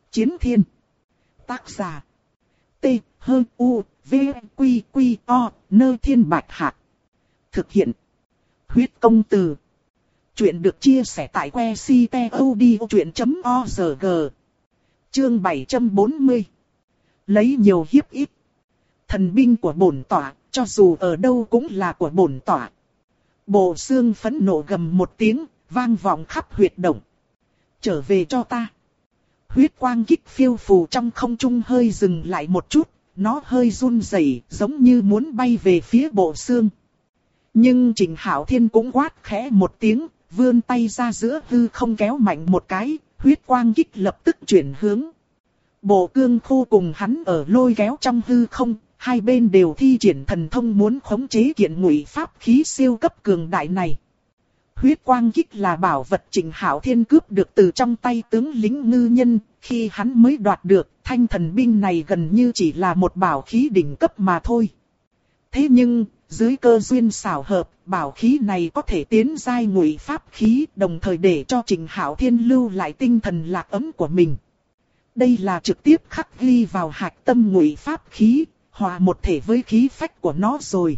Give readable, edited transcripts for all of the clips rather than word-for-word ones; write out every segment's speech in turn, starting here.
Chiến thiên. Tác giả. T-H-U-V-Q-Q-O, Nơ Thiên Bạch Hạc. Thực hiện. Huyết Công Từ. Chuyện được chia sẻ tại que ctod.org. Chương 740. Lấy nhiều hiếp ít. Thần binh của bổn tọa, cho dù ở đâu cũng là của bổn tọa. Bộ xương phẫn nộ gầm một tiếng, vang vọng khắp huyệt động. Trở về cho ta. Huyết quang kích phiêu phù trong không trung hơi dừng lại một chút, nó hơi run rẩy, giống như muốn bay về phía bộ xương. Nhưng Trình Hạo Thiên cũng quát khẽ một tiếng, vươn tay ra giữa hư không kéo mạnh một cái, huyết quang kích lập tức chuyển hướng. Bộ cương khô cùng hắn ở lôi kéo trong hư không, hai bên đều thi triển thần thông muốn khống chế kiện ngụy pháp khí siêu cấp cường đại này. Huyết quang kích là bảo vật Trình Hạo Thiên cướp được từ trong tay tướng lính Ngư Nhân, khi hắn mới đoạt được, thanh thần binh này gần như chỉ là một bảo khí đỉnh cấp mà thôi. Thế nhưng, dưới cơ duyên xảo hợp, bảo khí này có thể tiến giai ngụy pháp khí, đồng thời để cho Trình Hạo Thiên lưu lại tinh thần lạc ấm của mình. Đây là trực tiếp khắc ghi vào hạch tâm ngụy pháp khí, hòa một thể với khí phách của nó rồi.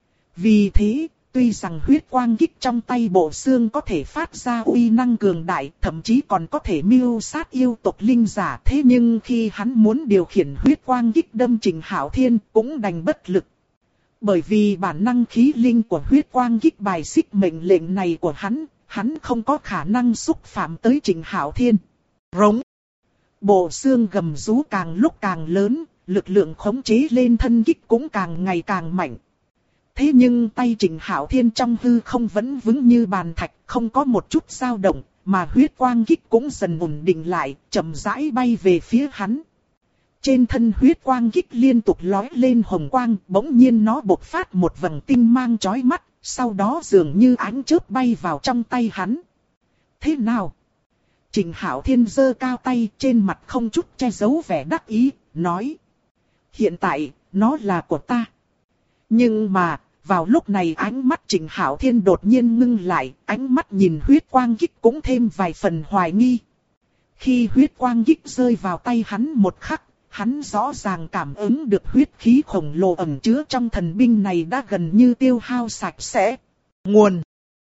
Vì thế, tuy rằng huyết quang kích trong tay bộ xương có thể phát ra uy năng cường đại, thậm chí còn có thể mưu sát yêu tộc linh giả, thế nhưng khi hắn muốn điều khiển huyết quang kích đâm Trình Hạo Thiên cũng đành bất lực. Bởi vì bản năng khí linh của huyết quang kích bài xích mệnh lệnh này của hắn không có khả năng xúc phạm tới Trình Hạo Thiên. Rống. Bộ xương gầm rú càng lúc càng lớn, lực lượng khống chế lên thân kích cũng càng ngày càng mạnh. Thế nhưng tay Trình Hạo Thiên trong hư không vẫn vững như bàn thạch, không có một chút dao động, mà huyết quang kích cũng dần ổn định lại, chậm rãi bay về phía hắn. Trên thân huyết quang kích liên tục lói lên hồng quang, bỗng nhiên nó bộc phát một vầng tinh mang chói mắt, sau đó dường như ánh chớp bay vào trong tay hắn. Thế nào? Trình Hạo Thiên giơ cao tay, trên mặt không chút che giấu vẻ đắc ý, nói. Hiện tại, nó là của ta. Nhưng mà, vào lúc này ánh mắt Trình Hạo Thiên đột nhiên ngưng lại, ánh mắt nhìn huyết quang kích cũng thêm vài phần hoài nghi. Khi huyết quang kích rơi vào tay hắn một khắc, hắn rõ ràng cảm ứng được huyết khí khổng lồ ẩn chứa trong thần binh này đã gần như tiêu hao sạch sẽ. Nguồn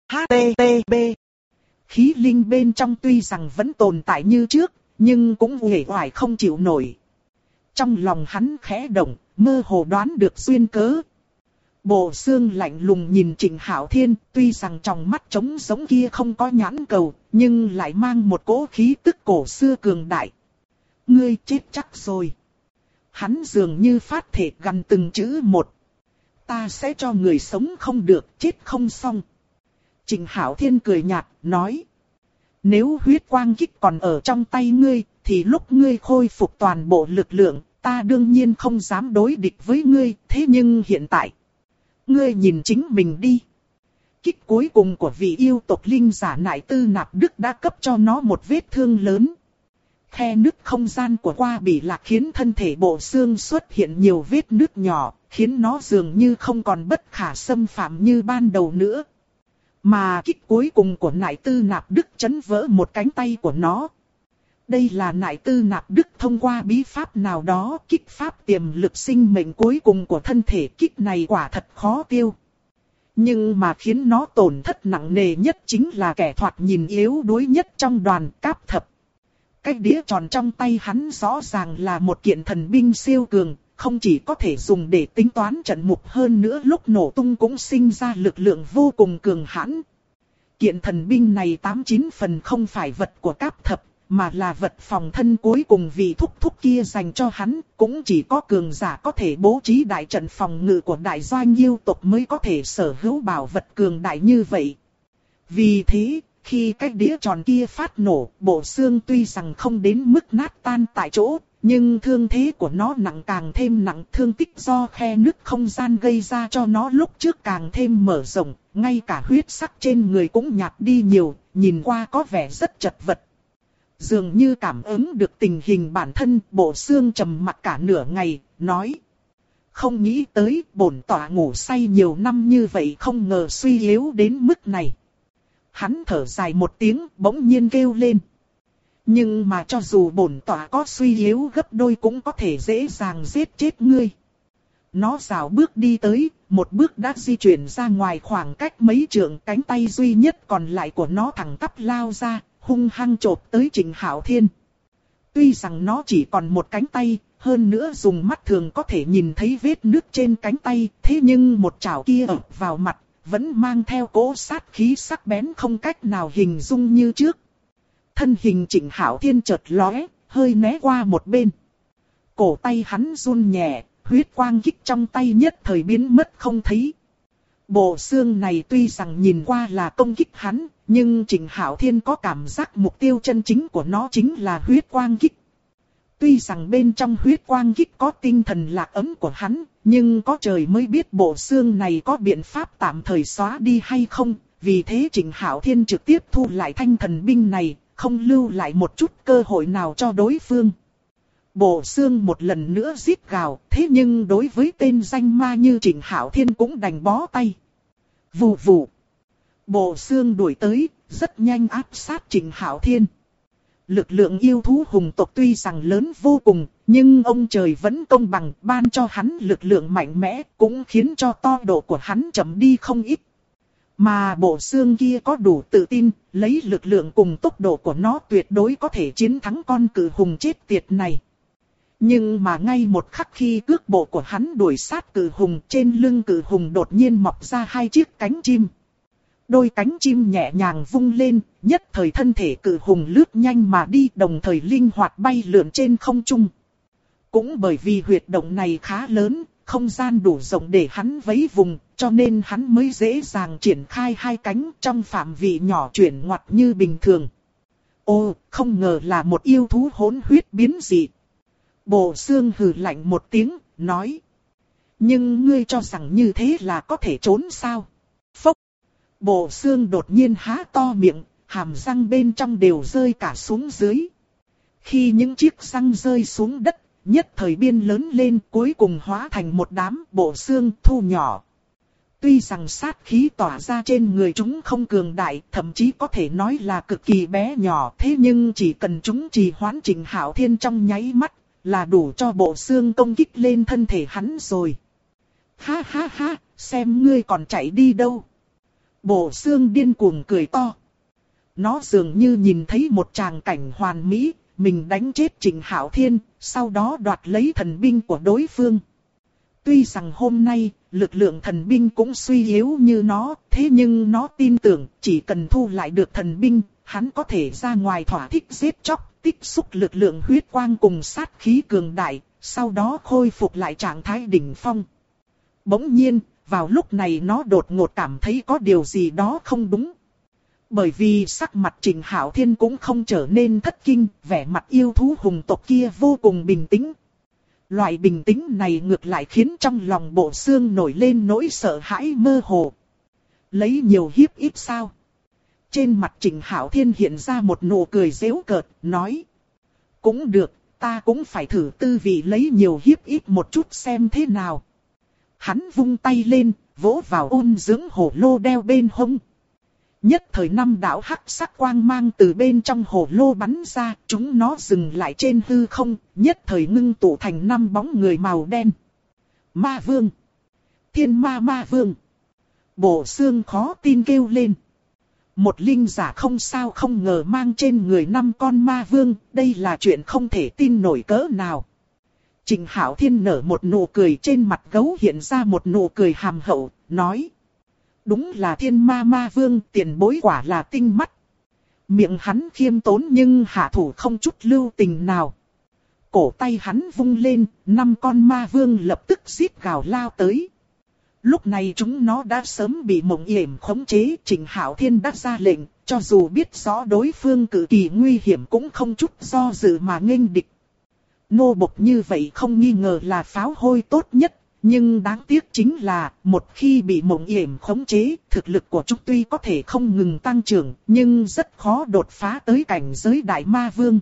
HTTP. Khí linh bên trong tuy rằng vẫn tồn tại như trước, nhưng cũng uể oải không chịu nổi. Trong lòng hắn khẽ động, mơ hồ đoán được duyên cớ. Bộ xương lạnh lùng nhìn Trình Hạo Thiên, tuy rằng trong mắt trống giống kia không có nhãn cầu, nhưng lại mang một cỗ khí tức cổ xưa cường đại. Ngươi chết chắc rồi. Hắn dường như phát thể gần từng chữ một. Ta sẽ cho người sống không được, chết không xong. Trình Hạo Thiên cười nhạt, nói. Nếu huyết quang kích còn ở trong tay ngươi, thì lúc ngươi khôi phục toàn bộ lực lượng, ta đương nhiên không dám đối địch với ngươi, thế nhưng hiện tại, ngươi nhìn chính mình đi. Kích cuối cùng của vị yêu tộc linh giả Nại Tư Nạp Đức đã cấp cho nó một vết thương lớn. Khe nứt không gian của qua bỉ lạc khiến thân thể bộ xương xuất hiện nhiều vết nứt nhỏ, khiến nó dường như không còn bất khả xâm phạm như ban đầu nữa. Mà kích cuối cùng của Nại Tư Nạp Đức chấn vỡ một cánh tay của nó. Đây là Nại Tư Nạp Đức thông qua bí pháp nào đó kích pháp tiềm lực sinh mệnh cuối cùng của thân thể, kích này quả thật khó tiêu. Nhưng mà khiến nó tổn thất nặng nề nhất chính là kẻ thoạt nhìn yếu đuối nhất trong đoàn Cáp Thập. Cái đĩa tròn trong tay hắn rõ ràng là một kiện thần binh siêu cường, không chỉ có thể dùng để tính toán trận mục, hơn nữa lúc nổ tung cũng sinh ra lực lượng vô cùng cường hãn. Kiện thần binh này 89 phần không phải vật của Cáp Thập, mà là vật phòng thân cuối cùng vì thúc thúc kia dành cho hắn, cũng chỉ có cường giả có thể bố trí đại trận phòng ngự của đại doanh yêu tộc mới có thể sở hữu bảo vật cường đại như vậy. Vì thế, khi cái đĩa tròn kia phát nổ, bộ xương tuy rằng không đến mức nát tan tại chỗ, nhưng thương thế của nó nặng càng thêm nặng, thương tích do khe nứt không gian gây ra cho nó lúc trước càng thêm mở rộng, ngay cả huyết sắc trên người cũng nhạt đi nhiều, nhìn qua có vẻ rất chật vật. Dường như cảm ứng được tình hình bản thân, bộ xương trầm mặc cả nửa ngày, nói. Không nghĩ tới bổn tọa ngủ say nhiều năm như vậy, không ngờ suy yếu đến mức này. Hắn thở dài một tiếng, bỗng nhiên kêu lên. Nhưng mà cho dù bổn tọa có suy yếu gấp đôi cũng có thể dễ dàng giết chết ngươi. Nó rảo bước đi tới, một bước đã di chuyển ra ngoài khoảng cách mấy trượng, cánh tay duy nhất còn lại của nó thẳng tắp lao ra, hung hăng chộp tới Trịnh Hạo Thiên. Tuy rằng nó chỉ còn một cánh tay, hơn nữa dùng mắt thường có thể nhìn thấy vết nứt trên cánh tay, thế nhưng một chảo kia ập vào mặt, vẫn mang theo cỗ sát khí sắc bén không cách nào hình dung như trước. Thân hình Trịnh Hạo Thiên chợt lóe, hơi né qua một bên. Cổ tay hắn run nhẹ, huyết quang kích trong tay nhất thời biến mất không thấy. Bộ xương này tuy rằng nhìn qua là công kích hắn, nhưng Trịnh Hạo Thiên có cảm giác mục tiêu chân chính của nó chính là huyết quang kích. Tuy rằng bên trong huyết quang kích có tinh thần lạc ấm của hắn, nhưng có trời mới biết bộ xương này có biện pháp tạm thời xóa đi hay không. Vì thế Trịnh Hạo Thiên trực tiếp thu lại thanh thần binh này, không lưu lại một chút cơ hội nào cho đối phương. Bộ xương một lần nữa rít gào, thế nhưng đối với tên danh ma như Trịnh Hạo Thiên cũng đành bó tay. Vù vù. Bộ xương đuổi tới, rất nhanh áp sát Trịnh Hạo Thiên. Lực lượng yêu thú hùng tộc tuy rằng lớn vô cùng, nhưng ông trời vẫn công bằng ban cho hắn lực lượng mạnh mẽ, cũng khiến cho tốc độ của hắn chậm đi không ít. Mà bộ xương kia có đủ tự tin, lấy lực lượng cùng tốc độ của nó tuyệt đối có thể chiến thắng con cự hùng chết tiệt này. Nhưng mà ngay một khắc khi cước bộ của hắn đuổi sát cự hùng, trên lưng cự hùng đột nhiên mọc ra hai chiếc cánh chim. Đôi cánh chim nhẹ nhàng vung lên, nhất thời thân thể cự hùng lướt nhanh mà đi, đồng thời linh hoạt bay lượn trên không trung. Cũng bởi vì huyệt động này khá lớn, không gian đủ rộng để hắn vẫy vùng, cho nên hắn mới dễ dàng triển khai hai cánh trong phạm vi nhỏ chuyển ngoặt như bình thường. Ô, không ngờ là một yêu thú hỗn huyết biến dị. Bộ xương hừ lạnh một tiếng, nói. Nhưng ngươi cho rằng như thế là có thể trốn sao? Phốc. Bộ xương đột nhiên há to miệng, hàm răng bên trong đều rơi cả xuống dưới. Khi những chiếc răng rơi xuống đất, nhất thời biên lớn lên, cuối cùng hóa thành một đám bộ xương thu nhỏ. Tuy rằng sát khí tỏa ra trên người chúng không cường đại, thậm chí có thể nói là cực kỳ bé nhỏ, thế nhưng chỉ cần chúng trì hoãn Trịnh Hạo Thiên trong nháy mắt, là đủ cho bộ xương công kích lên thân thể hắn rồi. Ha ha ha, xem ngươi còn chạy đi đâu. Bộ xương điên cuồng cười to. Nó dường như nhìn thấy một tràng cảnh hoàn mỹ, mình đánh chết Trịnh Hạo Thiên, sau đó đoạt lấy thần binh của đối phương. Tuy rằng hôm nay, lực lượng thần binh cũng suy yếu như nó, thế nhưng nó tin tưởng chỉ cần thu lại được thần binh, hắn có thể ra ngoài thỏa thích giết chóc, tích xúc lực lượng huyết quang cùng sát khí cường đại, sau đó khôi phục lại trạng thái đỉnh phong. Bỗng nhiên, vào lúc này nó đột ngột cảm thấy có điều gì đó không đúng. Bởi vì sắc mặt Trịnh Hạo Thiên cũng không trở nên thất kinh, vẻ mặt yêu thú hùng tộc kia vô cùng bình tĩnh. Loại bình tĩnh này ngược lại khiến trong lòng bộ xương nổi lên nỗi sợ hãi mơ hồ. Lấy nhiều hiếp ít sao? Trên mặt Trịnh Hạo Thiên hiện ra một nụ cười giễu cợt, nói. Cũng được, ta cũng phải thử tư vị lấy nhiều hiếp ít một chút xem thế nào. Hắn vung tay lên, vỗ vào ôn dưỡng hổ lô đeo bên hông. Nhất thời năm đạo hắc sắc quang mang từ bên trong hổ lô bắn ra, chúng nó dừng lại trên hư không, nhất thời ngưng tụ thành 5 bóng người màu đen. Ma vương! Thiên ma ma vương! Bộ xương khó tin kêu lên. Một linh giả không sao không ngờ mang trên người 5 con ma vương, đây là chuyện không thể tin nổi cỡ nào. Trịnh Hạo Thiên nở một nụ cười, trên mặt gấu hiện ra một nụ cười hàm hậu, nói. Đúng là thiên ma ma vương, tiền bối quả là tinh mắt. Miệng hắn khiêm tốn nhưng hạ thủ không chút lưu tình nào. Cổ tay hắn vung lên, 5 con ma vương lập tức rít gào lao tới. Lúc này chúng nó đã sớm bị Mộng Yểm khống chế, Trịnh Hạo Thiên đã ra lệnh, cho dù biết rõ đối phương cực kỳ nguy hiểm cũng không chút do dự mà nghênh địch. Nô bộc như vậy không nghi ngờ là pháo hôi tốt nhất, nhưng đáng tiếc chính là, một khi bị Mộng Yểm khống chế, thực lực của chúng tuy có thể không ngừng tăng trưởng, nhưng rất khó đột phá tới cảnh giới đại ma vương.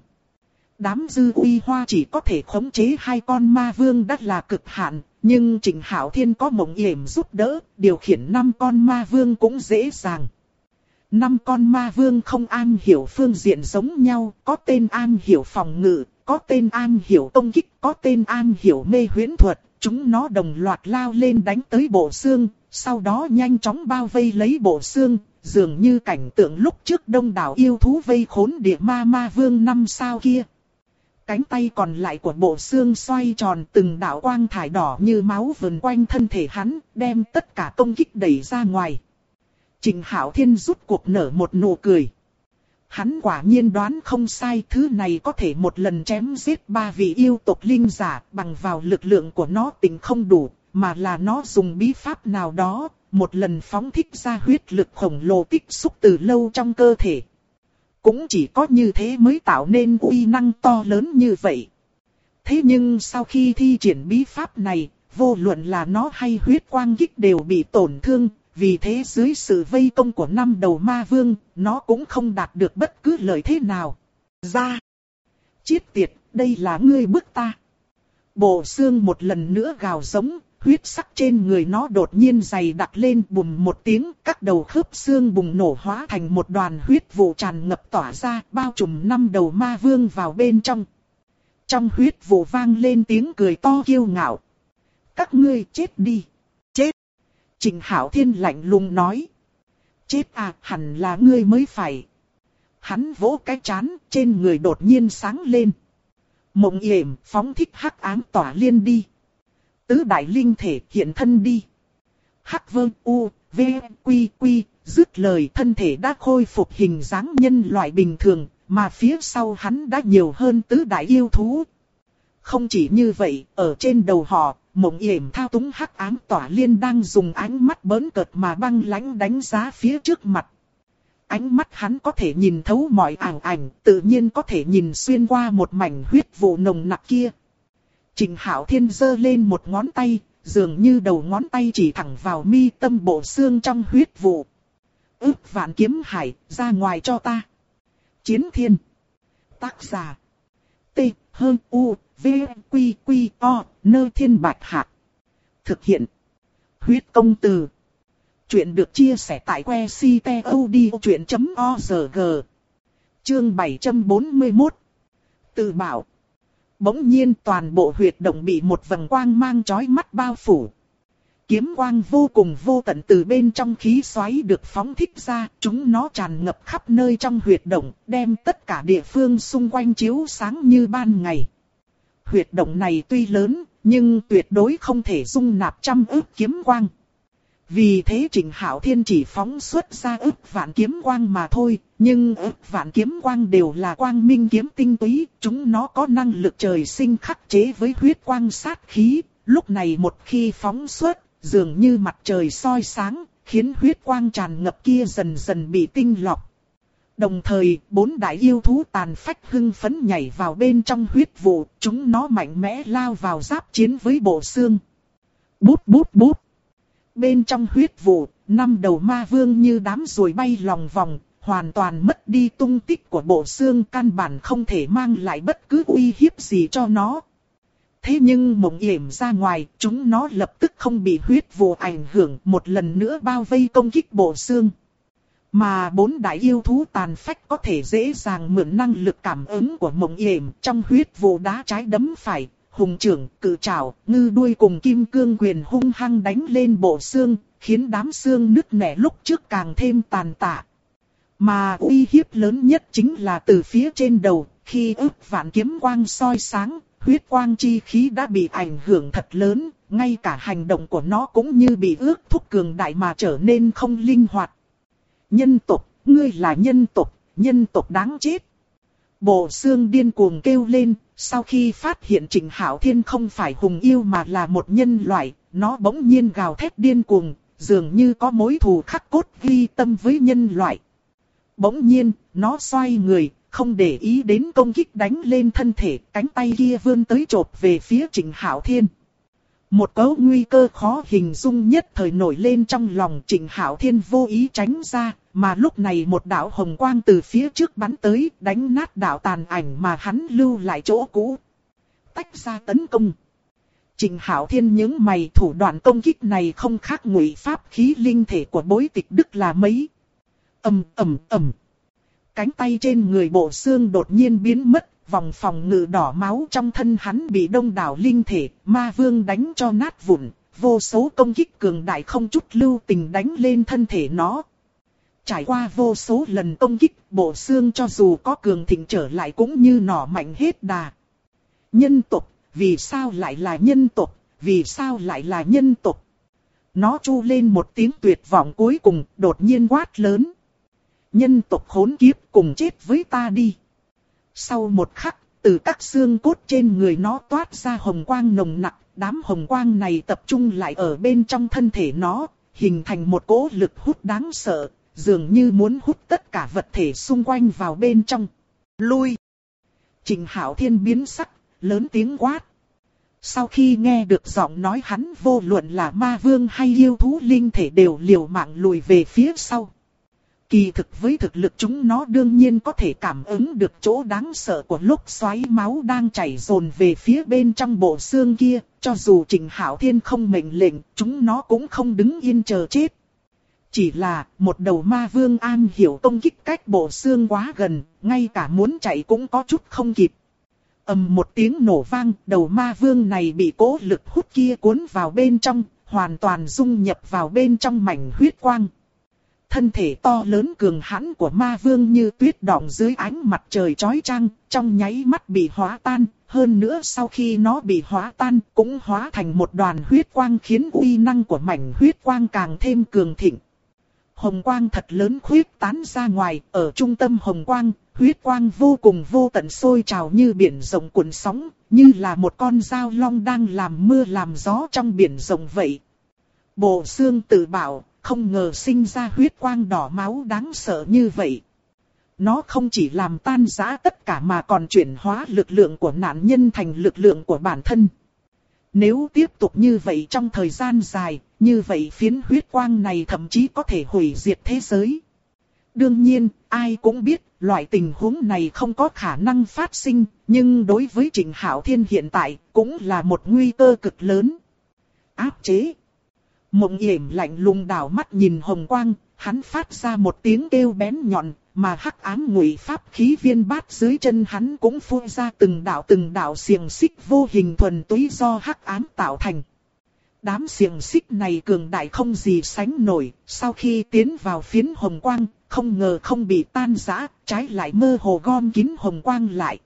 Đám dư uy hoa chỉ có thể khống chế 2 con ma vương đã là cực hạn, nhưng Trịnh Hạo Thiên có Mộng Yểm giúp đỡ, điều khiển 5 con ma vương cũng dễ dàng. Năm con ma vương không am hiểu phương diện giống nhau, có tên am hiểu phòng ngự, có tên am hiểu công kích, có tên am hiểu mê huyễn thuật. Chúng nó đồng loạt lao lên đánh tới bộ xương, sau đó nhanh chóng bao vây lấy bộ xương, dường như cảnh tượng lúc trước đông đảo yêu thú vây khốn địa ma vương 5 sao kia. Cánh tay còn lại của bộ xương xoay tròn, từng đạo quang thải đỏ như máu vần quanh thân thể hắn, đem tất cả công kích đẩy ra ngoài. Trình Hạo Thiên rút cuộc nở một nụ cười. Hắn quả nhiên đoán không sai, thứ này có thể một lần chém giết 3 vị yêu tộc linh giả, bằng vào lực lượng của nó tính không đủ, mà là nó dùng bí pháp nào đó, một lần phóng thích ra huyết lực khổng lồ tích xúc từ lâu trong cơ thể. Cũng chỉ có như thế mới tạo nên uy năng to lớn như vậy. Thế nhưng sau khi thi triển bí pháp này, vô luận là nó hay huyết quang kích đều bị tổn thương. Vì thế dưới sự vây công của 5 đầu ma vương, nó cũng không đạt được bất cứ lợi thế nào. Ra! Chết tiệt, đây là ngươi bức ta. Bộ xương một lần nữa gào giống, huyết sắc trên người nó đột nhiên dày đặc lên, bùm một tiếng, các đầu khớp xương bùng nổ hóa thành một đoàn huyết vụ tràn ngập tỏa ra, bao trùm 5 đầu ma vương vào bên trong. Trong huyết vụ vang lên tiếng cười to kiêu ngạo. Các ngươi chết đi. Chết. Trình Hạo Thiên lạnh lùng nói. Chết à, hẳn là ngươi mới phải. Hắn vỗ cái trán, trên người đột nhiên sáng lên. Mộng yểm phóng thích hắc ám tỏa liên đi. Tứ đại linh thể hiện thân đi. Hắc Vương U, V, Quy Quy, dứt lời thân thể đã khôi phục hình dáng nhân loại bình thường, mà phía sau hắn đã nhiều hơn tứ đại yêu thú. Không chỉ như vậy, ở trên đầu họ, Mộng yểm thao túng hắc ám tỏa liên đang dùng ánh mắt bỡn cợt mà băng lãnh đánh giá phía trước mặt. Ánh mắt hắn có thể nhìn thấu mọi ảo ảnh, tự nhiên có thể nhìn xuyên qua một mảnh huyết vụ nồng nặc kia. Trình Hạo Thiên giơ lên một ngón tay, dường như đầu ngón tay chỉ thẳng vào mi tâm bộ xương trong huyết vụ. Ức Vạn Kiếm Hải, ra ngoài cho ta. Chiến Thiên. Tác giả. T, H, U, V, Quy, Quy, O, Nơ Thiên Bạch Hạc. Thực hiện. Huyết Công Từ. Chuyện được chia sẻ tại website.odchuyện.org. Chương 741. Từ bảo. Bỗng nhiên toàn bộ huyệt động bị một vầng quang mang chói mắt bao phủ. Kiếm quang vô cùng vô tận từ bên trong khí xoáy được phóng thích ra, chúng nó tràn ngập khắp nơi trong huyệt động, đem tất cả địa phương xung quanh chiếu sáng như ban ngày. Huyệt động này tuy lớn, nhưng tuyệt đối không thể dung nạp 100 ức kiếm quang. Vì thế Trình Hạo Thiên chỉ phóng xuất ra ức vạn kiếm quang mà thôi, nhưng ức vạn kiếm quang đều là quang minh kiếm tinh túy, chúng nó có năng lực trời sinh khắc chế với huyết quang sát khí, lúc này một khi phóng xuất, dường như mặt trời soi sáng, khiến huyết quang tràn ngập kia dần dần bị tinh lọc. Đồng thời, 4 đại yêu thú tàn phách hưng phấn nhảy vào bên trong huyết vụ, chúng nó mạnh mẽ lao vào giáp chiến với bộ xương. Bút bút bút. Bên trong huyết vụ, 5 đầu ma vương như đám ruồi bay lòng vòng, hoàn toàn mất đi tung tích của bộ xương, căn bản không thể mang lại bất cứ uy hiếp gì cho nó. Thế nhưng Mộng yểm ra ngoài, chúng nó lập tức không bị huyết vụ ảnh hưởng, một lần nữa bao vây công kích bộ xương. Mà 4 đại yêu thú tàn phách có thể dễ dàng mượn năng lực cảm ứng của Mộng yểm, trong huyết vụ đá trái đấm phải, hùng trưởng, cự trảo, ngư đuôi cùng kim cương quyền hung hăng đánh lên bộ xương, khiến đám xương nứt nẻ lúc trước càng thêm tàn tạ. Mà uy hiếp lớn nhất chính là từ phía trên đầu, khi ức vạn kiếm quang soi sáng, huyết quang chi khí đã bị ảnh hưởng thật lớn, ngay cả hành động của nó cũng như bị ước thúc cường đại mà trở nên không linh hoạt. Nhân tộc, ngươi là nhân tộc đáng chết. Bộ xương điên cuồng kêu lên, sau khi phát hiện Trình Hạo Thiên không phải hùng yêu mà là một nhân loại, nó bỗng nhiên gào thét điên cuồng, dường như có mối thù khắc cốt ghi tâm với nhân loại. Bỗng nhiên, nó xoay người, không để ý đến công kích đánh lên thân thể, cánh tay kia vươn tới chộp về phía Trình Hạo Thiên. Một cấu nguy cơ khó hình dung nhất thời nổi lên trong lòng Trình Hạo Thiên, vô ý tránh ra, mà lúc này một đạo hồng quang từ phía trước bắn tới, đánh nát đạo tàn ảnh mà hắn lưu lại chỗ cũ. Tách ra tấn công. Trình Hạo Thiên nhướng mày, thủ đoạn công kích này không khác Ngụy pháp khí linh thể của Bối Tịch Đức là mấy. Ầm ầm ầm. Cánh tay trên người Bộ Xương đột nhiên biến mất, vòng phòng ngự đỏ máu trong thân hắn bị đông đảo linh thể, ma vương đánh cho nát vụn, vô số công kích cường đại không chút lưu tình đánh lên thân thể nó. Trải qua vô số lần công kích, Bộ Xương cho dù có cường thịnh trở lại cũng như nỏ mạnh hết đà. Nhân tộc, vì sao lại là nhân tộc, vì sao lại là nhân tộc? Nó tru lên một tiếng tuyệt vọng cuối cùng, đột nhiên quát lớn. Nhân tộc khốn kiếp, cùng chết với ta đi. Sau một khắc, từ các xương cốt trên người nó toát ra hồng quang nồng nặc, đám hồng quang này tập trung lại ở bên trong thân thể nó, hình thành một cỗ lực hút đáng sợ, dường như muốn hút tất cả vật thể xung quanh vào bên trong. Lui! Trình Hạo Thiên biến sắc, lớn tiếng quát. Sau khi nghe được giọng nói hắn, vô luận là ma vương hay yêu thú linh thể đều liều mạng lùi về phía sau. Kỳ thực với thực lực chúng nó đương nhiên có thể cảm ứng được chỗ đáng sợ của lúc xoáy máu đang chảy dồn về phía bên trong Bộ Xương kia, cho dù Trình Hạo Thiên không mệnh lệnh, chúng nó cũng không đứng yên chờ chết. Chỉ là một đầu ma vương an hiểu công kích cách Bộ Xương quá gần, ngay cả muốn chạy cũng có chút không kịp. Ầm một tiếng nổ vang, đầu ma vương này bị cỗ lực hút kia cuốn vào bên trong, hoàn toàn dung nhập vào bên trong mảnh huyết quang. Thân thể to lớn cường hãn của ma vương như tuyết đọng dưới ánh mặt trời chói chang, trong nháy mắt bị hóa tan, hơn nữa sau khi nó bị hóa tan cũng hóa thành một đoàn huyết quang khiến uy năng của mảnh huyết quang càng thêm cường thịnh. Hồng quang thật lớn khuyết tán ra ngoài, ở trung tâm hồng quang, huyết quang vô cùng vô tận sôi trào như biển rộng cuộn sóng, như là một con dao long đang làm mưa làm gió trong biển rộng vậy. Bộ Xương tự bảo, không ngờ sinh ra huyết quang đỏ máu đáng sợ như vậy. Nó không chỉ làm tan rã tất cả mà còn chuyển hóa lực lượng của nạn nhân thành lực lượng của bản thân. Nếu tiếp tục như vậy trong thời gian dài, như vậy phiến huyết quang này thậm chí có thể hủy diệt thế giới. Đương nhiên, ai cũng biết, loại tình huống này không có khả năng phát sinh, nhưng đối với Trình Hạo Thiên hiện tại, cũng là một nguy cơ cực lớn. Áp chế. Mộng Yểm lạnh lùng đảo mắt nhìn hồng quang, hắn phát ra một tiếng kêu bén nhọn, mà hắc ám ngụy pháp khí viên bát dưới chân hắn cũng phun ra từng đạo xiềng xích vô hình thuần túy do hắc ám tạo thành. Đám xiềng xích này cường đại không gì sánh nổi, sau khi tiến vào phiến hồng quang, không ngờ không bị tan rã, trái lại mơ hồ gom kín hồng quang lại.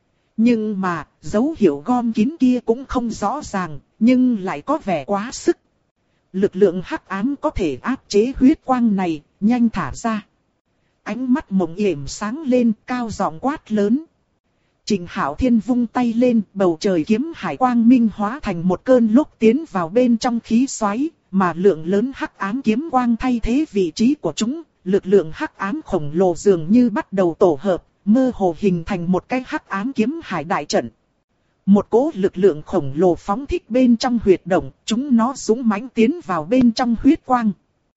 Nhưng mà, dấu hiệu gom kín kia cũng không rõ ràng, nhưng lại có vẻ quá sức. Lực lượng hắc ám có thể áp chế huyết quang này, nhanh thả ra. Ánh mắt Mộng Yểm sáng lên, cao giọng quát lớn. Trình Hạo Thiên vung tay lên, bầu trời kiếm hải quang minh hóa thành một cơn lốc tiến vào bên trong khí xoáy, mà lượng lớn hắc ám kiếm quang thay thế vị trí của chúng, lực lượng hắc ám khổng lồ dường như bắt đầu tổ hợp, mơ hồ hình thành một cái hắc ám kiếm hải đại trận. Một cỗ lực lượng khổng lồ phóng thích bên trong huyệt động, chúng nó dũng mãnh tiến vào bên trong huyết quang.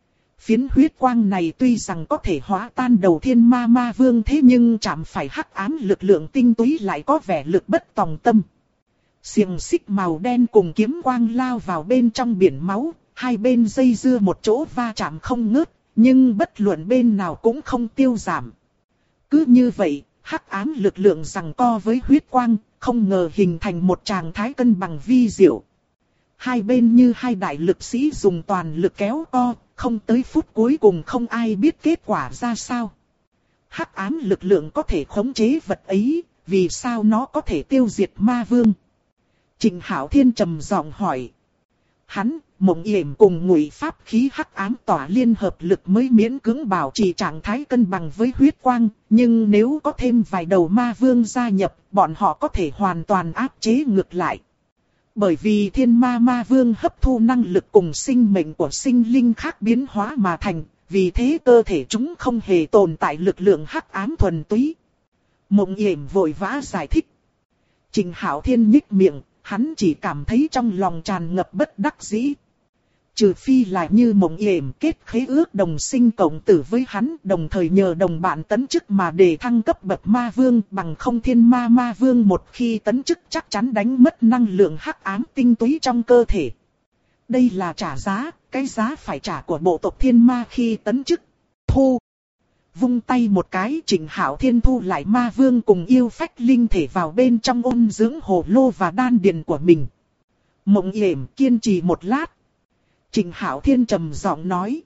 Phiến huyết quang này tuy rằng có thể hóa tan đầu thiên ma ma vương thế nhưng chạm phải hắc ám lực lượng tinh túy lại có vẻ lực bất tòng tâm. Xiềng xích màu đen cùng kiếm quang lao vào bên trong biển máu, hai bên dây dưa một chỗ va chạm không ngớt, nhưng bất luận bên nào cũng không tiêu giảm. Cứ như vậy, hắc ám lực lượng giằng co với huyết quang, không ngờ hình thành một trạng thái cân bằng vi diệu. Hai bên như hai đại lực sĩ dùng toàn lực kéo co, không tới phút cuối cùng không ai biết kết quả ra sao. Hắc ám lực lượng có thể khống chế vật ấy, vì sao nó có thể tiêu diệt ma vương? Trình Hạo Thiên trầm giọng hỏi. Hắn, Mộng Yểm cùng ngụy pháp khí hắc ám tỏa liên hợp lực mới miễn cưỡng bảo trì trạng thái cân bằng với huyết quang, nhưng nếu có thêm vài đầu ma vương gia nhập, bọn họ có thể hoàn toàn áp chế ngược lại. Bởi vì thiên ma ma vương hấp thu năng lực cùng sinh mệnh của sinh linh khác biến hóa mà thành, vì thế cơ thể chúng không hề tồn tại lực lượng hắc ám thuần túy. Mộng Yểm vội vã giải thích. Trình Hạo Thiên nhích miệng, hắn chỉ cảm thấy trong lòng tràn ngập bất đắc dĩ. Trừ phi là như Mộng Yểm kết khế ước đồng sinh cộng tử với hắn, đồng thời nhờ đồng bạn tấn chức mà để thăng cấp bậc ma vương, bằng không thiên ma ma vương một khi tấn chức chắc chắn đánh mất năng lượng hắc ám tinh túy trong cơ thể. Đây là trả giá, cái giá phải trả của bộ tộc thiên ma khi tấn chức. Thu. Vung tay một cái, Trịnh Hạo Thiên thu lại ma vương cùng yêu phách linh thể vào bên trong ôn dưỡng hồ lô và đan điền của mình. Mộng Yểm kiên trì một lát. Trịnh Hạo Thiên trầm giọng nói.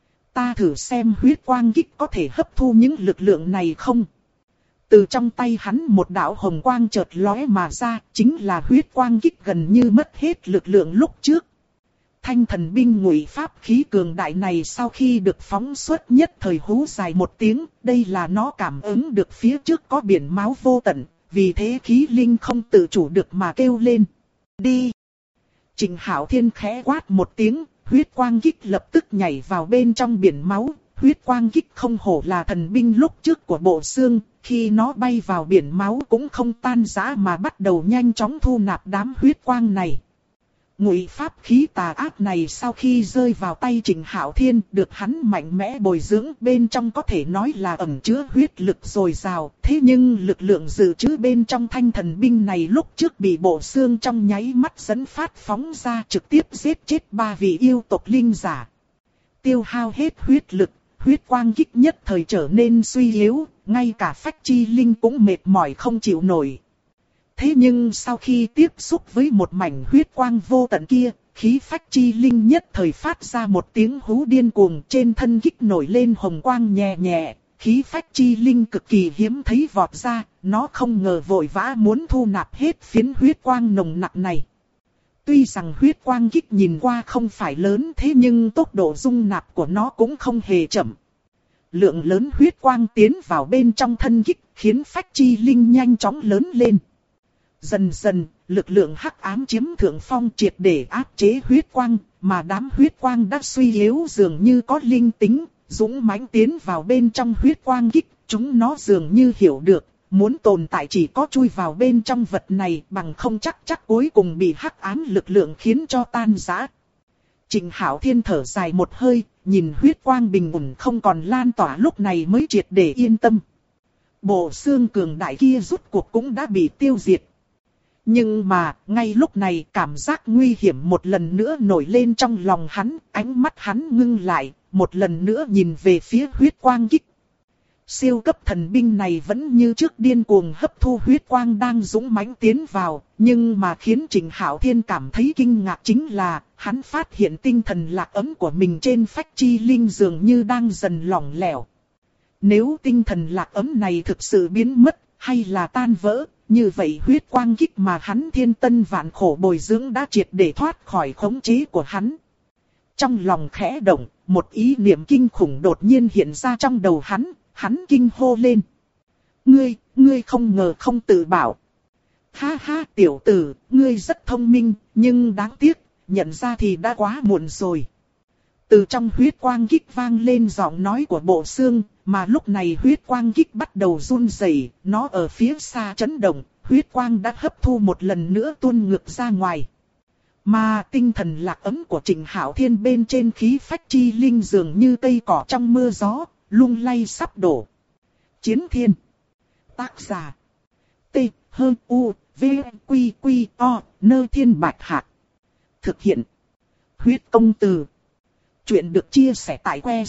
Ta thử xem huyết quang kích có thể hấp thu những lực lượng này không? Từ trong tay hắn một đạo hồng quang chợt lóe mà ra, chính là huyết quang kích gần như mất hết lực lượng lúc trước. Thanh thần binh ngụy pháp khí cường đại này sau khi được phóng xuất nhất thời hú dài một tiếng, đây là nó cảm ứng được phía trước có biển máu vô tận, vì thế khí linh không tự chủ được mà kêu lên. Đi! Trịnh Hạo Thiên khẽ quát một tiếng, huyết quang kích lập tức nhảy vào bên trong biển máu. Huyết quang kích không hổ là thần binh lúc trước của Bộ Xương, khi nó bay vào biển máu cũng không tan rã mà bắt đầu nhanh chóng thu nạp đám huyết quang này. Ngụy pháp khí tà ác này sau khi rơi vào tay Trịnh Hạo Thiên được hắn mạnh mẽ bồi dưỡng, bên trong có thể nói là ẩn chứa huyết lực dồi dào. Thế nhưng lực lượng dự trữ bên trong thanh thần binh này lúc trước bị Bộ Xương trong nháy mắt dẫn phát phóng ra, trực tiếp giết chết 3 vị yêu tộc linh giả. Tiêu hao hết huyết lực, huyết quang kích nhất thời trở nên suy yếu, ngay cả phách chi linh cũng mệt mỏi không chịu nổi. Thế nhưng sau khi tiếp xúc với một mảnh huyết quang vô tận kia, khí phách chi linh nhất thời phát ra một tiếng hú điên cuồng, trên thân kích nổi lên hồng quang nhẹ nhẹ. Khí phách chi linh cực kỳ hiếm thấy vọt ra, nó không ngờ vội vã muốn thu nạp hết phiến huyết quang nồng nặc này. Tuy rằng huyết quang kích nhìn qua không phải lớn, thế nhưng tốc độ dung nạp của nó cũng không hề chậm. Lượng lớn huyết quang tiến vào bên trong thân kích, khiến phách chi linh nhanh chóng lớn lên. Dần dần, lực lượng hắc ám chiếm thượng phong, triệt để áp chế huyết quang, mà đám huyết quang đã suy yếu dường như có linh tính, dũng mãnh tiến vào bên trong huyết quang kích. Chúng nó dường như hiểu được, muốn tồn tại chỉ có chui vào bên trong vật này, bằng không chắc cuối cùng bị hắc ám lực lượng khiến cho tan rã. Trịnh Hạo Thiên thở dài một hơi, nhìn huyết quang bình ổn không còn lan tỏa lúc này mới triệt để yên tâm. Bộ xương cường đại kia rút cuộc cũng đã bị tiêu diệt. Nhưng mà, ngay lúc này cảm giác nguy hiểm một lần nữa nổi lên trong lòng hắn, ánh mắt hắn ngưng lại, một lần nữa nhìn về phía huyết quang kích. Siêu cấp thần binh này vẫn như trước điên cuồng hấp thu huyết quang đang dũng mãnh tiến vào, nhưng mà khiến Trịnh Hạo Thiên cảm thấy kinh ngạc chính là, hắn phát hiện tinh thần lạc ấm của mình trên phách chi linh dường như đang dần lỏng lẻo. Nếu tinh thần lạc ấm này thực sự biến mất, hay là tan vỡ, như vậy huyết quang kích mà hắn thiên tân vạn khổ bồi dưỡng đã triệt để thoát khỏi khống chế của hắn. Trong lòng khẽ động, một ý niệm kinh khủng đột nhiên hiện ra trong đầu hắn. Hắn kinh hô lên. Ngươi không ngờ không tự bảo. Ha ha tiểu tử, ngươi rất thông minh, nhưng đáng tiếc, nhận ra thì đã quá muộn rồi. Từ trong huyết quang kích vang lên giọng nói của Bộ Xương, mà lúc này huyết quang kích bắt đầu run rẩy, nó ở phía xa chấn động, huyết quang đã hấp thu một lần nữa tuôn ngược ra ngoài. Mà tinh thần lạc ấm của Trịnh Hạo Thiên bên trên khí phách chi linh dường như cây cỏ trong mưa gió, lung lay sắp đổ. Chiến Thiên. Tác giả. T. U. V. Quy. Quy. O. Nơ Thiên Bạch Hạc. Thực hiện. Huyết Công Từ. Chuyện được chia sẻ tại que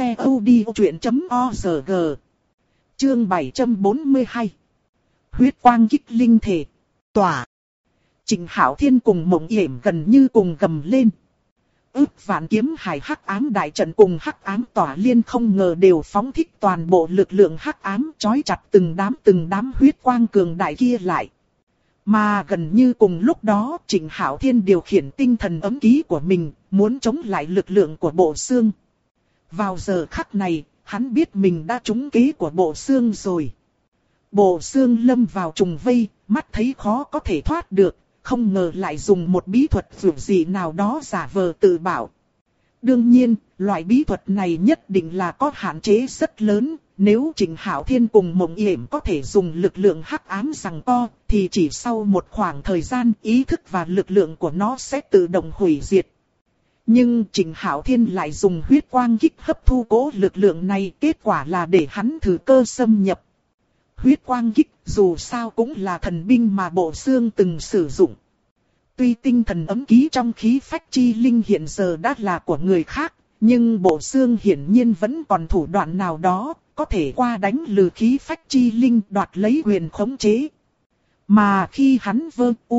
ctod.org. Chương 742. Huyết quang kích linh thể. Tỏa. Trịnh Hạo Thiên cùng Mộng Yểm gần như cùng gầm lên. Ước vạn kiếm hải hắc ám đại trận cùng hắc ám tỏa liên không ngờ đều phóng thích toàn bộ lực lượng hắc ám, trói chặt từng đám huyết quang cường đại kia lại. Mà gần như cùng lúc đó, Trịnh Hạo Thiên điều khiển tinh thần ấm ký của mình, muốn chống lại lực lượng của Bộ Xương. Vào giờ khắc này, hắn biết mình đã trúng kế của Bộ Xương rồi. Bộ Xương lâm vào trùng vây, mắt thấy khó có thể thoát được. Không ngờ lại dùng một bí thuật dường dị nào đó giả vờ tự bảo. Đương nhiên, loại bí thuật này nhất định là có hạn chế rất lớn. Nếu Trịnh Hạo Thiên cùng Mộng Yểm có thể dùng lực lượng hắc ám giằng co, thì chỉ sau một khoảng thời gian ý thức và lực lượng của nó sẽ tự động hủy diệt. Nhưng Trịnh Hạo Thiên lại dùng huyết quang kích hấp thu cố lực lượng này, kết quả là để hắn thử cơ xâm nhập. Huyết quang kích dù sao cũng là thần binh mà Bộ Xương từng sử dụng. Tuy tinh thần ấm ký trong khí phách chi linh hiện giờ đã là của người khác, nhưng Bộ Xương hiển nhiên vẫn còn thủ đoạn nào đó, có thể qua đánh lừa khí phách chi linh đoạt lấy quyền khống chế. Mà khi hắn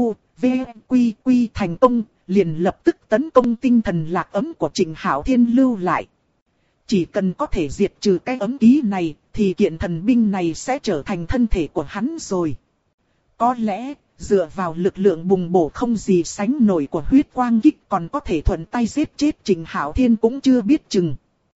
quy thành công, liền lập tức tấn công tinh thần lạc ấm của Trịnh Hạo Thiên lưu lại. Chỉ cần có thể diệt trừ cái ấm ký này, thì kiện thần binh này sẽ trở thành thân thể của hắn rồi. Có lẽ, dựa vào lực lượng bùng bổ không gì sánh nổi của huyết quang kích còn có thể thuận tay giết chết Trịnh Hạo Thiên cũng chưa biết chừng.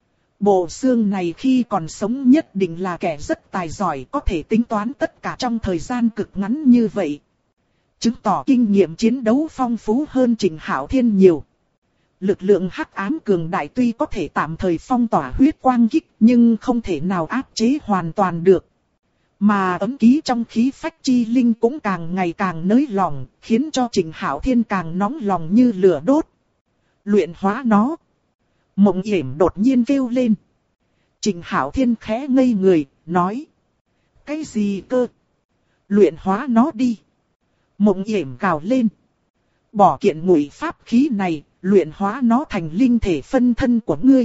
Bộ Xương này khi còn sống nhất định là kẻ rất tài giỏi, có thể tính toán tất cả trong thời gian cực ngắn như vậy. Chứng tỏ kinh nghiệm chiến đấu phong phú hơn Trịnh Hạo Thiên nhiều. Lực lượng hắc ám cường đại tuy có thể tạm thời phong tỏa huyết quang kích, nhưng không thể nào áp chế hoàn toàn được. Mà ấm ký trong khí phách chi linh cũng càng ngày càng nới lỏng, khiến cho Trịnh Hạo Thiên càng nóng lòng như lửa đốt. Luyện hóa nó. Mộng Yểm đột nhiên kêu lên. Trịnh Hạo Thiên khẽ ngây người, nói. Cái gì cơ? Luyện hóa nó đi. Mộng Yểm gào lên. Bỏ kiện ngụy pháp khí này, luyện hóa nó thành linh thể phân thân của ngươi.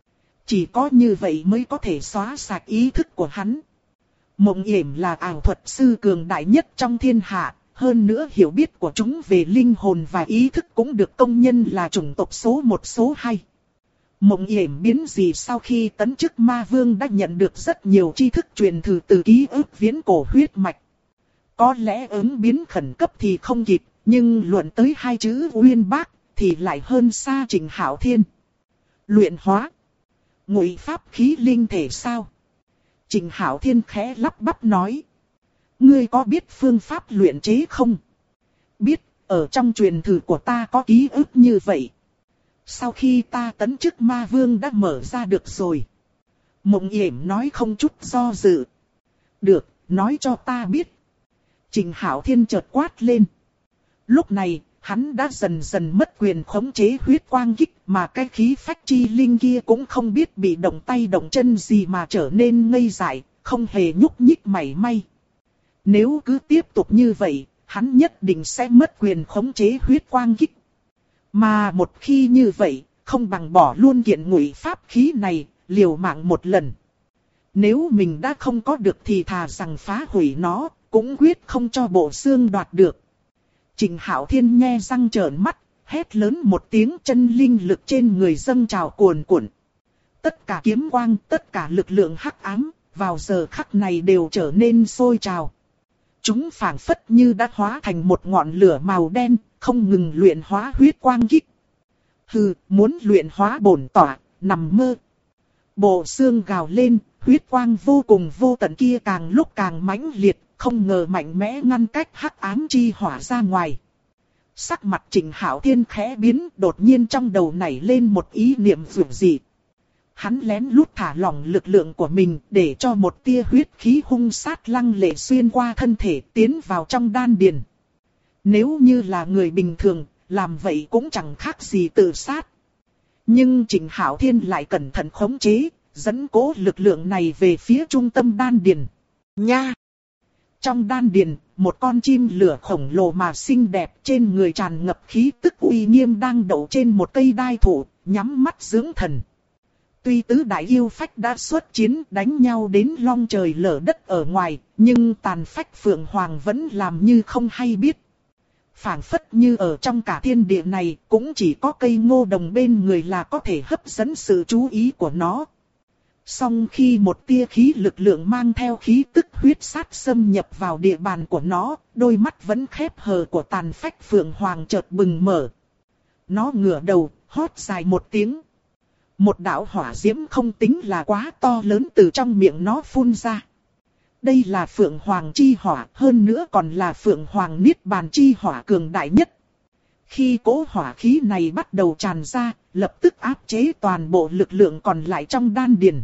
Chỉ có như vậy mới có thể xóa sạch ý thức của hắn. Mộng Yểm là ảo thuật sư cường đại nhất trong thiên hạ, hơn nữa hiểu biết của chúng về linh hồn và ý thức cũng được công nhận là chủng tộc số 1 số 2. Mộng Yểm biến dị sau khi tấn chức ma vương đã nhận được rất nhiều tri thức truyền thừa từ ký ức viễn cổ huyết mạch. Có lẽ ứng biến khẩn cấp thì không kịp, nhưng luận tới hai chữ uyên bác thì lại hơn xa Trịnh Hạo Thiên. Luyện hóa. Ngụy pháp khí linh thể sao? Trịnh Hạo Thiên khẽ lắp bắp nói. Ngươi có biết phương pháp luyện chế không? Biết, ở trong truyền thừa của ta có ký ức như vậy. Sau khi ta tấn chức ma vương đã mở ra được rồi. Mộng Yểm nói không chút do dự. Được, nói cho ta biết. Trịnh Hạo Thiên chợt quát lên. Lúc này, hắn đã dần dần mất quyền khống chế huyết quang kích, mà cái khí phách chi linh kia cũng không biết bị động tay động chân gì mà trở nên ngây dại, không hề nhúc nhích mảy may. Nếu cứ tiếp tục như vậy, hắn nhất định sẽ mất quyền khống chế huyết quang kích. Mà một khi như vậy, không bằng bỏ luôn kiện ngụy pháp khí này, liều mạng một lần. Nếu mình đã không có được thì thà rằng phá hủy nó, cũng quyết không cho Bộ Xương đoạt được. Trịnh Hạo Thiên nhe răng trợn mắt, hét lớn một tiếng, chân linh lực trên người dâng trào cuồn cuộn. Tất cả kiếm quang, tất cả lực lượng hắc ám, vào giờ khắc này đều trở nên sôi trào. Chúng phảng phất như đã hóa thành một ngọn lửa màu đen, không ngừng luyện hóa huyết quang kích. Hừ, muốn luyện hóa bổn tỏa, nằm mơ. Bộ Xương gào lên, huyết quang vô cùng vô tận kia càng lúc càng mãnh liệt, không ngờ mạnh mẽ ngăn cách hắc ám chi hỏa ra ngoài. Sắc mặt Trịnh Hạo Thiên khẽ biến, đột nhiên trong đầu nảy lên một ý niệm dường dị. Hắn lén lút thả lỏng lực lượng của mình để cho một tia huyết khí hung sát lăng lệ xuyên qua thân thể tiến vào trong đan điền. Nếu như là người bình thường, làm vậy cũng chẳng khác gì tự sát. Nhưng Trịnh Hạo Thiên lại cẩn thận khống chế, dẫn cố lực lượng này về phía trung tâm đan điền. Nha! Trong đan điền, một con chim lửa khổng lồ mà xinh đẹp trên người tràn ngập khí tức uy nghiêm đang đậu trên một cây đai thụ, nhắm mắt dưỡng thần. Tuy tứ đại yêu phách đã xuất chiến đánh nhau đến long trời lở đất ở ngoài, nhưng tàn phách Phượng Hoàng vẫn làm như không hay biết. Phảng phất như ở trong cả thiên địa này cũng chỉ có cây ngô đồng bên người là có thể hấp dẫn sự chú ý của nó. Song khi một tia khí lực lượng mang theo khí tức huyết sát xâm nhập vào địa bàn của nó, đôi mắt vẫn khép hờ của tàn phách Phượng Hoàng chợt bừng mở. Nó ngửa đầu, hót dài một tiếng. Một đạo hỏa diễm không tính là quá to lớn từ trong miệng nó phun ra. Đây là Phượng Hoàng chi hỏa, hơn nữa còn là Phượng Hoàng Niết Bàn chi hỏa cường đại nhất. Khi cỗ hỏa khí này bắt đầu tràn ra, lập tức áp chế toàn bộ lực lượng còn lại trong đan điền.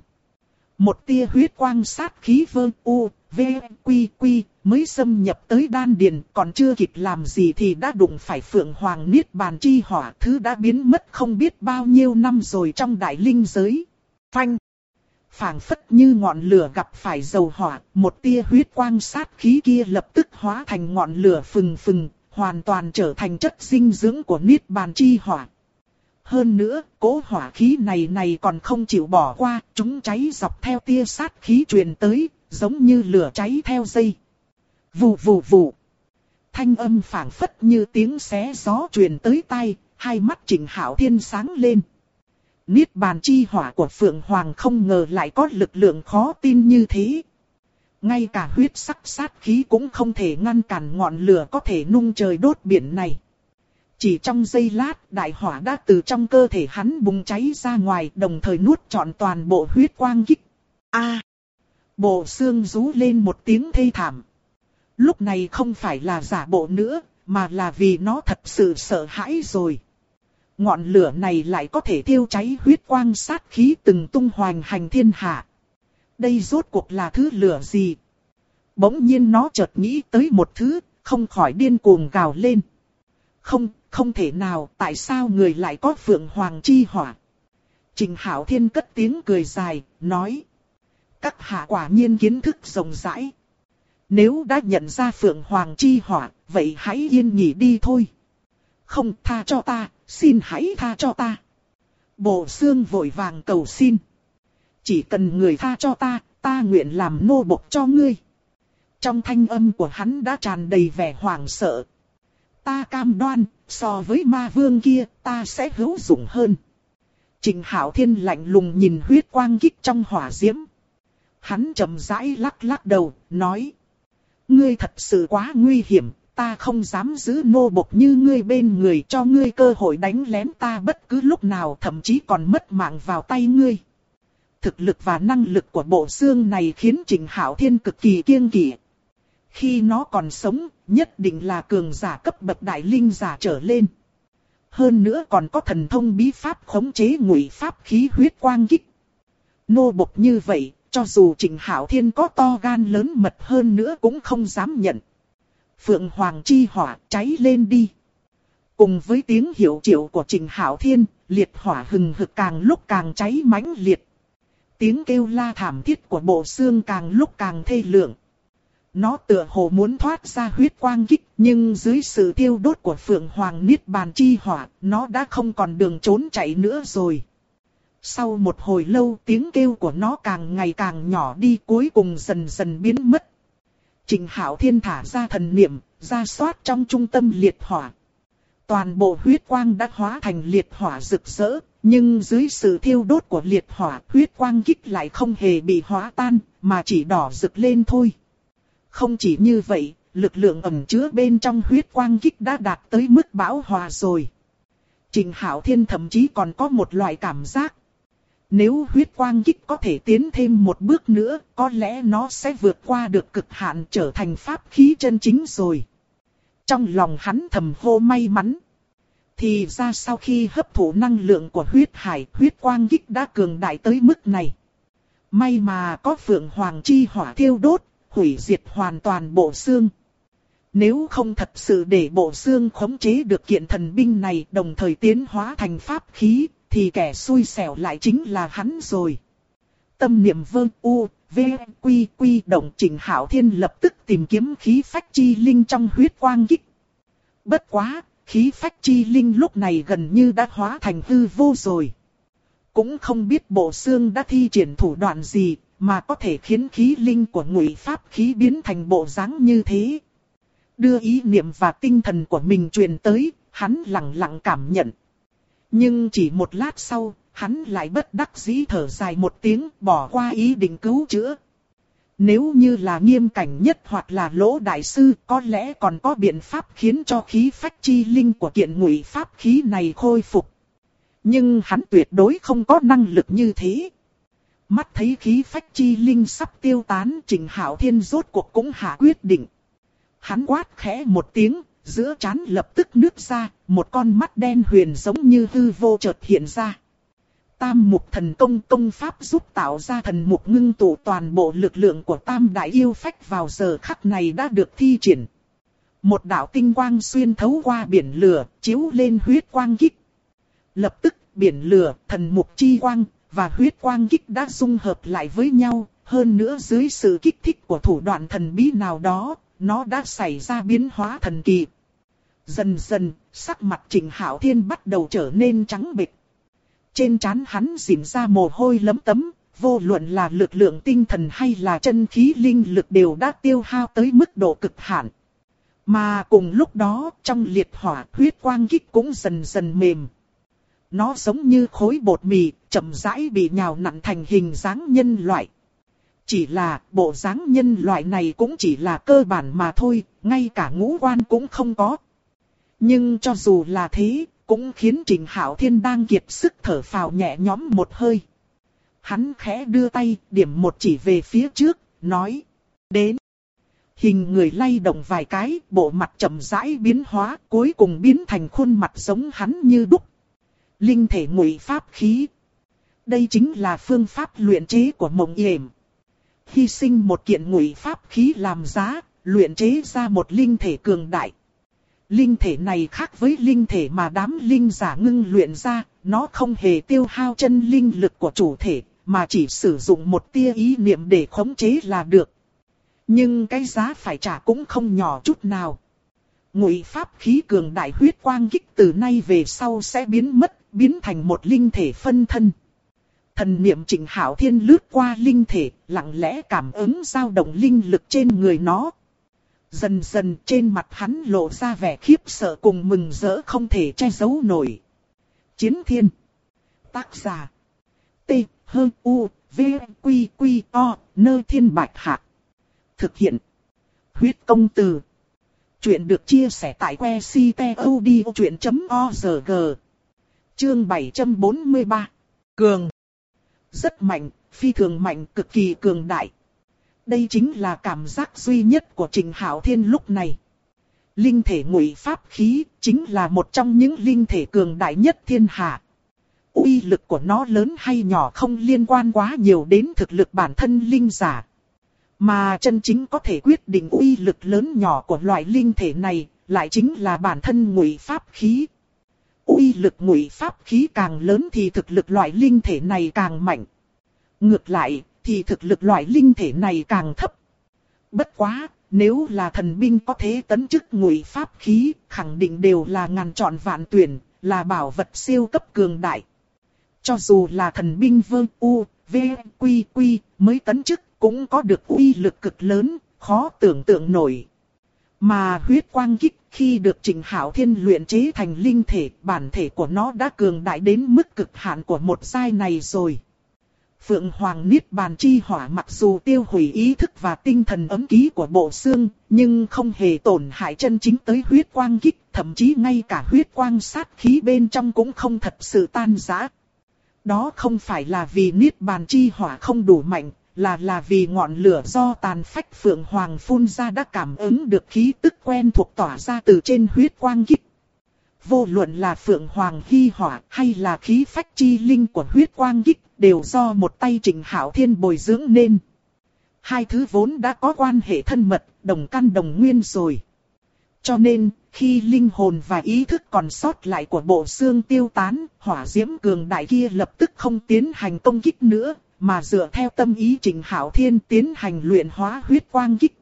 Một tia huyết quang sát khí quy mới xâm nhập tới đan điền, còn chưa kịp làm gì thì đã đụng phải Phượng Hoàng Niết Bàn chi hỏa, thứ đã biến mất không biết bao nhiêu năm rồi trong đại linh giới. Phanh! Phảng phất như ngọn lửa gặp phải dầu hỏa, một tia huyết quang sát khí kia lập tức hóa thành ngọn lửa phừng phừng, hoàn toàn trở thành chất dinh dưỡng của Niết Bàn chi hỏa. Hơn nữa, cỗ hỏa khí này còn không chịu bỏ qua, chúng cháy dọc theo tia sát khí truyền tới, giống như lửa cháy theo dây. Vù vù vù. Thanh âm phảng phất như tiếng xé gió truyền tới tai, hai mắt Trịnh Hạo Thiên sáng lên. Niết bàn chi hỏa của Phượng Hoàng không ngờ lại có lực lượng khó tin như thế. Ngay cả huyết sắc sát khí cũng không thể ngăn cản ngọn lửa có thể nung trời đốt biển này. Chỉ trong giây lát, đại hỏa đã từ trong cơ thể hắn bùng cháy ra ngoài, đồng thời nuốt trọn toàn bộ huyết quang kích. A! Bộ xương rú lên một tiếng thê thảm. Lúc này không phải là giả bộ nữa, mà là vì nó thật sự sợ hãi rồi. Ngọn lửa này lại có thể thiêu cháy huyết quang sát khí từng tung hoành hành thiên hạ. Đây rốt cuộc là thứ lửa gì? Bỗng nhiên nó chợt nghĩ tới một thứ, không khỏi điên cuồng gào lên. Không thể nào, tại sao người lại có Phượng Hoàng chi hỏa? Trịnh Hạo Thiên cất tiếng cười dài, nói. Các hạ quả nhiên kiến thức rộng rãi. Nếu đã nhận ra Phượng Hoàng chi hỏa, vậy hãy yên nghỉ đi thôi. Không, tha cho ta, xin hãy tha cho ta. Bộ xương vội vàng cầu xin. Chỉ cần người tha cho ta nguyện làm nô bộc cho ngươi. Trong thanh âm của hắn đã tràn đầy vẻ hoảng sợ. Ta cam đoan, so với ma vương kia, ta sẽ hữu dụng hơn. Trịnh Hạo Thiên lạnh lùng nhìn huyết quang kích trong hỏa diễm. Hắn chậm rãi lắc lắc đầu, nói. Ngươi thật sự quá nguy hiểm, ta không dám giữ nô bộc như ngươi bên người, cho ngươi cơ hội đánh lén ta bất cứ lúc nào, thậm chí còn mất mạng vào tay ngươi. Thực lực và năng lực của bộ xương này khiến Trịnh Hạo Thiên cực kỳ kiêng kỵ. Khi nó còn sống, nhất định là cường giả cấp bậc đại linh giả trở lên. Hơn nữa còn có thần thông bí pháp khống chế ngụy pháp khí huyết quang kích. Nô bộc như vậy, cho dù Trịnh Hạo Thiên có to gan lớn mật hơn nữa cũng không dám nhận. Phượng Hoàng chi hỏa cháy lên đi. Cùng với tiếng hiệu triệu của Trịnh Hạo Thiên, liệt hỏa hừng hực càng lúc càng cháy mãnh liệt. Tiếng kêu la thảm thiết của bộ xương càng lúc càng thê lượng. Nó tựa hồ muốn thoát ra huyết quang kích, nhưng dưới sự thiêu đốt của Phượng Hoàng Niết Bàn chi hỏa, nó đã không còn đường trốn chạy nữa rồi. Sau một hồi lâu, tiếng kêu của nó càng ngày càng nhỏ đi, cuối cùng dần dần biến mất. Trịnh Hạo Thiên thả ra thần niệm, ra soát trong trung tâm liệt hỏa. Toàn bộ huyết quang đã hóa thành liệt hỏa rực rỡ, nhưng dưới sự thiêu đốt của liệt hỏa, huyết quang kích lại không hề bị hóa tan, mà chỉ đỏ rực lên thôi. Không chỉ như vậy, lực lượng ẩn chứa bên trong huyết quang kích đã đạt tới mức bão hòa rồi. Trịnh Hạo Thiên thậm chí còn có một loại cảm giác. Nếu huyết quang kích có thể tiến thêm một bước nữa, có lẽ nó sẽ vượt qua được cực hạn trở thành pháp khí chân chính rồi. Trong lòng hắn thầm hô may mắn. Thì ra sau khi hấp thụ năng lượng của huyết hải, huyết quang kích đã cường đại tới mức này. May mà có Phượng Hoàng chi hỏa thiêu đốt, hủy diệt hoàn toàn bộ xương. Nếu không thật sự để bộ xương khống chế được kiện thần binh này đồng thời tiến hóa thành pháp khí, thì kẻ xui xẻo lại chính là hắn rồi. Tâm niệm vơ u, v, quy quy động, Trịnh Hạo Thiên lập tức tìm kiếm khí phách chi linh trong huyết quang kích. Bất quá, khí phách chi linh lúc này gần như đã hóa thành hư vô rồi. Cũng không biết bộ xương đã thi triển thủ đoạn gì, mà có thể khiến khí linh của ngụy pháp khí biến thành bộ dáng như thế. Đưa ý niệm và tinh thần của mình truyền tới, hắn lặng lặng cảm nhận. Nhưng chỉ một lát sau, hắn lại bất đắc dĩ thở dài một tiếng, bỏ qua ý định cứu chữa. Nếu như là Nghiêm Cảnh Nhất hoặc là Lỗ Đại Sư, có lẽ còn có biện pháp khiến cho khí phách chi linh của kiện ngụy pháp khí này khôi phục. Nhưng hắn tuyệt đối không có năng lực như thế. Mắt thấy khí phách chi linh sắp tiêu tán, Trịnh Hạo Thiên rốt cuộc cũng hạ quyết định. Hắn quát khẽ một tiếng, giữa trán lập tức nứt ra, một con mắt đen huyền giống như hư vô chợt hiện ra. Tam mục thần công pháp giúp tạo ra thần mục ngưng tụ toàn bộ lực lượng của tam đại yêu phách vào giờ khắc này đã được thi triển. Một đạo tinh quang xuyên thấu qua biển lửa, chiếu lên huyết quang kích. Lập tức, biển lửa, thần mục chi quang và huyết quang kích đã dung hợp lại với nhau, hơn nữa dưới sự kích thích của thủ đoạn thần bí nào đó, nó đã xảy ra biến hóa thần kỳ. Dần dần, sắc mặt Trịnh Hạo Thiên bắt đầu trở nên trắng bệch, trên trán hắn rỉn ra mồ hôi lấm tấm, vô luận là lực lượng tinh thần hay là chân khí linh lực đều đã tiêu hao tới mức độ cực hạn. Mà cùng lúc đó, trong liệt hỏa huyết quang kích cũng dần dần mềm. Nó giống như khối bột mì, chậm rãi bị nhào nặn thành hình dáng nhân loại. Chỉ là bộ dáng nhân loại này cũng chỉ là cơ bản mà thôi, ngay cả ngũ quan cũng không có. Nhưng cho dù là thế, cũng khiến Trình Hạo Thiên đang kiệt sức thở phào nhẹ nhõm một hơi. Hắn khẽ đưa tay, điểm một chỉ về phía trước, nói: đến. Hình người lay động vài cái, bộ mặt chậm rãi biến hóa, cuối cùng biến thành khuôn mặt giống hắn như đúc. Linh thể ngụy pháp khí. Đây chính là phương pháp luyện chế của Mộng Yểm. Hy sinh một kiện ngụy pháp khí làm giá, luyện chế ra một linh thể cường đại. Linh thể này khác với linh thể mà đám linh giả ngưng luyện ra, nó không hề tiêu hao chân linh lực của chủ thể, mà chỉ sử dụng một tia ý niệm để khống chế là được. Nhưng cái giá phải trả cũng không nhỏ chút nào. Ngụy pháp khí cường đại huyết quang kích từ nay về sau sẽ biến mất, biến thành một linh thể phân thân. Thần niệm Trình Hạo Thiên lướt qua linh thể, lặng lẽ cảm ứng dao động linh lực trên người nó. Dần dần trên mặt hắn lộ ra vẻ khiếp sợ cùng mừng rỡ không thể che giấu nổi. Chiến Thiên. Tác giả: T H U V Q Q O Nơ Thiên Bạch Hạc. Thực hiện: Huyết Công Từ. Chuyện được chia sẻ tại website.odchuyện.org. Chương 743. Cường. Rất mạnh, phi thường mạnh, cực kỳ cường đại. Đây chính là cảm giác duy nhất của Trình Hạo Thiên lúc này. Linh thể ngụy pháp khí chính là một trong những linh thể cường đại nhất thiên hạ. Uy lực của nó lớn hay nhỏ không liên quan quá nhiều đến thực lực bản thân linh giả. Mà chân chính có thể quyết định uy lực lớn nhỏ của loại linh thể này, lại chính là bản thân ngụy pháp khí. Uy lực ngụy pháp khí càng lớn thì thực lực loại linh thể này càng mạnh. Ngược lại, thì thực lực loại linh thể này càng thấp. Bất quá, nếu là thần binh có thể tấn chức ngụy pháp khí, khẳng định đều là ngàn chọn vạn tuyển, là bảo vật siêu cấp cường đại. Cho dù là thần binh Vương U, V, Quy Quy mới tấn chức, cũng có được uy lực cực lớn, khó tưởng tượng nổi. Mà huyết quang kích khi được Trình Hạo Thiên luyện chế thành linh thể, bản thể của nó đã cường đại đến mức cực hạn của một giai này rồi. Phượng Hoàng Niết Bàn Chi Hỏa mặc dù tiêu hủy ý thức và tinh thần ấm ký của bộ xương, nhưng không hề tổn hại chân chính tới huyết quang kích, thậm chí ngay cả huyết quang sát khí bên trong cũng không thật sự tan rã. Đó không phải là vì Niết Bàn Chi Hỏa không đủ mạnh, là vì ngọn lửa do tàn phách Phượng Hoàng phun ra đã cảm ứng được khí tức quen thuộc tỏa ra từ trên huyết quang kích. Vô luận là Phượng Hoàng Hy Hỏa hay là khí phách chi linh của huyết quang kích đều do một tay Trình Hạo Thiên bồi dưỡng nên. Hai thứ vốn đã có quan hệ thân mật, đồng căn đồng nguyên rồi. Cho nên, khi linh hồn và ý thức còn sót lại của bộ xương tiêu tán, hỏa diễm cường đại kia lập tức không tiến hành công kích nữa, mà dựa theo tâm ý Trình Hạo Thiên tiến hành luyện hóa huyết quang kích.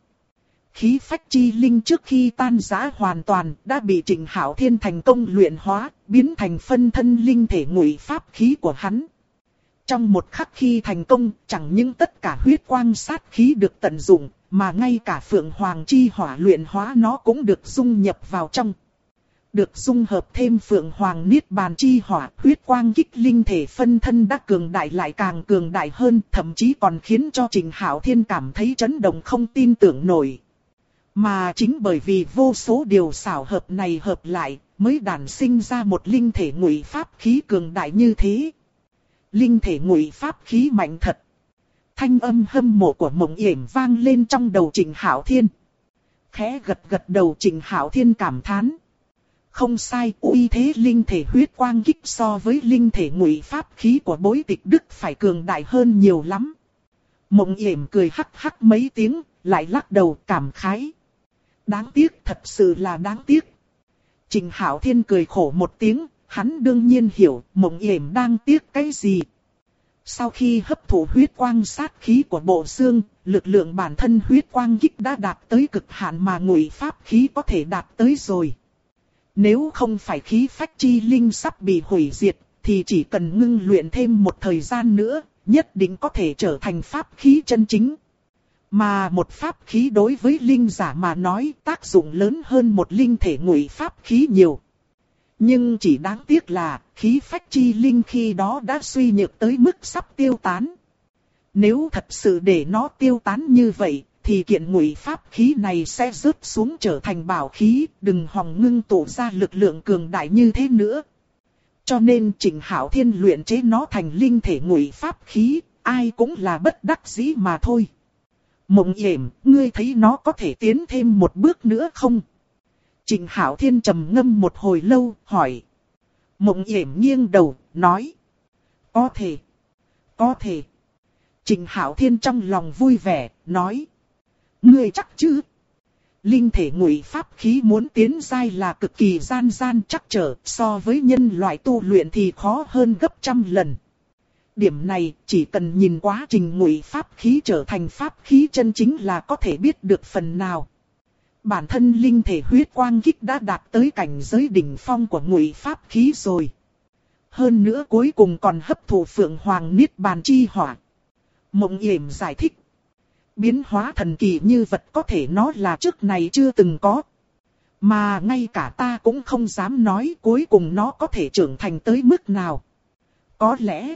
Khí phách chi linh trước khi tan rã hoàn toàn đã bị Trình Hạo Thiên thành công luyện hóa, biến thành phân thân linh thể ngụy pháp khí của hắn. Trong một khắc khi thành công, chẳng những tất cả huyết quang sát khí được tận dụng, mà ngay cả Phượng Hoàng chi hỏa luyện hóa nó cũng được dung nhập vào trong. Được dung hợp thêm Phượng Hoàng Niết Bàn Chi Hỏa, huyết quang kích linh thể phân thân đã cường đại lại càng cường đại hơn, thậm chí còn khiến cho Trình Hạo Thiên cảm thấy chấn động không tin tưởng nổi. Mà chính bởi vì vô số điều xảo hợp này hợp lại, mới đản sinh ra một linh thể ngụy pháp khí cường đại như thế. Linh thể ngụy pháp khí mạnh thật. Thanh âm hâm mộ của Mộng Yểm vang lên trong đầu Trình Hạo Thiên. Khẽ gật đầu Trình Hạo Thiên cảm thán. Không sai, uy thế linh thể huyết quang kích so với linh thể ngụy pháp khí của Bối Tịch Đức phải cường đại hơn nhiều lắm. Mộng Yểm cười hắc hắc mấy tiếng, lại lắc đầu cảm khái. Đáng tiếc, thật sự là đáng tiếc. Trình Hạo Thiên cười khổ một tiếng, hắn đương nhiên hiểu Mộng Yểm đang tiếc cái gì. Sau khi hấp thụ huyết quang sát khí của bộ xương, lực lượng bản thân huyết quang kích đã đạt tới cực hạn mà ngụy pháp khí có thể đạt tới rồi. Nếu không phải khí phách chi linh sắp bị hủy diệt, thì chỉ cần ngưng luyện thêm một thời gian nữa, nhất định có thể trở thành pháp khí chân chính. Mà một pháp khí đối với linh giả mà nói tác dụng lớn hơn một linh thể ngụy pháp khí nhiều. Nhưng chỉ đáng tiếc là khí phách chi linh khi đó đã suy nhược tới mức sắp tiêu tán. Nếu thật sự để nó tiêu tán như vậy, thì kiện ngụy pháp khí này sẽ rớt xuống trở thành bảo khí, đừng hòng ngưng tụ ra lực lượng cường đại như thế nữa. Cho nên Trịnh Hạo Thiên luyện chế nó thành linh thể ngụy pháp khí, ai cũng là bất đắc dĩ mà thôi. Mộng Yểm, ngươi thấy nó có thể tiến thêm một bước nữa không? Trịnh Hạo Thiên trầm ngâm một hồi lâu, hỏi. Mộng Yểm nghiêng đầu, nói. Có thể. Có thể. Trịnh Hạo Thiên trong lòng vui vẻ, nói. Ngươi chắc chứ? Linh thể ngụy pháp khí muốn tiến giai là cực kỳ gian chắc trở, so với nhân loại tu luyện thì khó hơn gấp trăm lần. Điểm này chỉ cần nhìn quá trình ngụy pháp khí trở thành pháp khí chân chính là có thể biết được phần nào. Bản thân linh thể huyết quang kích đã đạt tới cảnh giới đỉnh phong của ngụy pháp khí rồi. Hơn nữa cuối cùng còn hấp thụ Phượng Hoàng Niết Bàn chi hỏa. Mộng Yểm giải thích. Biến hóa thần kỳ như vật có thể nó là trước này chưa từng có. Mà ngay cả ta cũng không dám nói cuối cùng nó có thể trưởng thành tới mức nào. Có lẽ.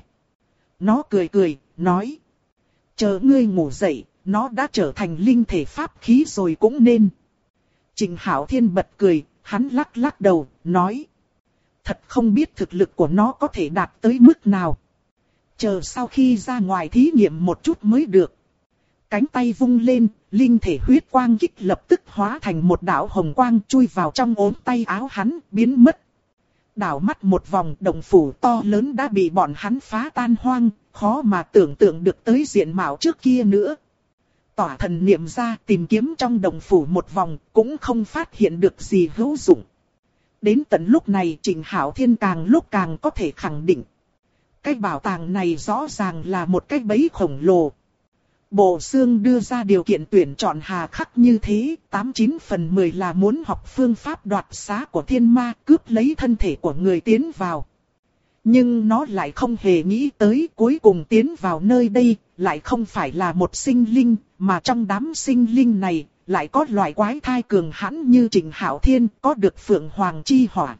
Nó cười cười, nói. Chờ ngươi ngủ dậy, nó đã trở thành linh thể pháp khí rồi cũng nên. Trịnh Hạo Thiên bật cười, hắn lắc lắc đầu, nói. Thật không biết thực lực của nó có thể đạt tới mức nào. Chờ sau khi ra ngoài thí nghiệm một chút mới được. Cánh tay vung lên, linh thể huyết quang kích lập tức hóa thành một đạo hồng quang chui vào trong ốm tay áo hắn, biến mất. Đảo mắt một vòng động phủ to lớn đã bị bọn hắn phá tan hoang, khó mà tưởng tượng được tới diện mạo trước kia nữa. Tỏa thần niệm ra tìm kiếm trong động phủ một vòng, cũng không phát hiện được gì hữu dụng. Đến tận lúc này Trịnh Hạo Thiên càng lúc càng có thể khẳng định. Cái bảo tàng này rõ ràng là một cái bẫy khổng lồ. Bộ Xương đưa ra điều kiện tuyển chọn hà khắc như thế, 89 phần 10 là muốn học phương pháp đoạt xá của thiên ma, cướp lấy thân thể của người tiến vào. Nhưng nó lại không hề nghĩ tới cuối cùng tiến vào nơi đây, lại không phải là một sinh linh, mà trong đám sinh linh này, lại có loại quái thai cường hãn như Trịnh Hạo Thiên, có được Phượng Hoàng chi hỏa.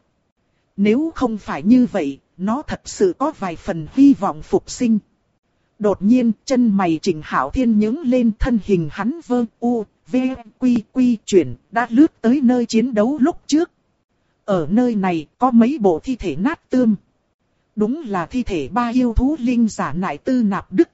Nếu không phải như vậy, nó thật sự có vài phần hy vọng phục sinh. Đột nhiên, chân mày Trịnh Hạo Thiên nhướng lên, thân hình hắn vơ u, v, quy chuyển, đã lướt tới nơi chiến đấu lúc trước. Ở nơi này, có mấy bộ thi thể nát tươm. Đúng là thi thể ba yêu thú linh giả Nại Tư Nạp Đức.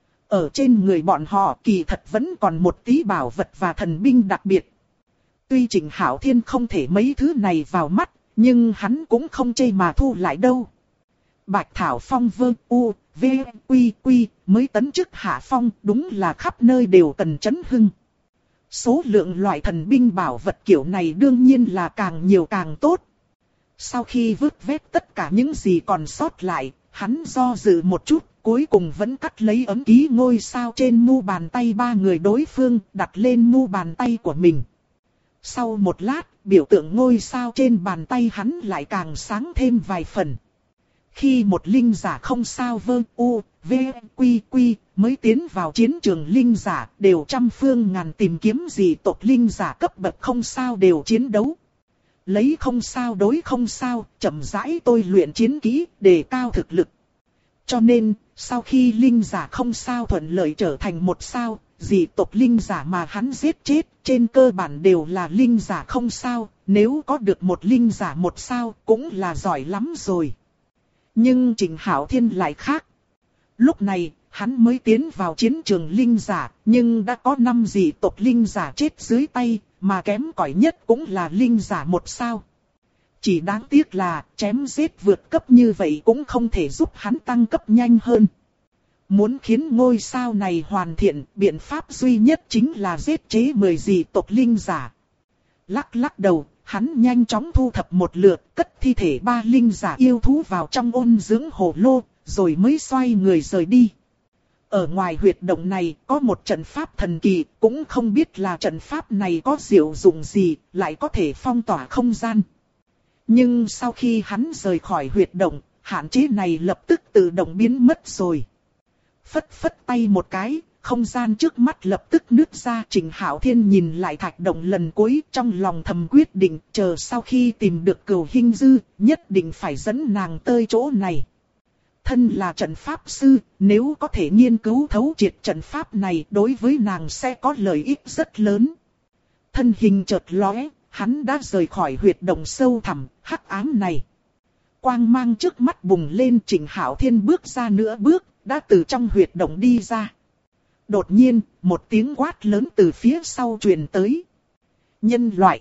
Ở trên người bọn họ kỳ thật vẫn còn một tí bảo vật và thần binh đặc biệt. Tuy Trịnh Hạo Thiên không thể mấy thứ này vào mắt, nhưng hắn cũng không chê mà thu lại đâu. Bạch Thảo Phong vơ u, v, quy mới tấn chức hạ phong, đúng là khắp nơi đều cần chấn hưng. Số lượng loại thần binh bảo vật kiểu này đương nhiên là càng nhiều càng tốt. Sau khi vứt vét tất cả những gì còn sót lại, hắn do dự một chút, cuối cùng vẫn cắt lấy ấm ký ngôi sao trên mu bàn tay ba người đối phương, đặt lên mu bàn tay của mình. Sau một lát, biểu tượng ngôi sao trên bàn tay hắn lại càng sáng thêm vài phần. Khi một linh giả không sao vơ u, v, quy mới tiến vào chiến trường linh giả, đều trăm phương ngàn tìm kiếm gì tộc linh giả cấp bậc không sao đều chiến đấu. Lấy không sao đối không sao, chậm rãi tôi luyện chiến kỹ, đề cao thực lực. Cho nên, sau khi linh giả không sao thuận lợi trở thành một sao, dị tộc linh giả mà hắn giết chết, trên cơ bản đều là linh giả không sao, nếu có được một linh giả một sao, cũng là giỏi lắm rồi. Nhưng Trịnh Hạo Thiên lại khác. Lúc này, hắn mới tiến vào chiến trường linh giả, nhưng đã có 5 dị tộc linh giả chết dưới tay, mà kém cỏi nhất cũng là linh giả một sao. Chỉ đáng tiếc là chém giết vượt cấp như vậy cũng không thể giúp hắn tăng cấp nhanh hơn. Muốn khiến ngôi sao này hoàn thiện, biện pháp duy nhất chính là giết chế 10 dị tộc linh giả. Lắc đầu, hắn nhanh chóng thu thập một lượt, cất thi thể 3 linh giả yêu thú vào trong ôn dưỡng hồ lô, rồi mới xoay người rời đi. Ở ngoài huyệt động này có một trận pháp thần kỳ, cũng không biết là trận pháp này có diệu dụng gì, lại có thể phong tỏa không gian. Nhưng sau khi hắn rời khỏi huyệt động, hạn chế này lập tức tự động biến mất rồi. Phất phất tay một cái, không gian trước mắt lập tức nứt ra. Trịnh Hạo Thiên nhìn lại thạch động lần cuối, trong lòng thầm quyết định, chờ sau khi tìm được Cửu Hinh Dư, nhất định phải dẫn nàng tới chỗ này. Thân là trận pháp sư, nếu có thể nghiên cứu thấu triệt trận pháp này, đối với nàng sẽ có lợi ích rất lớn. Thân hình chợt lóe, hắn đã rời khỏi huyệt động sâu thẳm, hắc ám này. Quang mang trước mắt bùng lên, Trịnh Hạo Thiên bước ra nửa bước, đã từ trong huyệt động đi ra. Đột nhiên, một tiếng quát lớn từ phía sau truyền tới. Nhân loại!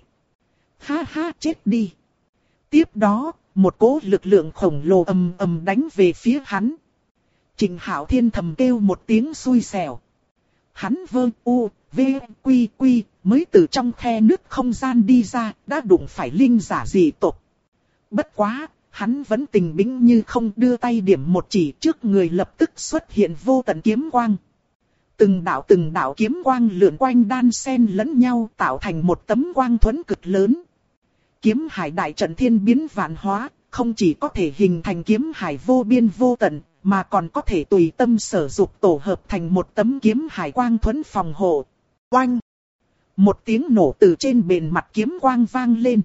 Ha ha, chết đi! Tiếp đó, một cỗ lực lượng khổng lồ ầm ầm đánh về phía hắn. Trịnh Hạo Thiên thầm kêu một tiếng xui xẻo. Hắn vơ u, v, quy quy, mới từ trong khe nứt không gian đi ra, đã đụng phải linh giả dị tộc. Bất quá, hắn vẫn tình bĩnh như không, đưa tay điểm một chỉ, trước người lập tức xuất hiện vô tận kiếm quang. Từng đạo kiếm quang lượn quanh đan xen lẫn nhau, tạo thành một tấm quang thuẫn cực lớn. Kiếm hải đại trận thiên biến vạn hóa, không chỉ có thể hình thành kiếm hải vô biên vô tận, mà còn có thể tùy tâm sở dục tổ hợp thành một tấm kiếm hải quang thuẫn phòng hộ. Oanh! Một tiếng nổ từ trên bề mặt kiếm quang vang lên.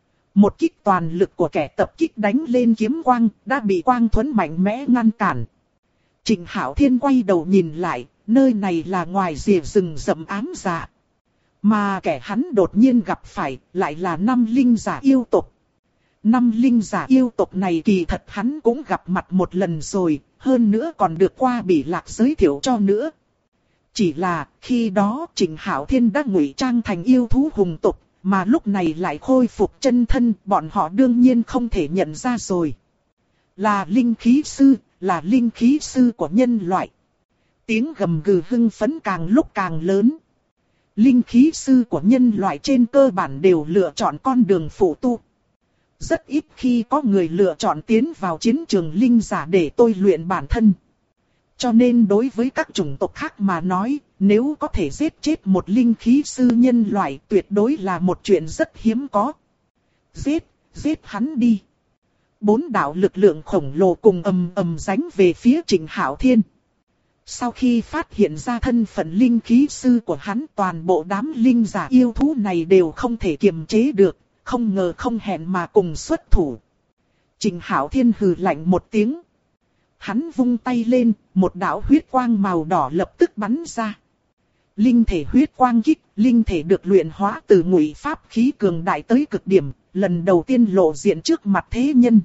Một kích toàn lực của kẻ tập kích đánh lên kiếm quang, đã bị quang thuẫn mạnh mẽ ngăn cản. Trịnh Hạo Thiên quay đầu nhìn lại, nơi này là ngoài rìa rừng rậm ám dạ. Mà kẻ hắn đột nhiên gặp phải, lại là 5 linh giả yêu tộc. 5 linh giả yêu tộc này kỳ thật hắn cũng gặp mặt một lần rồi, hơn nữa còn được qua Bỉ Lạc giới thiệu cho nữa. Chỉ là, khi đó Trịnh Hạo Thiên đã ngụy trang thành yêu thú hùng tộc, mà lúc này lại khôi phục chân thân, bọn họ đương nhiên không thể nhận ra rồi. Là linh khí sư của nhân loại. Tiếng gầm gừ hưng phấn càng lúc càng lớn. Linh khí sư của nhân loại trên cơ bản đều lựa chọn con đường phụ tu. Rất ít khi có người lựa chọn tiến vào chiến trường linh giả để tôi luyện bản thân. Cho nên đối với các chủng tộc khác mà nói, nếu có thể giết chết một linh khí sư nhân loại tuyệt đối là một chuyện rất hiếm có. Giết hắn đi. 4 đạo lực lượng khổng lồ cùng ầm ầm giánh về phía Trịnh Hạo Thiên. Sau khi phát hiện ra thân phận linh khí sư của hắn, toàn bộ đám linh giả yêu thú này đều không thể kiềm chế được, không ngờ không hẹn mà cùng xuất thủ. Trịnh Hạo Thiên hừ lạnh một tiếng. Hắn vung tay lên, một đạo huyết quang màu đỏ lập tức bắn ra. Linh thể huyết quang kích, linh thể được luyện hóa từ ngụy pháp khí cường đại tới cực điểm, lần đầu tiên lộ diện trước mặt thế nhân.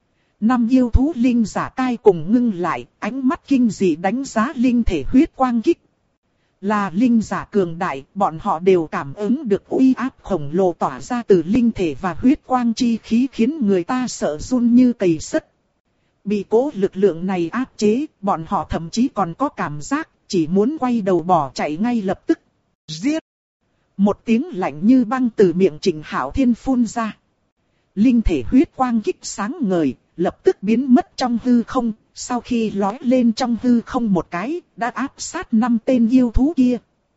5 yêu thú linh giả cai cùng ngưng lại, ánh mắt kinh dị đánh giá linh thể huyết quang kích. Là linh giả cường đại, bọn họ đều cảm ứng được uy áp khổng lồ tỏa ra từ linh thể và huyết quang chi khí, khiến người ta sợ run như cầy sắt. Bị cố lực lượng này áp chế, bọn họ thậm chí còn có cảm giác chỉ muốn quay đầu bỏ chạy ngay lập tức. Giết! Một tiếng lạnh như băng từ miệng Trịnh Hạo Thiên phun ra. Linh thể huyết quang kích sáng ngời, lập tức biến mất trong hư không, sau khi lói lên trong hư không một cái, đã áp sát 5 tên yêu thú kia.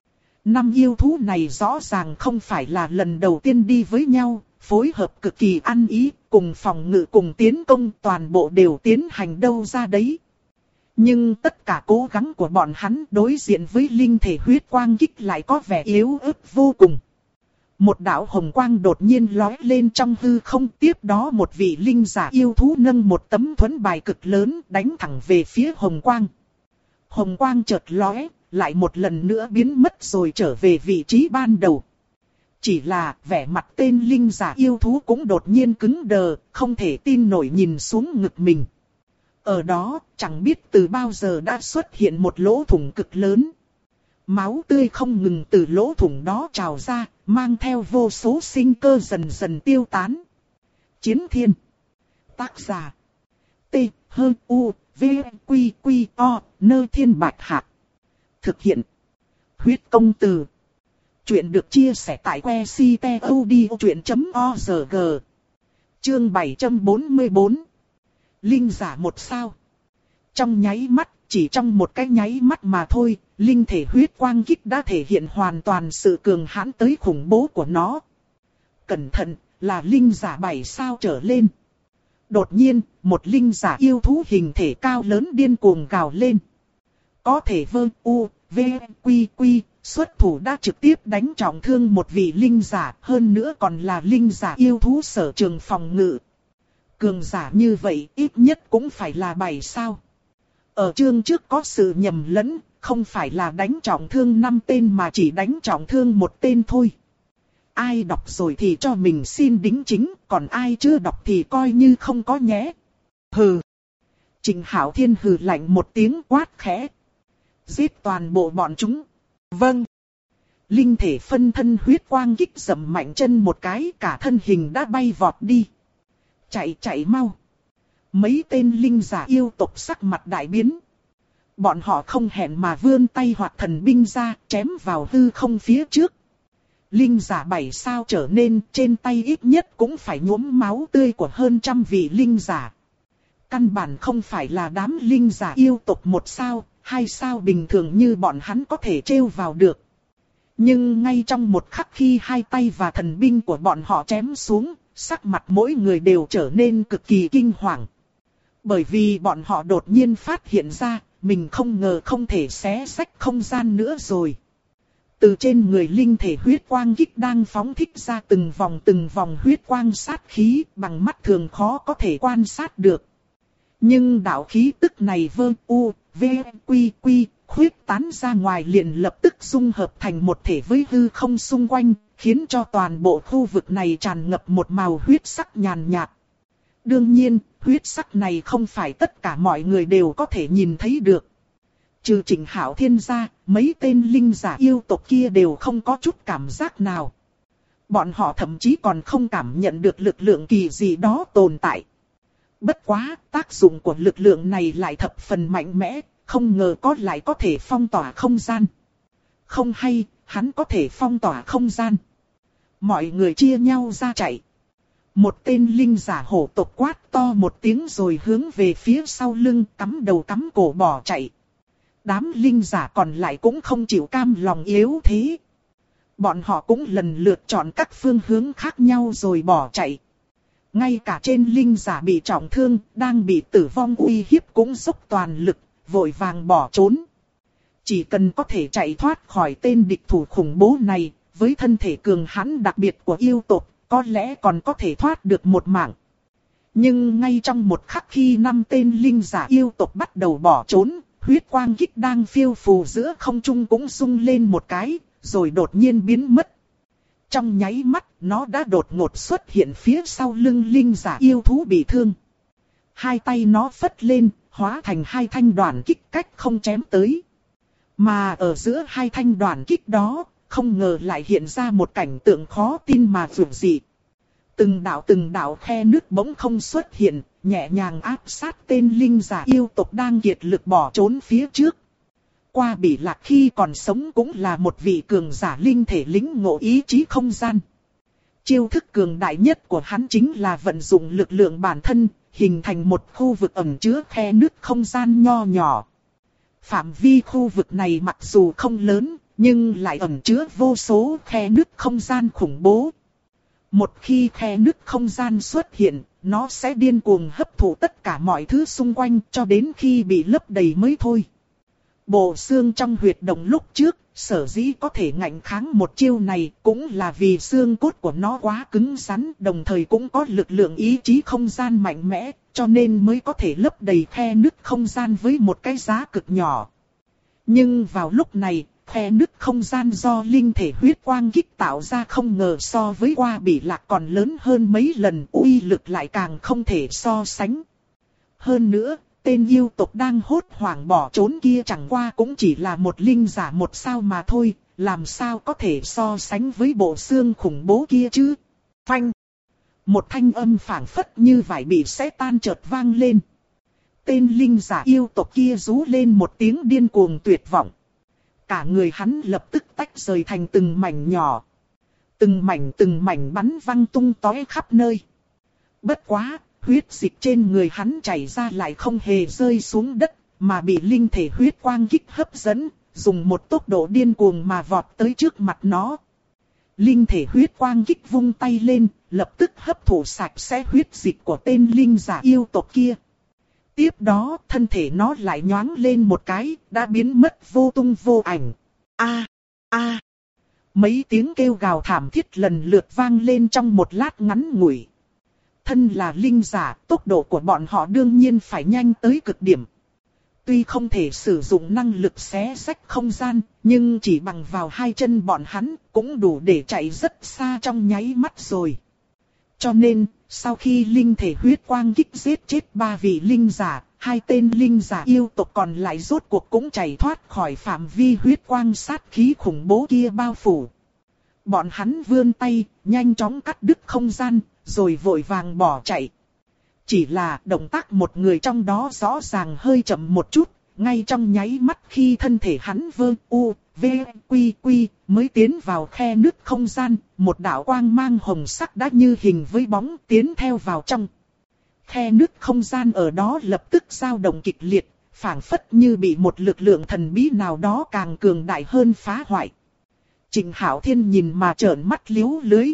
5 yêu thú này rõ ràng không phải là lần đầu tiên đi với nhau, phối hợp cực kỳ ăn ý, cùng phòng ngự cùng tiến công, toàn bộ đều tiến hành đâu ra đấy. Nhưng tất cả cố gắng của bọn hắn đối diện với linh thể huyết quang kích lại có vẻ yếu ớt vô cùng. Một đạo hồng quang đột nhiên lói lên trong hư không, tiếp đó một vị linh giả yêu thú nâng một tấm thuẫn bài cực lớn đánh thẳng về phía hồng quang. Hồng quang chợt lóe, lại một lần nữa biến mất rồi trở về vị trí ban đầu. Chỉ là vẻ mặt tên linh giả yêu thú cũng đột nhiên cứng đờ, không thể tin nổi nhìn xuống ngực mình. Ở đó, chẳng biết từ bao giờ đã xuất hiện một lỗ thủng cực lớn. Máu tươi không ngừng từ lỗ thủng đó trào ra, mang theo vô số sinh cơ dần dần tiêu tán. Chiến Thiên. Tác giả. T, H, U, V, Quy, Quy, O, Nơ Thiên Bạch Hạc. Thực hiện. Huyết Công Từ. Chuyện được chia sẻ tại que ctod.org. Chương 744. Linh giả một sao. Trong nháy mắt, chỉ trong một cái nháy mắt mà thôi, linh thể huyết quang kích đã thể hiện hoàn toàn sự cường hãn tới khủng bố của nó. Cẩn thận, là linh giả 7 sao trở lên. Đột nhiên, một linh giả yêu thú hình thể cao lớn điên cuồng gào lên. Có thể vơ u, v, quy quy, xuất thủ đã trực tiếp đánh trọng thương một vị linh giả, hơn nữa còn là linh giả yêu thú sở trường phòng ngự. Cường giả như vậy ít nhất cũng phải là 7 sao. Ở chương trước có sự nhầm lẫn, không phải là đánh trọng thương 5 tên mà chỉ đánh trọng thương một tên thôi. Ai đọc rồi thì cho mình xin đính chính, còn ai chưa đọc thì coi như không có nhé. Hừ. Trịnh Hạo Thiên hừ lạnh một tiếng quát khẽ. Giết toàn bộ bọn chúng. Vâng. Linh thể phân thân huyết quang kích dậm mạnh chân một cái, cả thân hình đã bay vọt đi. Chạy mau. Mấy tên linh giả yêu tộc sắc mặt đại biến. Bọn họ không hẹn mà vươn tay hoặc thần binh ra, chém vào hư không phía trước. Linh giả 7 sao trở nên, trên tay ít nhất cũng phải nhuốm máu tươi của hơn trăm vị linh giả. Căn bản không phải là đám linh giả yêu tộc 1 sao, 2 sao bình thường như bọn hắn có thể trêu vào được. Nhưng ngay trong một khắc khi hai tay và thần binh của bọn họ chém xuống, sắc mặt mỗi người đều trở nên cực kỳ kinh hoàng. Bởi vì bọn họ đột nhiên phát hiện ra, mình không ngờ không thể xé rách không gian nữa rồi. Từ trên người linh thể huyết quang kích đang phóng thích ra từng vòng huyết quang sát khí, bằng mắt thường khó có thể quan sát được. Nhưng đạo khí tức này vơ u, v, quy quy, khuyết tán ra ngoài liền lập tức dung hợp thành một thể với hư không xung quanh, khiến cho toàn bộ khu vực này tràn ngập một màu huyết sắc nhàn nhạt. Đương nhiên, huyết sắc này không phải tất cả mọi người đều có thể nhìn thấy được. Trừ Trịnh Hạo Thiên ra, mấy tên linh giả yêu tộc kia đều không có chút cảm giác nào. Bọn họ thậm chí còn không cảm nhận được lực lượng kỳ dị đó tồn tại. Bất quá, tác dụng của lực lượng này lại thập phần mạnh mẽ, không ngờ lại có thể phong tỏa không gian. Không hay, hắn có thể phong tỏa không gian. Mọi người chia nhau ra chạy. Một tên linh giả hổ tộc quát to một tiếng rồi hướng về phía sau lưng, cắm đầu cắm cổ bỏ chạy. Đám linh giả còn lại cũng không chịu cam lòng yếu thế. Bọn họ cũng lần lượt chọn các phương hướng khác nhau rồi bỏ chạy. Ngay cả trên linh giả bị trọng thương, đang bị tử vong uy hiếp cũng dốc toàn lực, vội vàng bỏ trốn. Chỉ cần có thể chạy thoát khỏi tên địch thủ khủng bố này, với thân thể cường hãn đặc biệt của yêu tộc, có lẽ còn có thể thoát được một mạng. Nhưng ngay trong một khắc khi 5 tên linh giả yêu tộc bắt đầu bỏ trốn, huyết quang kích đang phiêu phù giữa không trung cũng rung lên một cái, rồi đột nhiên biến mất. Trong nháy mắt, nó đã đột ngột xuất hiện phía sau lưng linh giả yêu thú bị thương. Hai tay nó phất lên, hóa thành 2 thanh đoàn kích cách không chém tới. Mà ở giữa 2 thanh đoàn kích đó, không ngờ lại hiện ra một cảnh tượng khó tin mà vượt dị. Từng đạo khe nước bỗng không xuất hiện, nhẹ nhàng áp sát tên linh giả yêu tộc đang kiệt lực bỏ trốn phía trước. Qua Bỉ Lạc khi còn sống cũng là một vị cường giả linh thể lĩnh ngộ ý chí không gian. Chiêu thức cường đại nhất của hắn chính là vận dụng lực lượng bản thân, hình thành một khu vực ẩn chứa khe nước không gian nho nhỏ. Phạm vi khu vực này mặc dù không lớn, nhưng lại ẩn chứa vô số khe nước không gian khủng bố. Một khi khe nước không gian xuất hiện, nó sẽ điên cuồng hấp thụ tất cả mọi thứ xung quanh cho đến khi bị lấp đầy mới thôi. Bộ xương trong huyệt động lúc trước, sở dĩ có thể ngạnh kháng một chiêu này cũng là vì xương cốt của nó quá cứng rắn, đồng thời cũng có lực lượng ý chí không gian mạnh mẽ, cho nên mới có thể lấp đầy khe nứt không gian với một cái giá cực nhỏ. Nhưng vào lúc này, khe nứt không gian do linh thể huyết quang kích tạo ra không ngờ so với Qua Bỉ Lạc còn lớn hơn mấy lần, uy lực lại càng không thể so sánh. Hơn nữa, tên yêu tộc đang hốt hoảng bỏ trốn kia chẳng qua cũng chỉ là một linh giả 1 sao mà thôi, làm sao có thể so sánh với bộ xương khủng bố kia chứ? Phanh! Một thanh âm phảng phất như vải bị xé tan chợt vang lên. Tên linh giả yêu tộc kia rú lên một tiếng điên cuồng tuyệt vọng. Cả người hắn lập tức tách rời thành từng mảnh nhỏ. Từng mảnh bắn văng tung tóe khắp nơi. Bất quá, huyết dịch trên người hắn chảy ra lại không hề rơi xuống đất, mà bị linh thể huyết quang kích hấp dẫn, dùng một tốc độ điên cuồng mà vọt tới trước mặt nó. Linh thể huyết quang kích vung tay lên, lập tức hấp thụ sạch sẽ huyết dịch của tên linh giả yêu tộc kia. Tiếp đó, thân thể nó lại nhoáng lên một cái, đã biến mất vô tung vô ảnh. A, a. Mấy tiếng kêu gào thảm thiết lần lượt vang lên trong một lát ngắn ngủi. Thân là linh giả, tốc độ của bọn họ đương nhiên phải nhanh tới cực điểm. Tuy không thể sử dụng năng lực xé rách không gian, nhưng chỉ bằng vào hai chân bọn hắn cũng đủ để chạy rất xa trong nháy mắt rồi. Cho nên, sau khi linh thể huyết quang kích giết chết 3 vị linh giả, 2 tên linh giả yêu tộc còn lại rốt cuộc cũng chạy thoát khỏi phạm vi huyết quang sát khí khủng bố kia bao phủ. Bọn hắn vươn tay, nhanh chóng cắt đứt không gian, rồi vội vàng bỏ chạy. Chỉ là động tác một người trong đó rõ ràng hơi chậm một chút, ngay trong nháy mắt khi thân thể hắn vơ u, v, quy quy mới tiến vào khe nứt không gian, một đạo quang mang hồng sắc đã như hình với bóng tiến theo vào trong. Khe nứt không gian ở đó lập tức dao động kịch liệt, phảng phất như bị một lực lượng thần bí nào đó càng cường đại hơn phá hoại. Trịnh Hạo Thiên nhìn mà trợn mắt liếu lưới.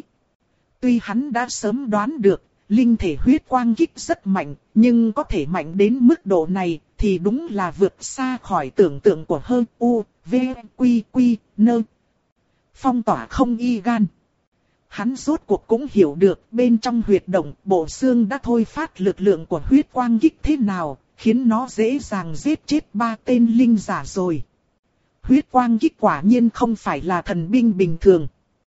Tuy hắn đã sớm đoán được, linh thể huyết quang kích rất mạnh, nhưng có thể mạnh đến mức độ này thì đúng là vượt xa khỏi tưởng tượng của hơn u, v, quy quy, nơ. Phong tỏa không y gan. Hắn rốt cuộc cũng hiểu được bên trong huyệt động bộ xương đã thôi phát lực lượng của huyết quang kích thế nào, khiến nó dễ dàng giết chết 3 tên linh giả rồi. Huyết quang kích quả nhiên không phải là thần binh bình thường.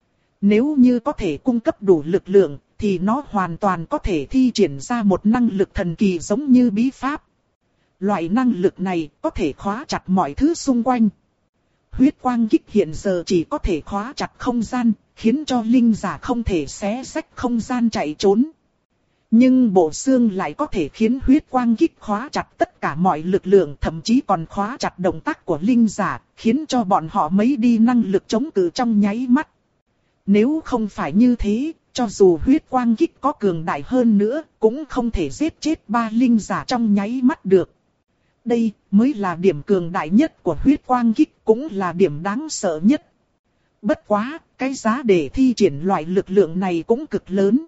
Nếu như có thể cung cấp đủ lực lượng, thì nó hoàn toàn có thể thi triển ra một năng lực thần kỳ giống như bí pháp. Loại năng lực này có thể khóa chặt mọi thứ xung quanh. Huyết quang kích hiện giờ chỉ có thể khóa chặt không gian, khiến cho linh giả không thể xé rách không gian chạy trốn. Nhưng bộ xương lại có thể khiến huyết quang kích khóa chặt tất cả mọi lực lượng, thậm chí còn khóa chặt động tác của linh giả, khiến cho bọn họ mấy đi năng lực chống cự trong nháy mắt. Nếu không phải như thế, cho dù huyết quang kích có cường đại hơn nữa, cũng không thể giết chết 3 linh giả trong nháy mắt được. Đây mới là điểm cường đại nhất của huyết quang kích, cũng là điểm đáng sợ nhất. Bất quá, cái giá để thi triển loại lực lượng này cũng cực lớn.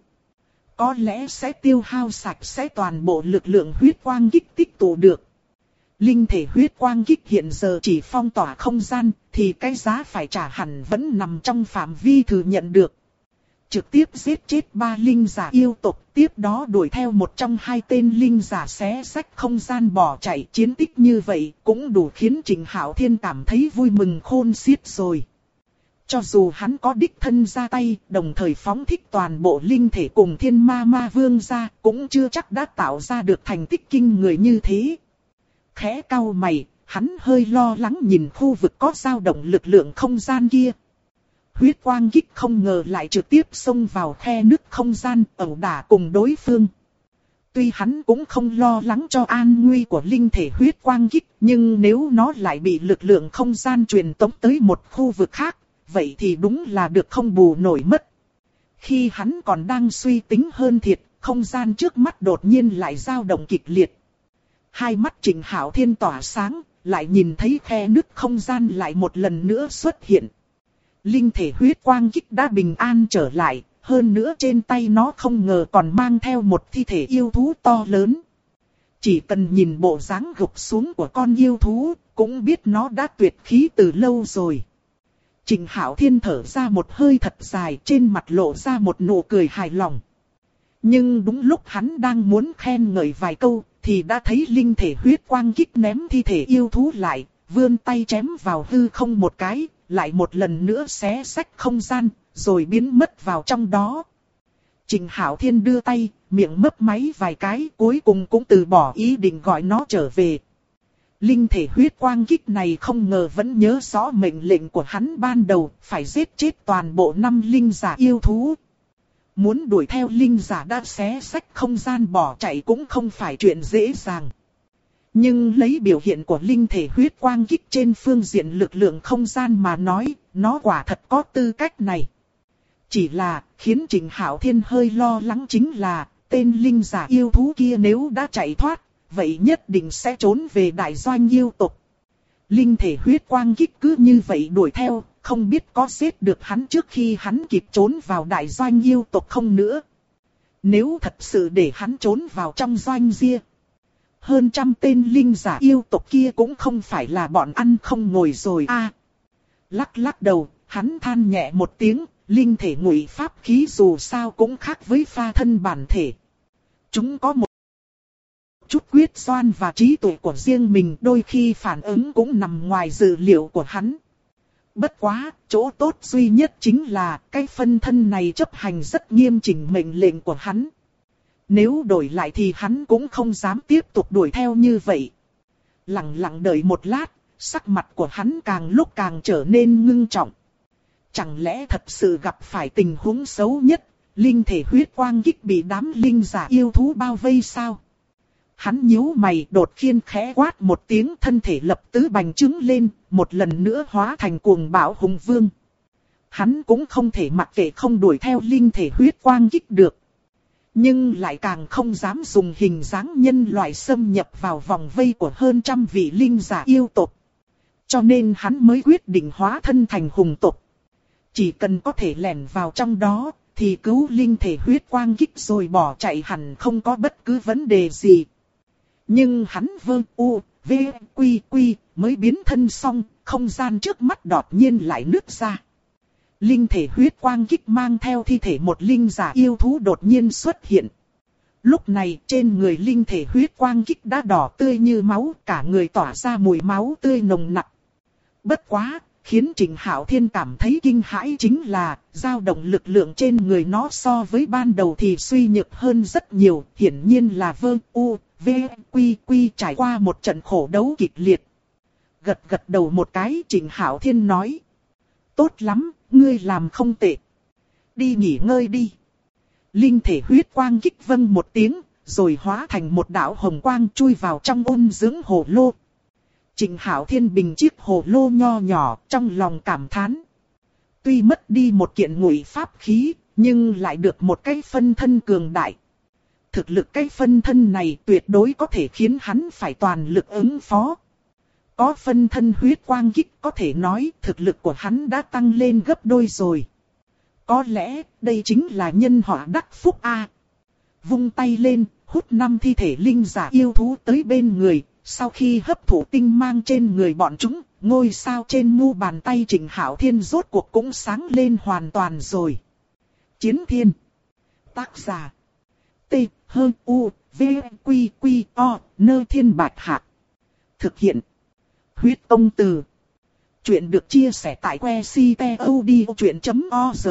Có lẽ sẽ tiêu hao sạch sẽ toàn bộ lực lượng huyết quang kích tích tụ được. Linh thể huyết quang kích hiện giờ chỉ phong tỏa không gian, thì cái giá phải trả hẳn vẫn nằm trong phạm vi thừa nhận được. Trực tiếp giết chết 3 linh giả yêu tộc, tiếp đó đuổi theo một trong 2 tên linh giả xé rách không gian bỏ chạy, chiến tích như vậy cũng đủ khiến Trịnh Hạo Thiên cảm thấy vui mừng khôn xiết rồi. Cho dù hắn có đích thân ra tay, đồng thời phóng thích toàn bộ linh thể cùng Thiên Ma Ma Vương ra, cũng chưa chắc đã tạo ra được thành tích kinh người như thế. Khẽ cau mày, hắn hơi lo lắng nhìn khu vực có dao động lực lượng không gian kia. Huyết quang kích không ngờ lại trực tiếp xông vào khe nứt không gian, ẩu đả cùng đối phương. Tuy hắn cũng không lo lắng cho an nguy của linh thể huyết quang kích, nhưng nếu nó lại bị lực lượng không gian truyền tống tới một khu vực khác, vậy thì đúng là được không bù nổi mất. Khi hắn còn đang suy tính hơn thiệt, không gian trước mắt đột nhiên lại dao động kịch liệt. Hai mắt Trịnh Hạo Thiên tỏa sáng, lại nhìn thấy khe nứt không gian lại một lần nữa xuất hiện. Linh thể huyết quang kích đã bình an trở lại, hơn nữa trên tay nó không ngờ còn mang theo một thi thể yêu thú to lớn. Chỉ cần nhìn bộ dáng gục xuống của con yêu thú, cũng biết nó đã tuyệt khí từ lâu rồi. Trịnh Hạo Thiên thở ra một hơi thật dài, trên mặt lộ ra một nụ cười hài lòng. Nhưng đúng lúc hắn đang muốn khen ngợi vài câu, thì đã thấy linh thể huyết quang kích ném thi thể yêu thú lại, vươn tay chém vào hư không một cái, lại một lần nữa xé rách không gian, rồi biến mất vào trong đó. Trịnh Hạo Thiên đưa tay, miệng mấp máy vài cái, cuối cùng cũng từ bỏ ý định gọi nó trở về. Linh thể huyết quang kích này không ngờ vẫn nhớ rõ mệnh lệnh của hắn ban đầu, phải giết chết toàn bộ 5 linh giả yêu thú. Muốn đuổi theo linh giả đã xé rách không gian bỏ chạy cũng không phải chuyện dễ dàng. Nhưng lấy biểu hiện của linh thể huyết quang kích trên phương diện lực lượng không gian mà nói, nó quả thật có tư cách này. Chỉ là, khiến Trịnh Hạo Thiên hơi lo lắng chính là, tên linh giả yêu thú kia nếu đã chạy thoát, vậy nhất định sẽ trốn về đại doanh yêu tộc. Linh thể huyết quang kích cứ như vậy đuổi theo, không biết có giết được hắn trước khi hắn kịp trốn vào đại doanh yêu tộc không nữa. Nếu thật sự để hắn trốn vào trong doanh ria, hơn trăm tên linh giả yêu tộc kia cũng không phải là bọn ăn không ngồi rồi a. Lắc lắc đầu, hắn than nhẹ một tiếng, linh thể ngụy pháp khí dù sao cũng khác với pha thân bản thể. Chúng có một chút quyết đoán và trí tuệ của riêng mình, đôi khi phản ứng cũng nằm ngoài dự liệu của hắn. Bất quá, chỗ tốt duy nhất chính là cái phân thân này chấp hành rất nghiêm chỉnh mệnh lệnh của hắn. Nếu đổi lại thì hắn cũng không dám tiếp tục đuổi theo như vậy. Lặng lặng đợi một lát, sắc mặt của hắn càng lúc càng trở nên ngưng trọng. Chẳng lẽ thật sự gặp phải tình huống xấu nhất, linh thể huyết quang kích bị đám linh giả yêu thú bao vây sao? Hắn nhíu mày, đột khiên khẽ quát một tiếng, thân thể lập tứ bành trướng lên, một lần nữa hóa thành cuồng bạo hùng vương. Hắn cũng không thể mặc kệ không đuổi theo linh thể huyết quang kích được. Nhưng lại càng không dám dùng hình dáng nhân loại xâm nhập vào vòng vây của hơn trăm vị linh giả yêu tộc. Cho nên hắn mới quyết định hóa thân thành hùng tộc. Chỉ cần có thể lẻn vào trong đó, thì cứu linh thể huyết quang kích rồi bỏ chạy hẳn không có bất cứ vấn đề gì. Nhưng hắn mới biến thân xong, không gian trước mắt đột nhiên lại nứt ra. Linh thể huyết quang kích mang theo thi thể một linh giả yêu thú đột nhiên xuất hiện. Lúc này trên người linh thể huyết quang kích đã đỏ tươi như máu, cả người tỏa ra mùi máu tươi nồng nặc. Bất quá, khiến Trịnh Hạo Thiên cảm thấy kinh hãi chính là, dao động lực lượng trên người nó so với ban đầu thì suy nhược hơn rất nhiều, hiển nhiên là trải qua một trận khổ đấu kịch liệt. Gật gật đầu một cái, Trịnh Hạo Thiên nói: tốt lắm, ngươi làm không tệ. Đi nghỉ ngơi đi. Linh thể huyết quang kích vâng một tiếng, rồi hóa thành một đạo hồng quang chui vào trong ôn dưỡng hồ lô. Trịnh Hạo Thiên bình chiếc hồ lô nho nhỏ, trong lòng cảm thán. Tuy mất đi một kiện ngụy pháp khí, nhưng lại được một cái phân thân cường đại. Thực lực cái phân thân này tuyệt đối có thể khiến hắn phải toàn lực ứng phó. Có phân thân huyết quang kích, có thể nói thực lực của hắn đã tăng lên gấp đôi rồi. Có lẽ đây chính là nhân họa đắc phúc a. Vung tay lên, hút 5 thi thể linh giả yêu thú tới bên người. Sau khi hấp thụ tinh mang trên người bọn chúng, ngôi sao trên mu bàn tay Trịnh Hạo Thiên rốt cuộc cũng sáng lên hoàn toàn rồi. Chiến Thiên. Tác giả: Nơ Thiên Bạch Hạc. Thực hiện: Huyết Tông Từ. Chuyện được chia sẻ tại website.odchuyện.org.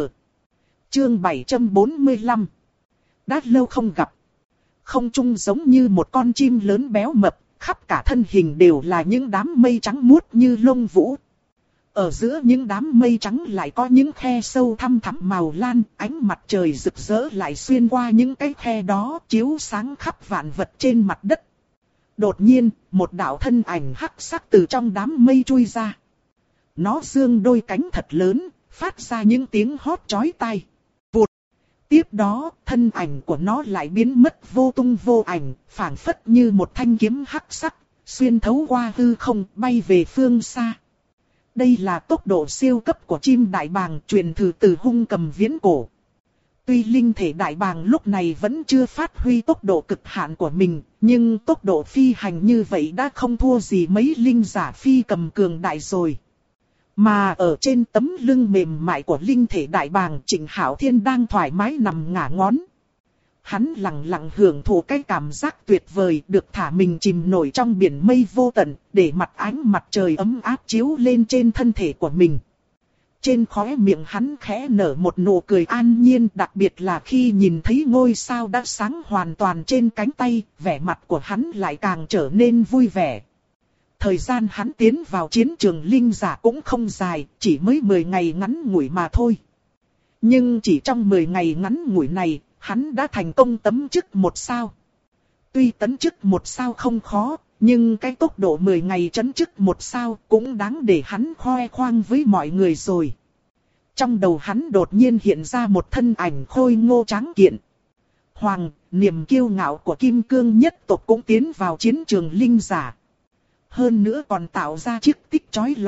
Chương 745. Đã lâu không gặp. Không trung giống như một con chim lớn béo mập, khắp cả thân hình đều là những đám mây trắng muốt như lông vũ. Ở giữa những đám mây trắng lại có những khe sâu thăm thẳm màu lan, ánh mặt trời rực rỡ lại xuyên qua những cái khe đó, chiếu sáng khắp vạn vật trên mặt đất. Đột nhiên, một đạo thân ảnh hắc sắc từ trong đám mây chui ra. Nó giương đôi cánh thật lớn, phát ra những tiếng hót chói tai. Vụt! Tiếp đó, thân ảnh của nó lại biến mất vô tung vô ảnh, phảng phất như một thanh kiếm hắc sắc, xuyên thấu qua hư không, bay về phương xa. Đây là tốc độ siêu cấp của chim đại bàng truyền thừa từ hung cầm viễn cổ. Tuy linh thể đại bàng lúc này vẫn chưa phát huy tốc độ cực hạn của mình, nhưng tốc độ phi hành như vậy đã không thua gì mấy linh giả phi cầm cường đại rồi. Mà ở trên tấm lưng mềm mại của linh thể đại bàng, Trịnh Hạo Thiên đang thoải mái nằm ngả ngón. Hắn lặng lặng hưởng thụ cái cảm giác tuyệt vời được thả mình chìm nổi trong biển mây vô tận, để mặt ánh mặt trời ấm áp chiếu lên trên thân thể của mình. Trên khóe miệng hắn khẽ nở một nụ cười an nhiên, đặc biệt là khi nhìn thấy ngôi sao đã sáng hoàn toàn trên cánh tay, vẻ mặt của hắn lại càng trở nên vui vẻ. Thời gian hắn tiến vào chiến trường linh giả cũng không dài, chỉ mới 10 ngày ngắn ngủi mà thôi. Nhưng chỉ trong 10 ngày ngắn ngủi này, hắn đã thành công tấm chức 1 sao. Tuy tấn chức 1 sao không khó, nhưng cái tốc độ 10 ngày tấn chức 1 sao cũng đáng để hắn khoe khoang với mọi người rồi. Trong đầu hắn đột nhiên hiện ra một thân ảnh khôi ngô tráng kiện. Hoàng, niềm kiêu ngạo của Kim Cương nhất tộc cũng tiến vào chiến trường linh giả. Hơn nữa còn tạo ra chiếc tích chói lọi,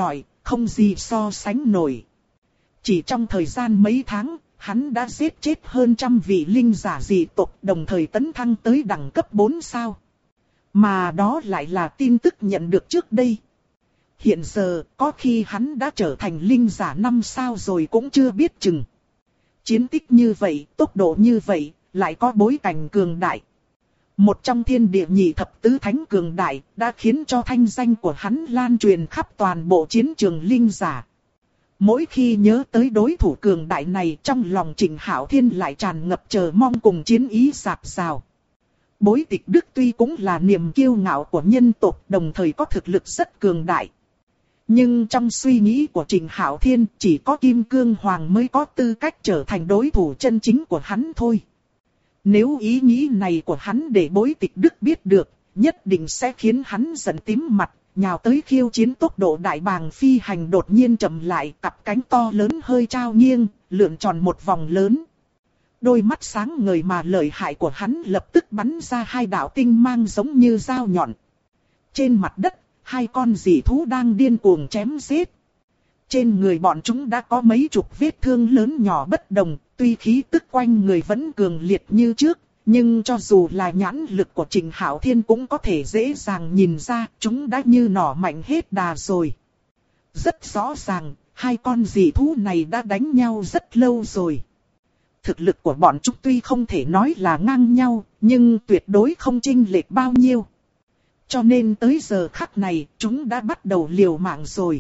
không gì so sánh nổi. Chỉ trong thời gian mấy tháng, hắn đã giết chết hơn 100 vị linh giả dị tộc, đồng thời tấn thăng tới đẳng cấp 4 sao. Mà đó lại là tin tức nhận được trước đây. Hiện giờ, có khi hắn đã trở thành linh giả 5 sao rồi cũng chưa biết chừng. Chiến tích như vậy, tốc độ như vậy, lại có bối cảnh cường đại. Một trong thiên địa nhị thập tứ thánh cường đại, đã khiến cho thanh danh của hắn lan truyền khắp toàn bộ chiến trường linh giả. Mỗi khi nhớ tới đối thủ cường đại này, trong lòng Trịnh Hạo Thiên lại tràn ngập chờ mong cùng chiến ý dạt dào. Bối Tịch Đức tuy cũng là niềm kiêu ngạo của nhân tộc, đồng thời có thực lực rất cường đại. Nhưng trong suy nghĩ của Trịnh Hạo Thiên, chỉ có Kim Cương Hoàng mới có tư cách trở thành đối thủ chân chính của hắn thôi. Nếu ý nghĩ này của hắn để Bối Tịch Đức biết được, nhất định sẽ khiến hắn giận tím mặt, nhào tới khiêu chiến. Tốc độ đại bàng phi hành đột nhiên chậm lại, cặp cánh to lớn hơi trao nghiêng, lượn tròn một vòng lớn. Đôi mắt sáng ngời mà lợi hại của hắn lập tức bắn ra hai đạo tinh mang giống như dao nhọn. Trên mặt đất, hai con dị thú đang điên cuồng chém giết. Trên người bọn chúng đã có mấy chục vết thương lớn nhỏ bất đồng, tuy khí tức quanh người vẫn cường liệt như trước, nhưng cho dù là nhãn lực của Trịnh Hạo Thiên cũng có thể dễ dàng nhìn ra chúng đã như nỏ mạnh hết đà rồi. Rất rõ ràng, hai con dị thú này đã đánh nhau rất lâu rồi. Thực lực của bọn chúng tuy không thể nói là ngang nhau, nhưng tuyệt đối không chênh lệch bao nhiêu. Cho nên tới giờ khắc này, chúng đã bắt đầu liều mạng rồi.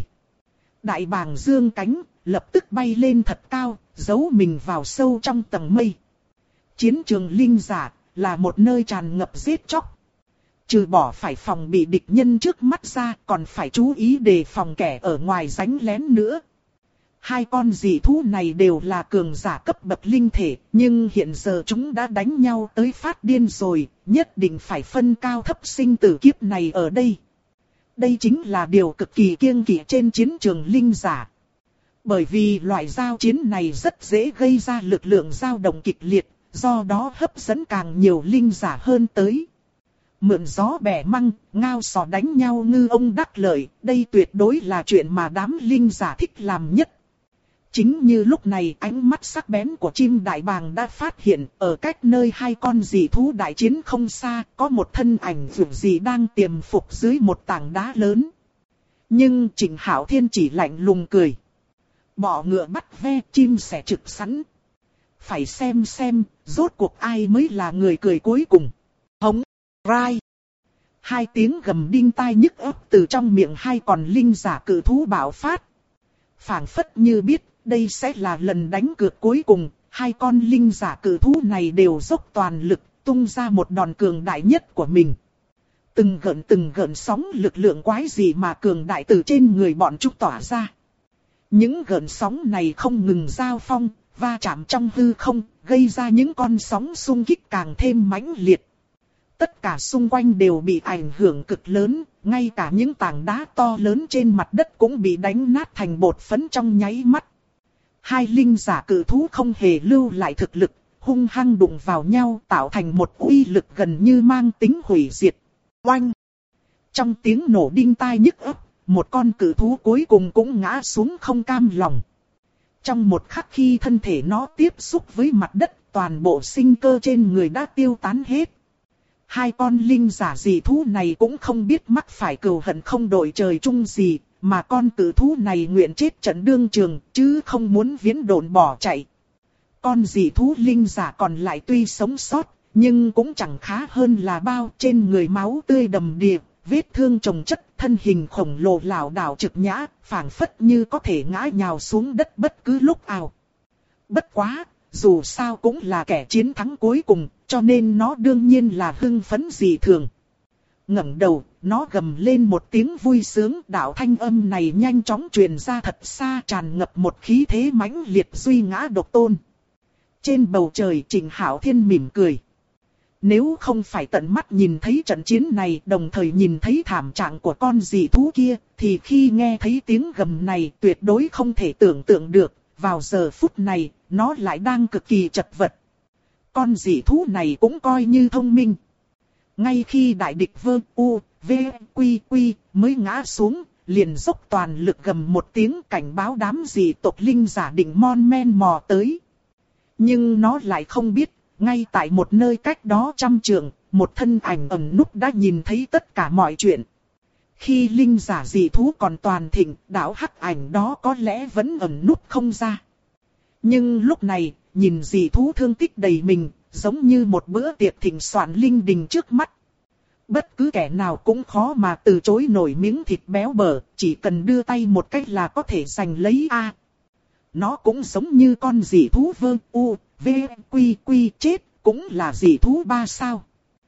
Đại bàng dương cánh, lập tức bay lên thật cao, giấu mình vào sâu trong tầng mây. Chiến trường linh giả là một nơi tràn ngập giết chóc. Trừ bỏ phải phòng bị địch nhân trước mắt ra, còn phải chú ý đề phòng kẻ ở ngoài ránh lén nữa. Hai con dị thú này đều là cường giả cấp bậc linh thể, nhưng hiện giờ chúng đã đánh nhau tới phát điên rồi, nhất định phải phân cao thấp sinh tử kiếp này ở đây. Đây chính là điều cực kỳ kiêng kỵ trên chiến trường linh giả. Bởi vì loại giao chiến này rất dễ gây ra lực lượng dao động kịch liệt, do đó hấp dẫn càng nhiều linh giả hơn tới. Mượn gió bẻ măng, ngao sò đánh nhau ngư ông đắc lợi, đây tuyệt đối là chuyện mà đám linh giả thích làm nhất. Chính như lúc này ánh mắt sắc bén của chim đại bàng đã phát hiện ở cách nơi hai con dị thú đại chiến không xa, có một thân ảnh vượt dị đang tiềm phục dưới một tảng đá lớn. Nhưng Trịnh Hạo Thiên chỉ lạnh lùng cười. Bọ ngựa bắt ve, chim sẻ trực sẵn. Phải xem, rốt cuộc ai mới là người cười cuối cùng. Hống, rai. Hai tiếng gầm đinh tai nhức óc từ trong miệng hai con linh giả cự thú bạo phát. Phảng phất như biết, đây sẽ là lần đánh cược cuối cùng, hai con linh giả cự thú này đều dốc toàn lực, tung ra một đòn cường đại nhất của mình. Từng gợn sóng lực lượng quái gì mà cường đại từ trên người bọn chúng tỏa ra. Những gợn sóng này không ngừng giao phong, va chạm trong hư không, gây ra những con sóng xung kích càng thêm mãnh liệt. Tất cả xung quanh đều bị ảnh hưởng cực lớn, ngay cả những tảng đá to lớn trên mặt đất cũng bị đánh nát thành bột phấn trong nháy mắt. Hai linh giả cự thú không hề lưu lại thực lực, hung hăng đụng vào nhau tạo thành một uy lực gần như mang tính hủy diệt. Oanh! Trong tiếng nổ đinh tai nhức óc, một con cự thú cuối cùng cũng ngã xuống không cam lòng. Trong một khắc khi thân thể nó tiếp xúc với mặt đất, toàn bộ sinh cơ trên người đã tiêu tán hết. Hai con linh giả dị thú này cũng không biết mắc phải cừu hận không đội trời chung gì, mà con cự thú này nguyện chết trận đương trường, chứ không muốn viễn độn bỏ chạy. Con dị thú linh giả còn lại tuy sống sót, nhưng cũng chẳng khá hơn là bao, trên người máu tươi đầm đìa, vết thương chồng chất, thân hình khổng lồ lảo đảo trực nhã, phảng phất như có thể ngã nhào xuống đất bất cứ lúc nào. Bất quá, dù sao cũng là kẻ chiến thắng cuối cùng, cho nên nó đương nhiên là hưng phấn dị thường. Ngẩng đầu, nó gầm lên một tiếng vui sướng, đạo thanh âm này nhanh chóng truyền ra thật xa, tràn ngập một khí thế mãnh liệt duy ngã độc tôn. Trên bầu trời Trịnh Hạo Thiên mỉm cười. Nếu không phải tận mắt nhìn thấy trận chiến này, đồng thời nhìn thấy thảm trạng của con dị thú kia, thì khi nghe thấy tiếng gầm này tuyệt đối không thể tưởng tượng được, vào giờ phút này, nó lại đang cực kỳ chật vật. Con dị thú này cũng coi như thông minh. Ngay khi đại địch Vương U, V, Quy mới ngã xuống, liền dốc toàn lực gầm một tiếng cảnh báo đám dị tộc linh giả định mon men mò tới. Nhưng nó lại không biết, ngay tại một nơi cách đó 100 trượng, một thân ảnh ẩn núp đã nhìn thấy tất cả mọi chuyện. Khi linh giả dị thú còn toàn thịnh, đạo hắc ảnh đó có lẽ vẫn ẩn núp không ra. Nhưng lúc này, nhìn dị thú thương tích đầy mình, giống như một bữa tiệc thịnh soạn linh đình trước mắt. Bất cứ kẻ nào cũng khó mà từ chối nổi miếng thịt béo bở, chỉ cần đưa tay một cách là có thể giành lấy a. Nó cũng giống như con dị thú vơ u, v, quy quy chết, cũng là dị thú 3 sao.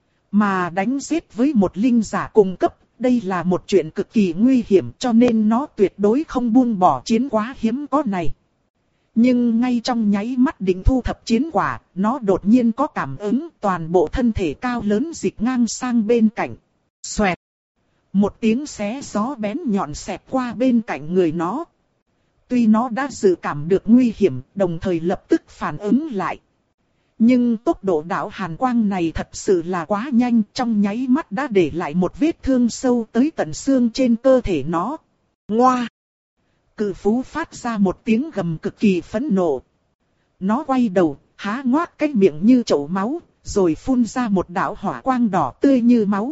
Mà đánh giết với một linh giả cùng cấp, đây là một chuyện cực kỳ nguy hiểm cho nên nó tuyệt đối không buông bỏ chiến quá hiếm có này. Nhưng ngay trong nháy mắt định thu thập chiến quả, nó đột nhiên có cảm ứng toàn bộ thân thể cao lớn dịch ngang sang bên cạnh. Xoẹt! Một tiếng xé gió bén nhọn xẹt qua bên cạnh người nó. Tuy nó đã dự cảm được nguy hiểm, đồng thời lập tức phản ứng lại. Nhưng tốc độ đạo hàn quang này thật sự là quá nhanh, trong nháy mắt đã để lại một vết thương sâu tới tận xương trên cơ thể nó. Ngoa! Cự phú phát ra một tiếng gầm cực kỳ phẫn nộ. Nó quay đầu, há ngoác cái miệng như chậu máu, rồi phun ra một đạo hỏa quang đỏ tươi như máu.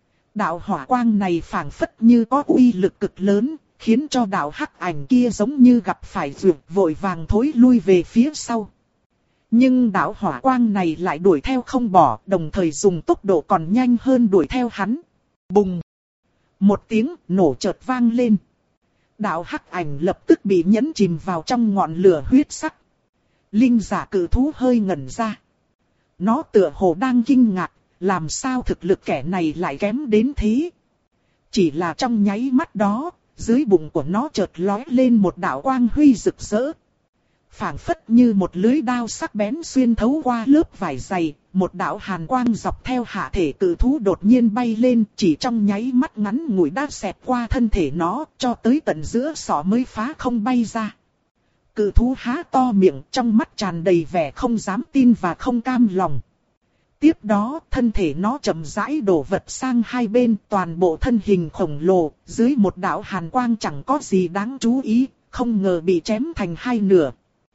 Đạo hỏa quang này phảng phất như có uy lực cực lớn, khiến cho đạo hắc ảnh kia giống như gặp phải dược vội vàng thối lui về phía sau. Nhưng đạo hỏa quang này lại đuổi theo không bỏ, đồng thời dùng tốc độ còn nhanh hơn đuổi theo hắn. Bùng! Một tiếng nổ chợt vang lên. Đạo hắc ảnh lập tức bị nhấn chìm vào trong ngọn lửa huyết sắc. Linh giả cự thú hơi ngẩn ra. Nó tựa hồ đang kinh ngạc, làm sao thực lực kẻ này lại kém đến thế. Chỉ là trong nháy mắt đó, dưới bụng của nó chợt lóe lên một đạo quang huy rực rỡ. Phảng phất như một lưới đao sắc bén xuyên thấu qua lớp vải dày, một đạo hàn quang dọc theo hạ thể cự thú đột nhiên bay lên, chỉ trong nháy mắt ngắn ngủi đã xẹt qua thân thể nó, cho tới tận giữa sọ mới phá không bay ra. Cự thú há to miệng, trong mắt tràn đầy vẻ không dám tin và không cam lòng. Tiếp đó, thân thể nó chậm rãi đổ vật sang hai bên, toàn bộ thân hình khổng lồ, dưới một đạo hàn quang chẳng có gì đáng chú ý, không ngờ bị chém thành hai nửa.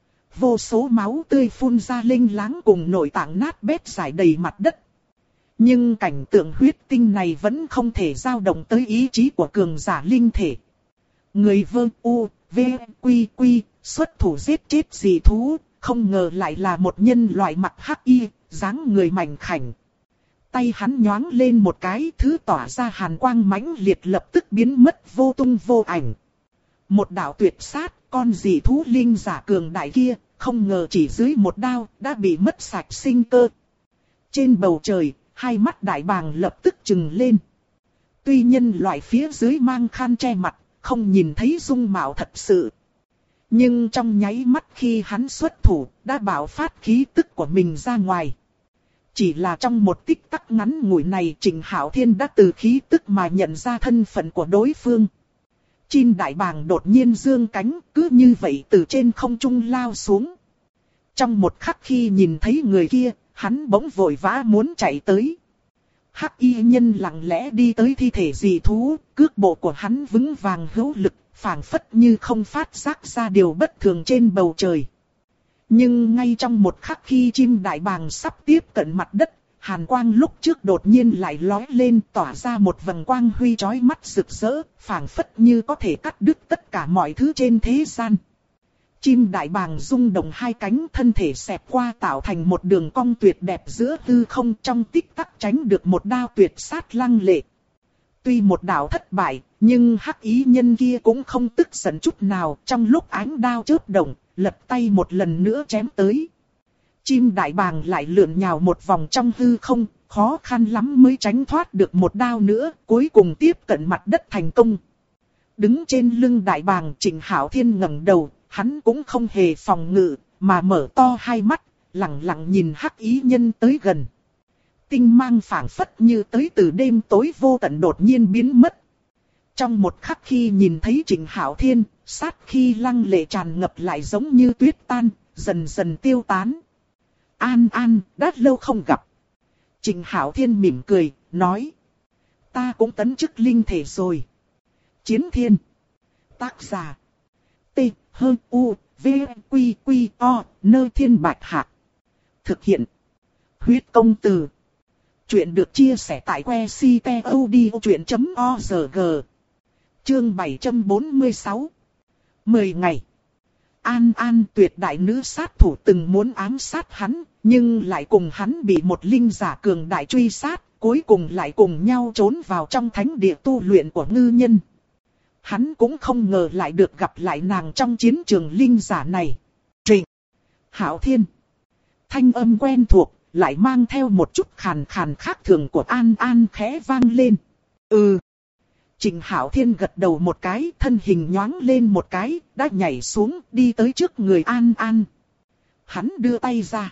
Vô số máu tươi phun ra linh láng cùng nội tạng nát bét rải đầy mặt đất. Nhưng cảnh tượng huyết tinh này vẫn không thể dao động tới ý chí của cường giả linh thể. Người vơ u, v, quy quy, xuất thủ giết chết dị thú, không ngờ lại là một nhân loại mặc hắc y, dáng người mảnh khảnh. Tay hắn nhoáng lên một cái, thứ tỏa ra hàn quang mãnh liệt lập tức biến mất vô tung vô ảnh. Một đạo tuyệt sát, con dị thú linh giả cường đại kia, không ngờ chỉ dưới một đao đã bị mất sạch sinh cơ. Trên bầu trời, hai mắt đại bàng lập tức trừng lên. Tuy nhân loại phía dưới mang khăn che mặt, không nhìn thấy dung mạo thật sự. Nhưng trong nháy mắt khi hắn xuất thủ, đã bạo phát khí tức của mình ra ngoài. Chỉ là trong một tích tắc ngắn ngủi này, Trịnh Hạo Thiên đã từ khí tức mà nhận ra thân phận của đối phương. Chim đại bàng đột nhiên dương cánh, cứ như vậy từ trên không trung lao xuống. Trong một khắc khi nhìn thấy người kia, hắn bỗng vội vã muốn chạy tới. Hắc y nhân lặng lẽ đi tới thi thể dị thú, cước bộ của hắn vững vàng hữu lực, phảng phất như không phát giác ra điều bất thường trên bầu trời. Nhưng ngay trong một khắc khi chim đại bàng sắp tiếp cận mặt đất, hàn quang lúc trước đột nhiên lại lóe lên, tỏa ra một vầng quang huy chói mắt rực rỡ, phảng phất như có thể cắt đứt tất cả mọi thứ trên thế gian. Chim đại bàng rung động hai cánh, thân thể xẹp qua tạo thành một đường cong tuyệt đẹp giữa hư không, trong tích tắc tránh được một đao tuyệt sát lăng lệ. Tuy một đạo thất bại, nhưng hắc ý nhân kia cũng không tức giận chút nào, trong lúc ánh đao chớp động, lật tay một lần nữa chém tới. Chim đại bàng lại lượn nhào một vòng trong hư không, khó khăn lắm mới tránh thoát được một đao nữa, cuối cùng tiếp cận mặt đất thành công. Đứng trên lưng đại bàng, Trịnh Hạo Thiên ngẩng đầu, hắn cũng không hề phòng ngự, mà mở to hai mắt, lặng lặng nhìn hắc ý nhân tới gần. Tinh mang phảng phất như tới từ đêm tối vô tận đột nhiên biến mất. Trong một khắc khi nhìn thấy Trịnh Hạo Thiên, sát khí lăng lệ tràn ngập lại giống như tuyết tan, dần dần tiêu tán. An An, đã lâu không gặp. Trịnh Hạo Thiên mỉm cười, nói. Ta cũng tấn chức linh thể rồi. Chiến thiên. Tác giả. T. U. V. Quy. Quy. O. Nơi thiên bạch hạ. Thực hiện. Huyết công từ. Chuyện được chia sẻ tại que ctod.org. Chương 746. 10 ngày. An An tuyệt đại nữ sát thủ từng muốn ám sát hắn, nhưng lại cùng hắn bị một linh giả cường đại truy sát, cuối cùng lại cùng nhau trốn vào trong thánh địa tu luyện của ngư nhân. Hắn cũng không ngờ lại được gặp lại nàng trong chiến trường linh giả này. Trịnh Hạo Thiên. Thanh âm quen thuộc, lại mang theo một chút khàn khàn khác thường của An An khẽ vang lên. Trịnh Hạo Thiên gật đầu một cái, thân hình nhoáng lên một cái, đã nhảy xuống, đi tới trước người An An. Hắn đưa tay ra.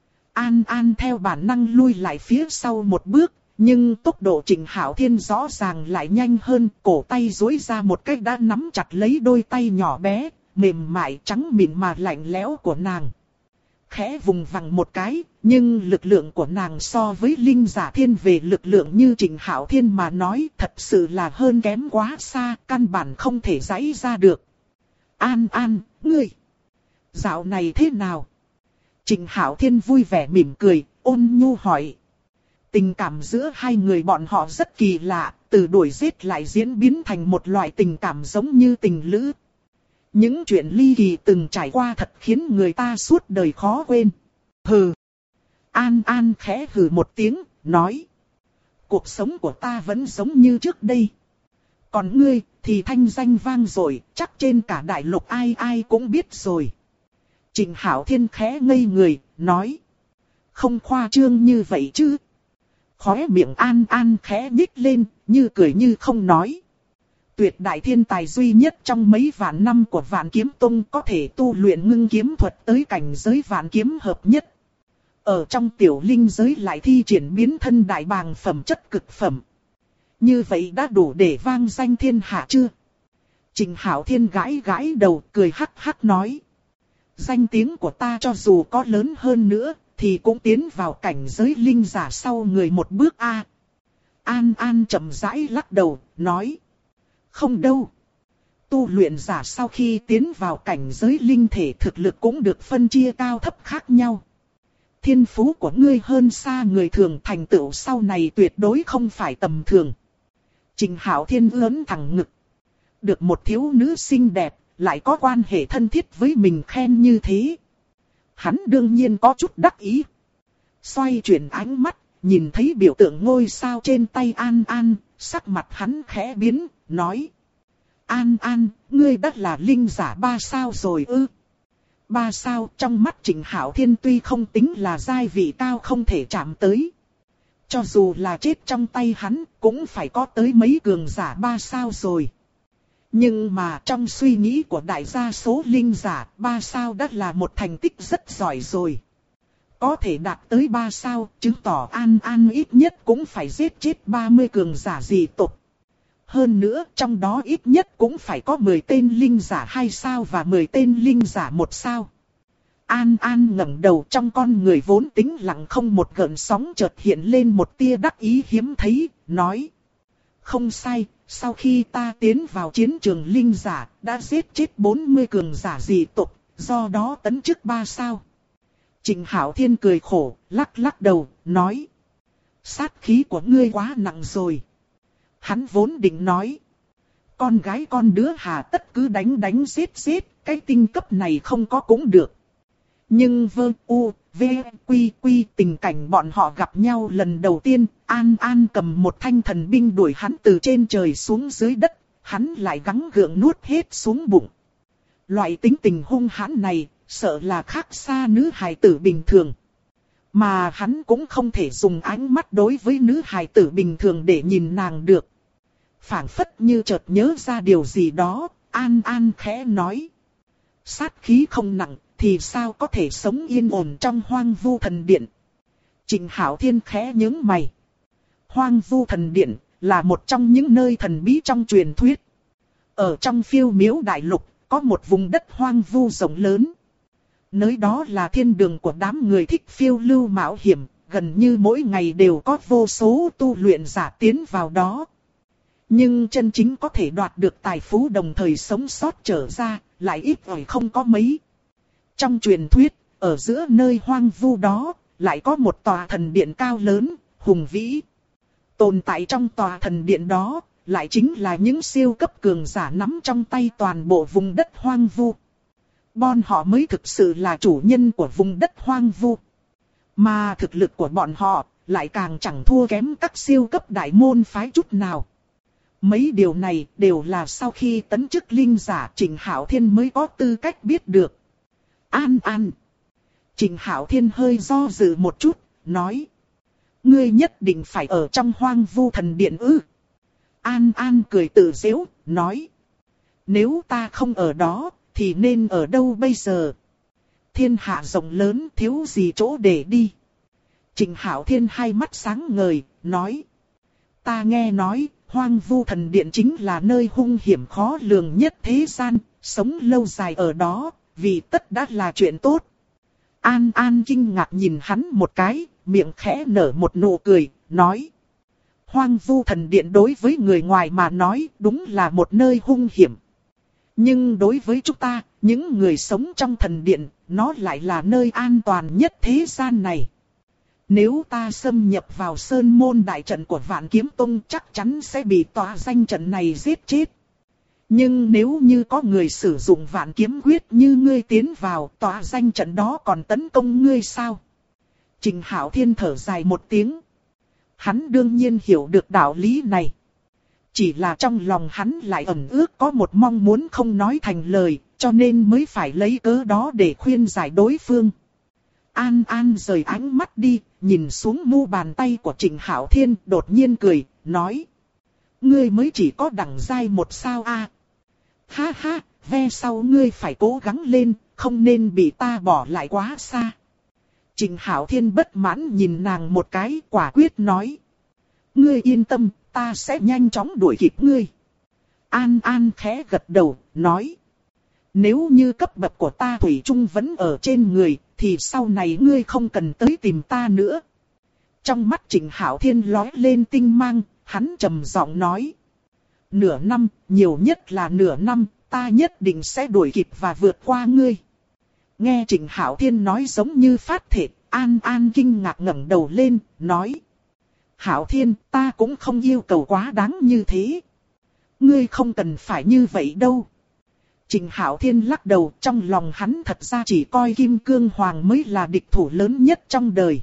An An theo bản năng lui lại phía sau một bước, nhưng tốc độ Trịnh Hạo Thiên rõ ràng lại nhanh hơn, cổ tay duỗi ra một cái đã nắm chặt lấy đôi tay nhỏ bé, mềm mại trắng mịn mà lạnh lẽo của nàng. Khẽ vùng vằng một cái, nhưng lực lượng của nàng so với linh giả thiên về lực lượng như Trịnh Hạo Thiên mà nói thật sự là hơn kém quá xa, căn bản không thể giãy ra được. An An, ngươi, dạo này thế nào? Trịnh Hạo Thiên vui vẻ mỉm cười, ôn nhu hỏi. Tình cảm giữa hai người bọn họ rất kỳ lạ, từ đuổi giết lại diễn biến thành một loại tình cảm giống như tình lữ. Những chuyện ly kỳ từng trải qua thật khiến người ta suốt đời khó quên. Hừ. An An khẽ hừ một tiếng, nói. Cuộc sống của ta vẫn giống như trước đây. Còn ngươi thì thanh danh vang rồi, chắc trên cả đại lục ai ai cũng biết rồi. Trịnh Hạo Thiên khẽ ngây người, nói. Không khoa trương như vậy chứ. Khóe miệng An An khẽ nhích lên, như cười như không nói. Tuyệt đại thiên tài duy nhất trong mấy vạn năm của Vạn Kiếm Tông có thể tu luyện ngưng kiếm thuật tới cảnh giới vạn kiếm hợp nhất. Ở trong tiểu linh giới lại thi triển biến thân đại bàng phẩm chất cực phẩm. Như vậy đã đủ để vang danh thiên hạ chưa? Trịnh Hạo Thiên gãi gãi đầu, cười hắc hắc nói. Danh tiếng của ta cho dù có lớn hơn nữa, thì cũng tiến vào cảnh giới linh giả sau người một bước a. An An chậm rãi lắc đầu, nói. Không đâu. Tu luyện giả sau khi tiến vào cảnh giới linh thể thực lực cũng được phân chia cao thấp khác nhau. Thiên phú của ngươi hơn xa người thường, thành tựu sau này tuyệt đối không phải tầm thường. Trịnh Hạo Thiên ưỡn thẳng ngực. Được một thiếu nữ xinh đẹp, lại có quan hệ thân thiết với mình khen như thế. Hắn đương nhiên có chút đắc ý. Xoay chuyển ánh mắt, nhìn thấy biểu tượng ngôi sao trên tay An An, sắc mặt hắn khẽ biến, nói. An An, ngươi đã là linh giả 3 sao rồi ư? 3 sao trong mắt Trịnh Hạo Thiên tuy không tính là giai vị cao không thể chạm tới. Cho dù là chết trong tay hắn, cũng phải có tới mấy cường giả 3 sao rồi. Nhưng mà trong suy nghĩ của đại đa số linh giả, 3 sao đã là một thành tích rất giỏi rồi. Có thể đạt tới 3 sao, chứng tỏ An An ít nhất cũng phải giết chết 30 cường giả dị tộc. Hơn nữa, trong đó ít nhất cũng phải có 10 tên linh giả 2 sao và 10 tên linh giả 1 sao. An An ngẩng đầu, trong con người vốn tĩnh lặng không một gợn sóng chợt hiện lên một tia đắc ý hiếm thấy, nói. Không sai, sau khi ta tiến vào chiến trường linh giả, đã giết chết 40 cường giả dị tộc, do đó tấn chức 3 sao. Trịnh Hạo Thiên cười khổ, lắc lắc đầu, nói. Sát khí của ngươi quá nặng rồi. Hắn vốn định nói. Con gái con đứa hà tất cứ đánh giết, cái tinh cấp này không có cũng được. Nhưng quy tình cảnh bọn họ gặp nhau lần đầu tiên, An An cầm một thanh thần binh đuổi hắn từ trên trời xuống dưới đất, hắn lại gắng gượng nuốt hết xuống bụng. Loại tính tình hung hãn này, sợ là khác xa nữ hài tử bình thường. Mà hắn cũng không thể dùng ánh mắt đối với nữ hài tử bình thường để nhìn nàng được. Phảng phất như chợt nhớ ra điều gì đó, An An khẽ nói. Sát khí không nặng, thì sao có thể sống yên ổn trong Hoang Vu Thần Điện? Trịnh Hạo Thiên khẽ nhướng mày. Hoang Vu Thần Điện là một trong những nơi thần bí trong truyền thuyết. Ở trong Phiêu Miếu Đại Lục, có một vùng đất hoang vu rộng lớn. Nơi đó là thiên đường của đám người thích phiêu lưu mạo hiểm, gần như mỗi ngày đều có vô số tu luyện giả tiến vào đó. Nhưng chân chính có thể đoạt được tài phú đồng thời sống sót trở ra, lại ít ỏi không có mấy. Trong truyền thuyết, ở giữa nơi hoang vu đó, lại có một tòa thần điện cao lớn, hùng vĩ. Tồn tại trong tòa thần điện đó, lại chính là những siêu cấp cường giả nắm trong tay toàn bộ vùng đất hoang vu. Bọn họ mới thực sự là chủ nhân của vùng đất hoang vu. Mà thực lực của bọn họ, lại càng chẳng thua kém các siêu cấp đại môn phái chút nào. Mấy điều này đều là sau khi tấn chức linh giả Trịnh Hạo Thiên mới có tư cách biết được. An An. Trịnh Hạo Thiên hơi do dự một chút, nói. Ngươi nhất định phải ở trong hoang vu thần điện ư. An An cười tự giễu, nói. Nếu ta không ở đó, thì nên ở đâu bây giờ? Thiên hạ rộng lớn, thiếu gì chỗ để đi. Trịnh Hạo Thiên hai mắt sáng ngời, nói. Ta nghe nói, hoang vu thần điện chính là nơi hung hiểm khó lường nhất thế gian, sống lâu dài ở đó, vì tất đã là chuyện tốt. An An kinh ngạc nhìn hắn một cái, miệng khẽ nở một nụ cười, nói. Hoang vu thần điện đối với người ngoài mà nói đúng là một nơi hung hiểm. Nhưng đối với chúng ta, những người sống trong thần điện, nó lại là nơi an toàn nhất thế gian này. Nếu ta xâm nhập vào sơn môn đại trận của Vạn Kiếm Tông chắc chắn sẽ bị tòa danh trận này giết chết. Nhưng nếu như có người sử dụng Vạn Kiếm Quyết như ngươi tiến vào tòa danh trận đó còn tấn công ngươi sao? Trịnh Hạo Thiên thở dài một tiếng. Hắn đương nhiên hiểu được đạo lý này. Chỉ là trong lòng hắn lại ẩn ước có một mong muốn không nói thành lời, cho nên mới phải lấy cớ đó để khuyên giải đối phương. An An rời ánh mắt đi, nhìn xuống mu bàn tay của Trịnh Hạo Thiên, đột nhiên cười, nói. Ngươi mới chỉ có đẳng giai một sao a? Ha ha, ve sau ngươi phải cố gắng lên, không nên bị ta bỏ lại quá xa. Trịnh Hạo Thiên bất mãn nhìn nàng một cái, quả quyết nói. Ngươi yên tâm, ta sẽ nhanh chóng đuổi kịp ngươi. An An khẽ gật đầu, nói. Nếu như cấp bậc của ta thủy chung vẫn ở trên người, thì sau này ngươi không cần tới tìm ta nữa. Trong mắt Trịnh Hạo Thiên lóe lên tinh mang, hắn trầm giọng nói. Nửa năm, nhiều nhất là nửa năm, ta nhất định sẽ đuổi kịp và vượt qua ngươi. Nghe Trịnh Hạo Thiên nói giống như phát thể, An An kinh ngạc ngẩng đầu lên, nói. Hạo Thiên, ta cũng không yêu cầu quá đáng như thế. Ngươi không cần phải như vậy đâu. Trịnh Hạo Thiên lắc đầu, trong lòng hắn thật ra chỉ coi Kim Cương Hoàng mới là địch thủ lớn nhất trong đời.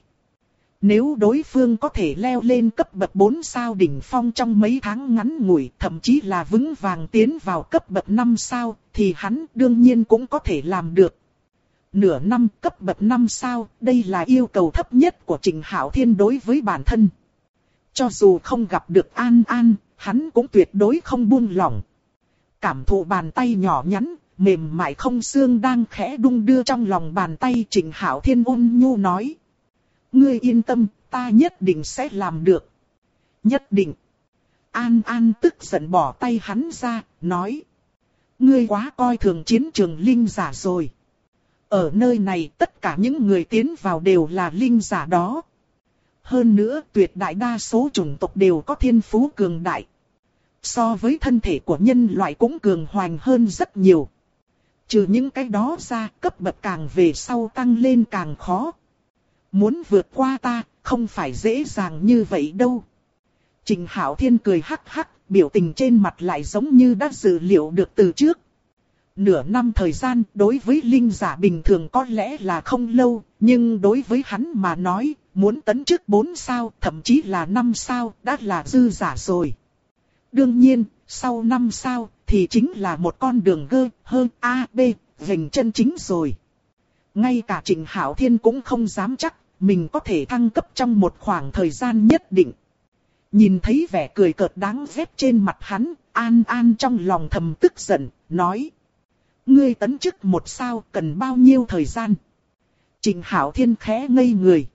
Nếu đối phương có thể leo lên cấp bậc 4 sao đỉnh phong trong mấy tháng ngắn ngủi, thậm chí là vững vàng tiến vào cấp bậc 5 sao, thì hắn đương nhiên cũng có thể làm được. Nửa năm cấp bậc 5 sao, đây là yêu cầu thấp nhất của Trịnh Hạo Thiên đối với bản thân. Cho dù không gặp được An An, hắn cũng tuyệt đối không buông lỏng. Cảm thụ bàn tay nhỏ nhắn, mềm mại không xương đang khẽ đung đưa trong lòng bàn tay, Trịnh Hạo Thiên ôn nhu nói. Ngươi yên tâm, ta nhất định sẽ làm được. Nhất định. An An tức giận bỏ tay hắn ra, nói. Ngươi quá coi thường chiến trường linh giả rồi. Ở nơi này tất cả những người tiến vào đều là linh giả đó. Hơn nữa tuyệt đại đa số chủng tộc đều có thiên phú cường đại. So với thân thể của nhân loại cũng cường hoành hơn rất nhiều. Trừ những cái đó ra, cấp bậc càng về sau tăng lên càng khó. Muốn vượt qua ta, không phải dễ dàng như vậy đâu. Trịnh Hạo Thiên cười hắc hắc, biểu tình trên mặt lại giống như đã dự liệu được từ trước. Nửa năm thời gian đối với linh giả bình thường có lẽ là không lâu, nhưng đối với hắn mà nói, muốn tấn chức 4 sao, thậm chí là 5 sao, đã là dư giả rồi. Đương nhiên, sau 5 sao, thì chính là một con đường gơ, hơn A, B, vành chân chính rồi. Ngay cả Trịnh Hạo Thiên cũng không dám chắc, mình có thể thăng cấp trong một khoảng thời gian nhất định. Nhìn thấy vẻ cười cợt đáng ghét trên mặt hắn, An An trong lòng thầm tức giận, nói. Ngươi tấn chức 1 sao cần bao nhiêu thời gian? Trịnh Hạo Thiên khẽ ngây người.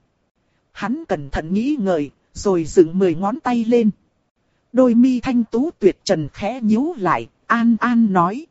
Hắn cẩn thận nghĩ ngợi, rồi dựng 10 ngón tay lên. Đôi mi thanh tú tuyệt trần khẽ nhíu lại, An An nói.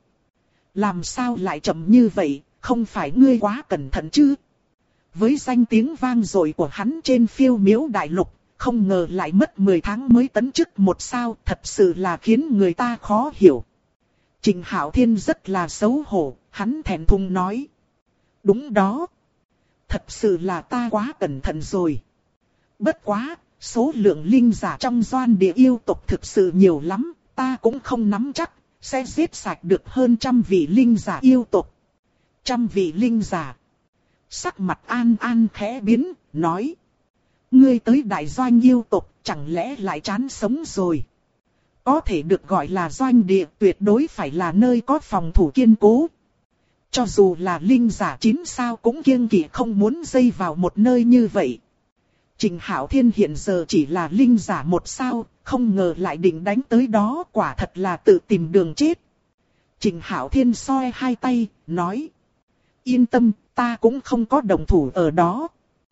Làm sao lại chậm như vậy, không phải ngươi quá cẩn thận chứ? Với danh tiếng vang dội của hắn trên phiêu miếu đại lục, không ngờ lại mất 10 tháng mới tấn chức một sao, thật sự là khiến người ta khó hiểu. Trình Hạo Thiên rất là xấu hổ, hắn thẹn thùng nói. Đúng đó. Thật sự là ta quá cẩn thận rồi. Bất quá, số lượng linh giả trong Doan Địa yêu tộc thực sự nhiều lắm, ta cũng không nắm chắc, sẽ giết sạch được hơn 100 vị linh giả yêu tộc. 100 vị linh giả. Sắc mặt An An khẽ biến, nói. Ngươi tới đại doanh yêu tộc, chẳng lẽ lại chán sống rồi? Có thể được gọi là doanh địa, tuyệt đối phải là nơi có phòng thủ kiên cố. Cho dù là linh giả 9 sao cũng kiêng kỵ không muốn dây vào một nơi như vậy. Trình Hạo Thiên hiện giờ chỉ là linh giả 1 sao, không ngờ lại định đánh tới đó, quả thật là tự tìm đường chết. Trình Hạo Thiên xoay hai tay, nói. Yên tâm, ta cũng không có đồng thủ ở đó.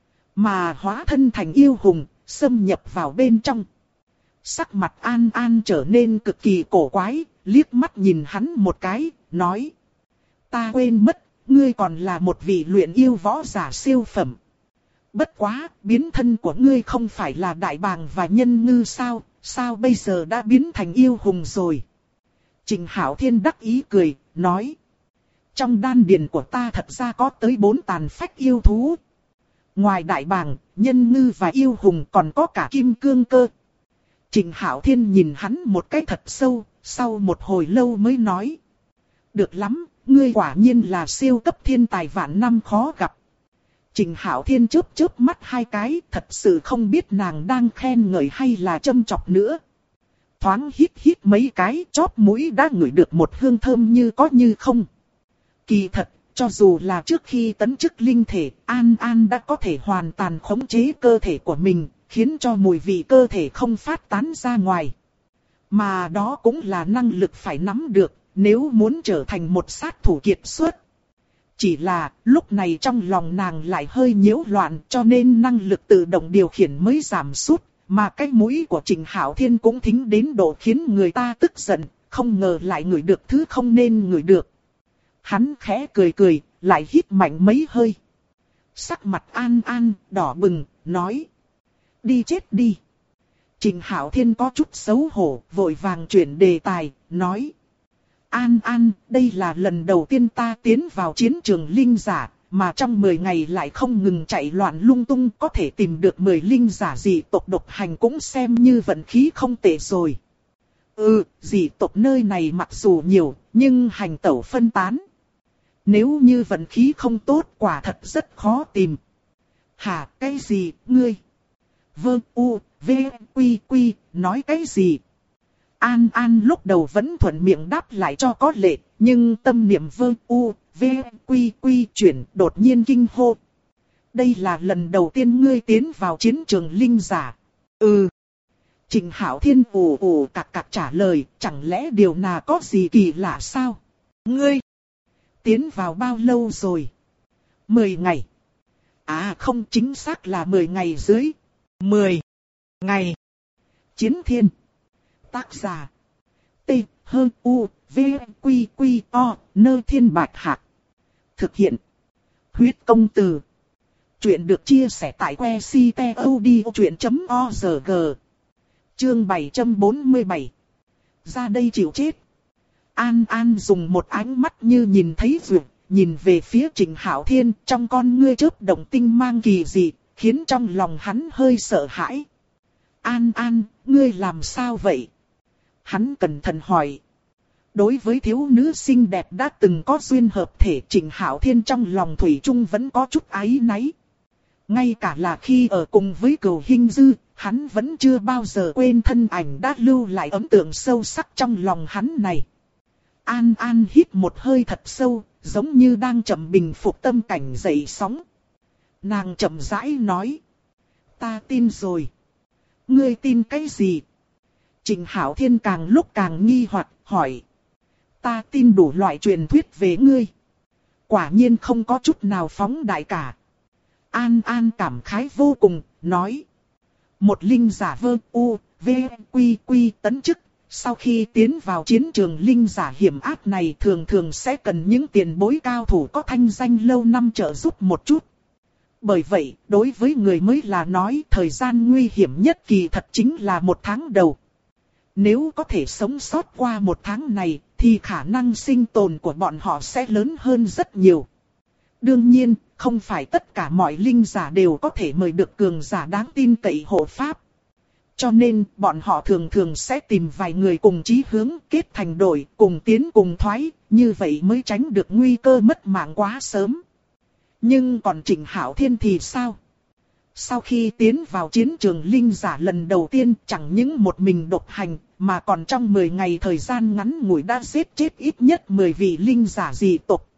Mà hóa thân thành yêu hùng, xâm nhập vào bên trong. Sắc mặt An An trở nên cực kỳ cổ quái, liếc mắt nhìn hắn một cái, nói. Ta quên mất, ngươi còn là một vị luyện yêu võ giả siêu phẩm. Bất quá, biến thân của ngươi không phải là đại bàng và nhân ngư sao, sao bây giờ đã biến thành yêu hùng rồi? Trình Hạo Thiên đắc ý cười, nói. Trong đan điền của ta thật ra có tới 4 tàn phách yêu thú. Ngoài đại bàng, nhân ngư và yêu hùng còn có cả kim cương cơ. Trình Hạo Thiên nhìn hắn một cái thật sâu, sau một hồi lâu mới nói. Được lắm, ngươi quả nhiên là siêu cấp thiên tài vạn năm khó gặp. Trình Hạo Thiên chớp chớp mắt hai cái, thật sự không biết nàng đang khen ngợi hay là châm chọc nữa. Thoáng hít hít mấy cái, chóp mũi đã ngửi được một hương thơm như có như không. Kỳ thật, cho dù là trước khi tấn chức linh thể, An An đã có thể hoàn toàn khống chế cơ thể của mình, khiến cho mùi vị cơ thể không phát tán ra ngoài. Mà đó cũng là năng lực phải nắm được, nếu muốn trở thành một sát thủ kiệt xuất. Chỉ là, lúc này trong lòng nàng lại hơi nhiễu loạn, cho nên năng lực tự động điều khiển mới giảm sút, mà cái mũi của Trình Hạo Thiên cũng thính đến độ khiến người ta tức giận, không ngờ lại ngửi được thứ không nên ngửi được. Hắn khẽ cười cười, lại hít mạnh mấy hơi. Sắc mặt An An, đỏ bừng, nói. Đi chết đi. Trình Hạo Thiên có chút xấu hổ, vội vàng chuyển đề tài, nói. An An, đây là lần đầu tiên ta tiến vào chiến trường linh giả, mà trong 10 ngày lại không ngừng chạy loạn lung tung, có thể tìm được 10 linh giả dị tộc độc hành cũng xem như vận khí không tệ rồi. Dị tộc nơi này mặc dù nhiều, nhưng hành tẩu phân tán. Nếu như vận khí không tốt, quả thật rất khó tìm. Hả, cái gì, ngươi? Quy, nói cái gì? An An lúc đầu vẫn thuận miệng đáp lại cho có lệ, nhưng tâm niệm Quy chuyển đột nhiên kinh hô. Đây là lần đầu tiên ngươi tiến vào chiến trường linh giả. Trình Hạo Thiên ù cặc trả lời, chẳng lẽ điều nào có gì kỳ lạ sao? Ngươi tiến vào bao lâu rồi? 10 ngày. À không, chính xác là 10 ngày dưới. 10 ngày. Chiến Thiên. Tác giả. T-H-U-V-Q-Q-O, Nơ Thiên Bạch Hạc. Thực hiện. Huyết Công Từ. Chuyện được chia sẻ tại que ctod.org. Chương 747. Ra đây chịu chết. An An dùng một ánh mắt như nhìn thấy vượt, nhìn về phía Trình Hạo Thiên, trong con ngươi chớp động tinh mang kỳ dị, khiến trong lòng hắn hơi sợ hãi. An An, ngươi làm sao vậy? Hắn cẩn thận hỏi. Đối với thiếu nữ xinh đẹp đã từng có duyên hợp thể, Trình Hạo Thiên trong lòng thủy chung vẫn có chút áy náy. Ngay cả là khi ở cùng với Cửu Hinh Dư, hắn vẫn chưa bao giờ quên thân ảnh đã lưu lại ấn tượng sâu sắc trong lòng hắn này. An An hít một hơi thật sâu, giống như đang chậm bình phục tâm cảnh dậy sóng. Nàng chậm rãi nói. Ta tin rồi. Ngươi tin cái gì? Trình Hạo Thiên càng lúc càng nghi hoặc hỏi. Ta tin đủ loại truyền thuyết về ngươi. Quả nhiên không có chút nào phóng đại cả. An An cảm khái vô cùng, nói. Một linh giả Quy tấn chức. Sau khi tiến vào chiến trường linh giả hiểm ác này thường thường sẽ cần những tiền bối cao thủ có thanh danh lâu năm trợ giúp một chút. Bởi vậy, đối với người mới là nói thời gian nguy hiểm nhất kỳ thật chính là 1 tháng đầu. Nếu có thể sống sót qua 1 tháng này, thì khả năng sinh tồn của bọn họ sẽ lớn hơn rất nhiều. Đương nhiên, không phải tất cả mọi linh giả đều có thể mời được cường giả đáng tin cậy hộ pháp. Cho nên, bọn họ thường thường sẽ tìm vài người cùng chí hướng kết thành đội, cùng tiến cùng thoái, như vậy mới tránh được nguy cơ mất mạng quá sớm. Nhưng còn Trịnh Hạo Thiên thì sao? Sau khi tiến vào chiến trường linh giả lần đầu tiên chẳng những một mình độc hành, mà còn trong 10 ngày thời gian ngắn ngủi đã giết chết ít nhất 10 vị linh giả dị tộc.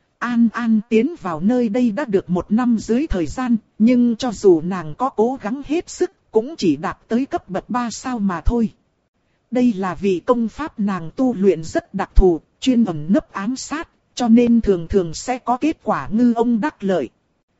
An An tiến vào nơi đây đã được 1 năm dưới thời gian, nhưng cho dù nàng có cố gắng hết sức, cũng chỉ đạt tới cấp bậc 3 sao mà thôi. Đây là vì công pháp nàng tu luyện rất đặc thù, chuyên ẩn nấp ám sát, cho nên thường thường sẽ có kết quả ngư ông đắc lợi.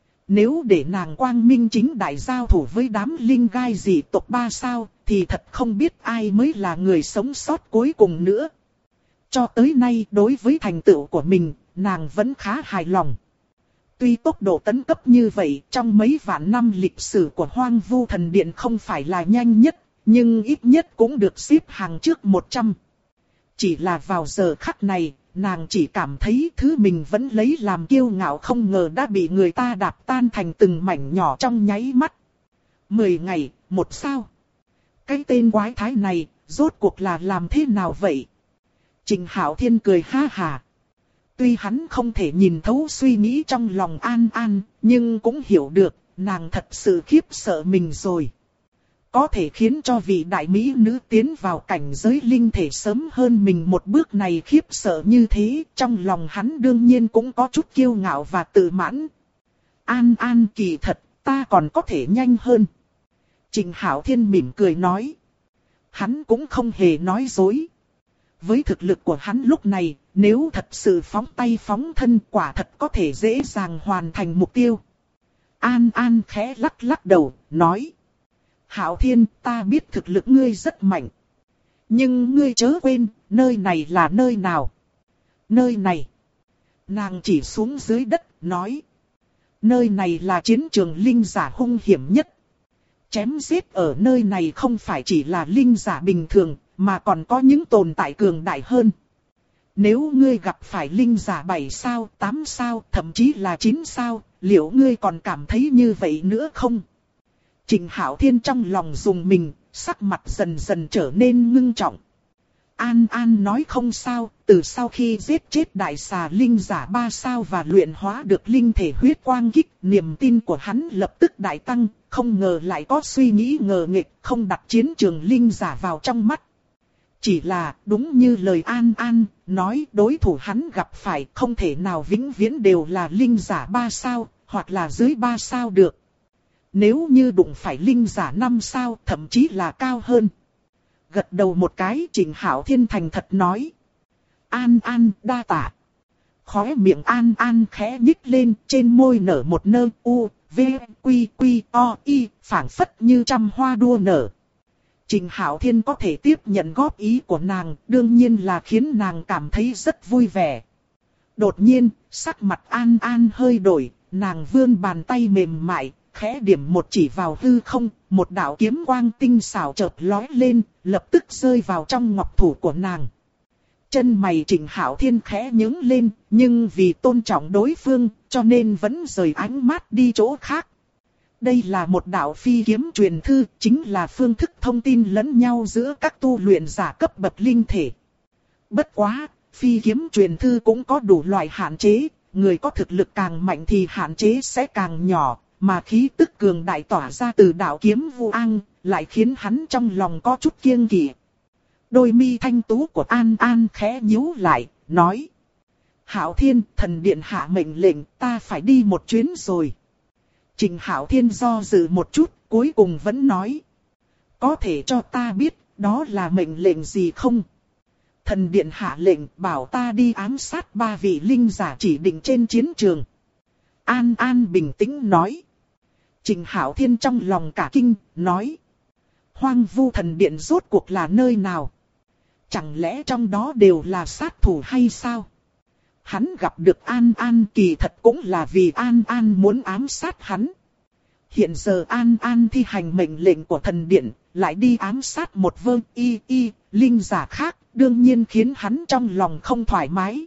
Nếu để nàng quang minh chính đại giao thủ với đám linh gai dị tộc 3 sao, thì thật không biết ai mới là người sống sót cuối cùng nữa. Cho tới nay đối với thành tựu của mình, nàng vẫn khá hài lòng. Tuy tốc độ tấn cấp như vậy trong mấy vạn năm lịch sử của Hoang Vu Thần Điện không phải là nhanh nhất, nhưng ít nhất cũng được xếp hàng trước 100. Chỉ là vào giờ khắc này, nàng chỉ cảm thấy thứ mình vẫn lấy làm kiêu ngạo không ngờ đã bị người ta đạp tan thành từng mảnh nhỏ trong nháy mắt. 10 ngày, 1 sao. Cái tên quái thai này, rốt cuộc là làm thế nào vậy? Trịnh Hạo Thiên cười ha hà. Tuy hắn không thể nhìn thấu suy nghĩ trong lòng An An, nhưng cũng hiểu được, nàng thật sự khiếp sợ mình rồi. Có thể khiến cho vị đại mỹ nữ tiến vào cảnh giới linh thể sớm hơn mình một bước này khiếp sợ như thế, trong lòng hắn đương nhiên cũng có chút kiêu ngạo và tự mãn. An An kỳ thật, ta còn có thể nhanh hơn. Trịnh Hạo Thiên mỉm cười nói. Hắn cũng không hề nói dối. Với thực lực của hắn lúc này, nếu thật sự phóng tay phóng thân quả thật có thể dễ dàng hoàn thành mục tiêu. An An khẽ lắc lắc đầu, nói. Hạo Thiên, ta biết thực lực ngươi rất mạnh. Nhưng ngươi chớ quên, nơi này là nơi nào? Nơi này. Nàng chỉ xuống dưới đất, nói. Nơi này là chiến trường linh giả hung hiểm nhất. Chém giết ở nơi này không phải chỉ là linh giả bình thường, mà còn có những tồn tại cường đại hơn. Nếu ngươi gặp phải linh giả 7 sao, 8 sao, thậm chí là 9 sao, liệu ngươi còn cảm thấy như vậy nữa không? Trịnh Hạo Thiên trong lòng dùng mình, sắc mặt dần dần trở nên ngưng trọng. An An nói không sao, từ sau khi giết chết đại xà linh giả 3 sao và luyện hóa được linh thể huyết quang kích, niềm tin của hắn lập tức đại tăng, không ngờ lại có suy nghĩ ngờ nghịch, không đặt chiến trường linh giả vào trong mắt. Chỉ là, đúng như lời An An, nói đối thủ hắn gặp phải không thể nào vĩnh viễn đều là linh giả 3 sao, hoặc là dưới 3 sao được. Nếu như đụng phải linh giả 5 sao, thậm chí là cao hơn. Gật đầu một cái, Trịnh Hạo Thiên thành thật nói. An An đa tạ. Khóe miệng An An khẽ nhích lên, trên môi nở một nơ u, v, quy, quy, o, y, phảng phất như trăm hoa đua nở. Trịnh Hạo Thiên có thể tiếp nhận góp ý của nàng, đương nhiên là khiến nàng cảm thấy rất vui vẻ. Đột nhiên, sắc mặt An An hơi đổi, nàng vươn bàn tay mềm mại, khẽ điểm một chỉ vào hư không, một đạo kiếm quang tinh xảo chợt lóe lên, lập tức rơi vào trong ngọc thủ của nàng. Chân mày Trịnh Hạo Thiên khẽ nhướng lên, nhưng vì tôn trọng đối phương, cho nên vẫn rời ánh mắt đi chỗ khác. Đây là một đạo phi kiếm truyền thư, chính là phương thức thông tin lẫn nhau giữa các tu luyện giả cấp bậc linh thể. Bất quá, phi kiếm truyền thư cũng có đủ loại hạn chế, người có thực lực càng mạnh thì hạn chế sẽ càng nhỏ, mà khí tức cường đại tỏa ra từ đạo kiếm vu an, lại khiến hắn trong lòng có chút kiêng kỵ. Đôi mi thanh tú của An An khẽ nhíu lại, nói. Hạo Thiên, thần điện hạ mệnh lệnh, ta phải đi một chuyến rồi. Trịnh Hạo Thiên do dự một chút, cuối cùng vẫn nói. Có thể cho ta biết, đó là mệnh lệnh gì không? Thần điện hạ lệnh bảo ta đi ám sát 3 vị linh giả chỉ định trên chiến trường. An An bình tĩnh nói. Trịnh Hạo Thiên trong lòng cả kinh, nói. Hoang Vu Thần Điện rốt cuộc là nơi nào? Chẳng lẽ trong đó đều là sát thủ hay sao? hắn gặp được An An kỳ thật cũng là vì An An muốn ám sát hắn. Hiện giờ An An thi hành mệnh lệnh của thần điện, lại đi ám sát một linh giả khác, đương nhiên khiến hắn trong lòng không thoải mái.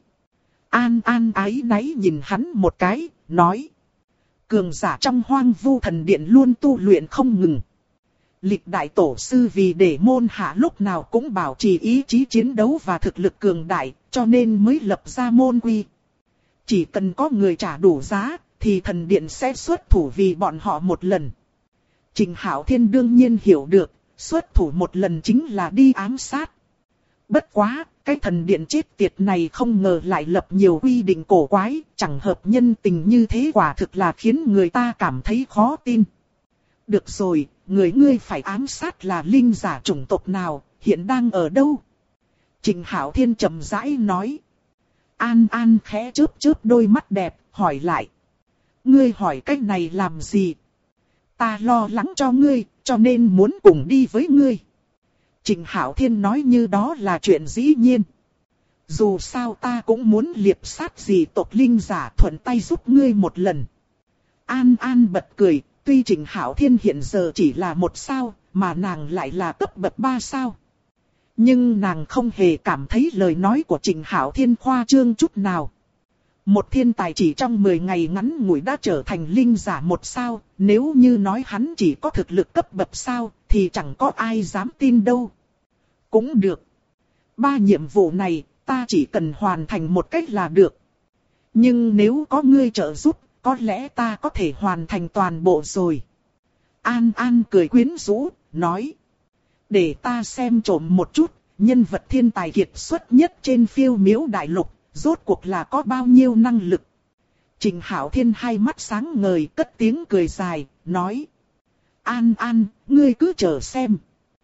An An áy náy nhìn hắn một cái, nói. Cường giả trong Hoang Vu thần điện luôn tu luyện không ngừng. Lịch đại tổ sư vì để môn hạ lúc nào cũng bảo trì ý chí chiến đấu và thực lực cường đại, cho nên mới lập ra môn quy. Chỉ cần có người trả đủ giá, thì thần điện sẽ xuất thủ vì bọn họ một lần. Trình Hạo Thiên đương nhiên hiểu được, xuất thủ một lần chính là đi ám sát. Bất quá, cái thần điện chết tiệt này không ngờ lại lập nhiều quy định cổ quái, chẳng hợp nhân tình như thế, quả thực là khiến người ta cảm thấy khó tin. Được rồi, người ngươi phải ám sát là linh giả chủng tộc nào, hiện đang ở đâu? Trình Hạo Thiên chậm rãi nói. An An khẽ chớp chớp đôi mắt đẹp, hỏi lại. Ngươi hỏi cách này làm gì? Ta lo lắng cho ngươi, cho nên muốn cùng đi với ngươi. Trình Hạo Thiên nói như đó là chuyện dĩ nhiên. Dù sao ta cũng muốn liệp sát dị tộc linh giả, thuận tay giúp ngươi một lần. An An bật cười, tuy Trình Hạo Thiên hiện giờ chỉ là 1 sao, mà nàng lại là cấp bậc 3 sao. Nhưng nàng không hề cảm thấy lời nói của Trình Hạo Thiên khoa trương chút nào. Một thiên tài chỉ trong 10 ngày ngắn ngủi đã trở thành linh giả 1 sao, nếu như nói hắn chỉ có thực lực cấp bậc sao, thì chẳng có ai dám tin đâu. Cũng được. 3 nhiệm vụ này, ta chỉ cần hoàn thành một cách là được. Nhưng nếu có ngươi trợ giúp, có lẽ ta có thể hoàn thành toàn bộ rồi. An An cười quyến rũ, nói. Để ta xem trộm một chút, nhân vật thiên tài kiệt xuất nhất trên phiêu miếu đại lục, rốt cuộc là có bao nhiêu năng lực. Trình Hạo Thiên hai mắt sáng ngời, cất tiếng cười dài, nói. An An, ngươi cứ chờ xem.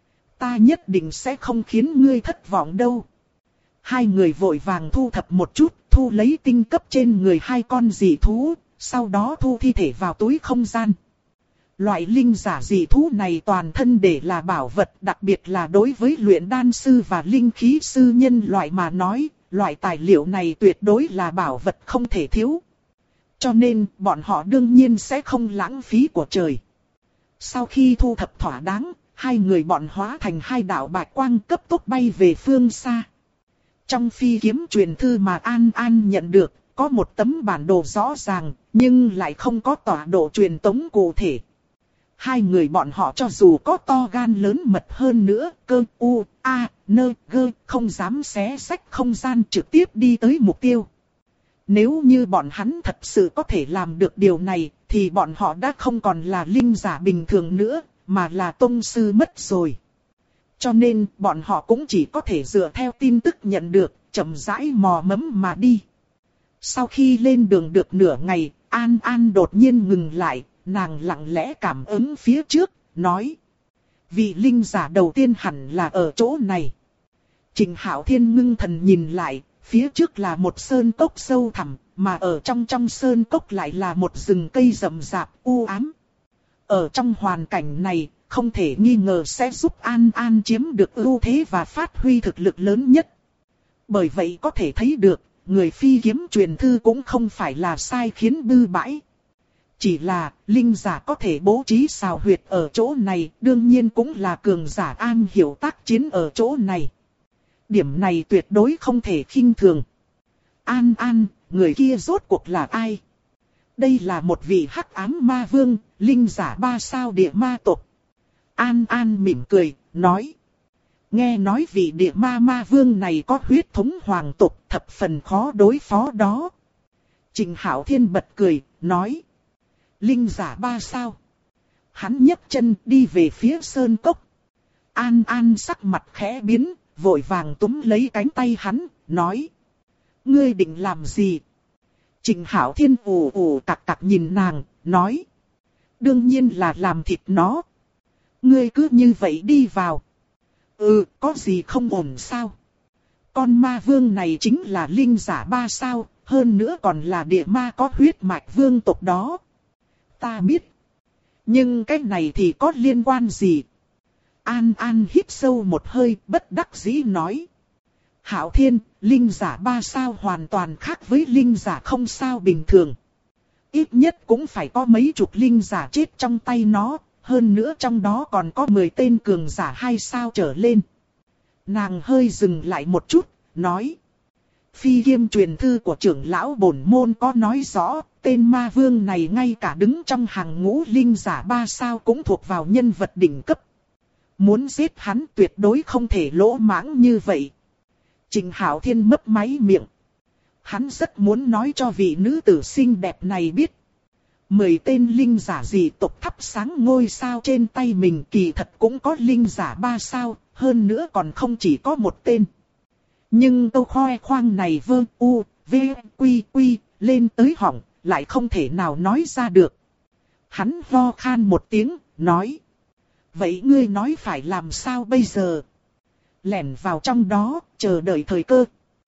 Ta nhất định sẽ không khiến ngươi thất vọng đâu. Hai người vội vàng thu thập một chút, thu lấy tinh cấp trên người 2 con dị thú, sau đó thu thi thể vào túi không gian. Loại linh giả dị thú này toàn thân để là bảo vật, đặc biệt là đối với luyện đan sư và linh khí sư nhân loại mà nói, loại tài liệu này tuyệt đối là bảo vật không thể thiếu. Cho nên, bọn họ đương nhiên sẽ không lãng phí của trời. Sau khi thu thập thỏa đáng, hai người bọn hóa thành 2 đạo bạch quang cấp tốc bay về phương xa. Trong phi kiếm truyền thư mà An An nhận được, có một tấm bản đồ rõ ràng, nhưng lại không có tọa độ truyền tống cụ thể. Hai người bọn họ cho dù có to gan lớn mật hơn nữa, không dám xé rách không gian trực tiếp đi tới mục tiêu. Nếu như bọn hắn thật sự có thể làm được điều này, thì bọn họ đã không còn là linh giả bình thường nữa, mà là tông sư mất rồi. Cho nên, bọn họ cũng chỉ có thể dựa theo tin tức nhận được, chậm rãi mò mẫm mà đi. Sau khi lên đường được nửa ngày, An An đột nhiên ngừng lại, nàng lặng lẽ cảm ứng phía trước, nói. Vị linh giả đầu tiên hẳn là ở chỗ này. Trình Hạo Thiên ngưng thần nhìn lại, phía trước là một sơn cốc sâu thẳm, mà ở trong sơn cốc lại là một rừng cây rậm rạp u ám. Ở trong hoàn cảnh này, không thể nghi ngờ sẽ giúp An An chiếm được ưu thế và phát huy thực lực lớn nhất. Bởi vậy có thể thấy được, người phi kiếm truyền thư cũng không phải là sai khiến bư bãi. Chỉ là, linh giả có thể bố trí xào huyệt ở chỗ này, đương nhiên cũng là cường giả an hiểu tác chiến ở chỗ này. Điểm này tuyệt đối không thể khinh thường. An An, người kia rốt cuộc là ai? Đây là một vị hắc ám ma vương, linh giả 3 sao địa ma tộc. An An mỉm cười, nói. Nghe nói vị địa ma vương này có huyết thống hoàng tộc, thập phần khó đối phó đó. Trình Hạo Thiên bật cười, nói. Linh giả 3 sao? Hắn nhấc chân đi về phía sơn cốc. An An sắc mặt khẽ biến, vội vàng túm lấy cánh tay hắn, nói. Ngươi định làm gì? Trình Hạo Thiên ù ù cặc cặc nhìn nàng, nói. Đương nhiên là làm thịt nó. Ngươi cứ như vậy đi vào. Có gì không ổn sao? Con ma vương này chính là linh giả 3 sao, hơn nữa còn là địa ma có huyết mạch vương tộc đó. Ta biết. Nhưng cái này thì có liên quan gì? An An hít sâu một hơi, bất đắc dĩ nói. Hạo Thiên, linh giả 3 sao hoàn toàn khác với linh giả không sao bình thường. Ít nhất cũng phải có mấy chục linh giả chết trong tay nó, hơn nữa trong đó còn có 10 tên cường giả 2 sao trở lên. Nàng hơi dừng lại một chút, nói. Phi Kiếm truyền thư của trưởng lão bổn môn có nói rõ, tên ma vương này ngay cả đứng trong hàng ngũ linh giả 3 sao cũng thuộc vào nhân vật đỉnh cấp. Muốn giết hắn tuyệt đối không thể lỗ mãng như vậy. Trình Hạo Thiên mấp máy miệng. Hắn rất muốn nói cho vị nữ tử xinh đẹp này biết. 10 tên linh giả dị tộc thắp sáng ngôi sao trên tay mình kỳ thật cũng có linh giả 3 sao, hơn nữa còn không chỉ có một tên. Nhưng câu khoe khoang này vơ u, v, quy quy, lên tới họng, lại không thể nào nói ra được. Hắn ho khan một tiếng, nói. Vậy ngươi nói phải làm sao bây giờ? Lẻn vào trong đó, chờ đợi thời cơ.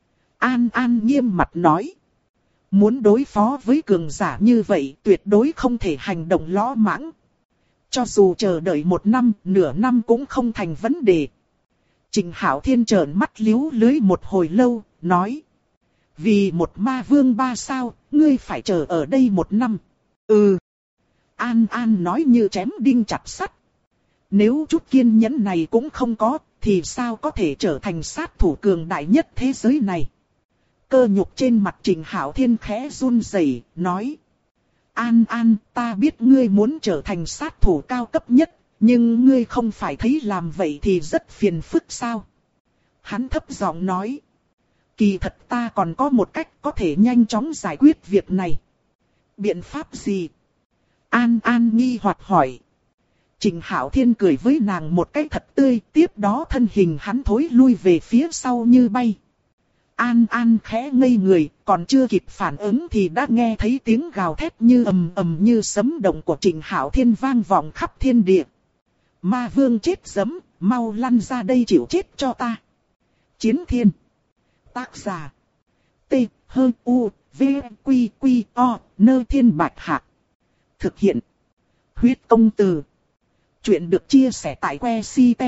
An An nghiêm mặt nói. Muốn đối phó với cường giả như vậy tuyệt đối không thể hành động lỗ mãng. Cho dù chờ đợi 1 năm, nửa năm cũng không thành vấn đề. Trình Hạo Thiên trợn mắt liếu lưới một hồi lâu, nói. Vì một ma vương 3 sao, ngươi phải chờ ở đây 1 năm. Ừ. An An nói như chém đinh chặt sắt. Nếu chút kiên nhẫn này cũng không có, thì sao có thể trở thành sát thủ cường đại nhất thế giới này? Cơ nhục trên mặt Trình Hạo Thiên khẽ run rẩy, nói. An An, ta biết ngươi muốn trở thành sát thủ cao cấp nhất, nhưng ngươi không phải thấy làm vậy thì rất phiền phức sao? Hắn thấp giọng nói. Kỳ thật ta còn có một cách có thể nhanh chóng giải quyết việc này. Biện pháp gì? An An nghi hoặc hỏi. Trình Hạo Thiên cười với nàng một cái thật tươi, tiếp đó thân hình hắn thối lui về phía sau như bay. An An khẽ ngây người, còn chưa kịp phản ứng thì đã nghe thấy tiếng gào thét như ầm ầm như sấm động của Trình Hạo Thiên vang vọng khắp thiên địa. Ma vương chết dẫm, mau lăn ra đây chịu chết cho ta. Chiến Thiên. Tác giả. T, H, U, V, Quy, Quy, O, Nơ Thiên Bạch Hạc. Thực hiện. Huyết công từ. Chuyện được chia sẻ tại que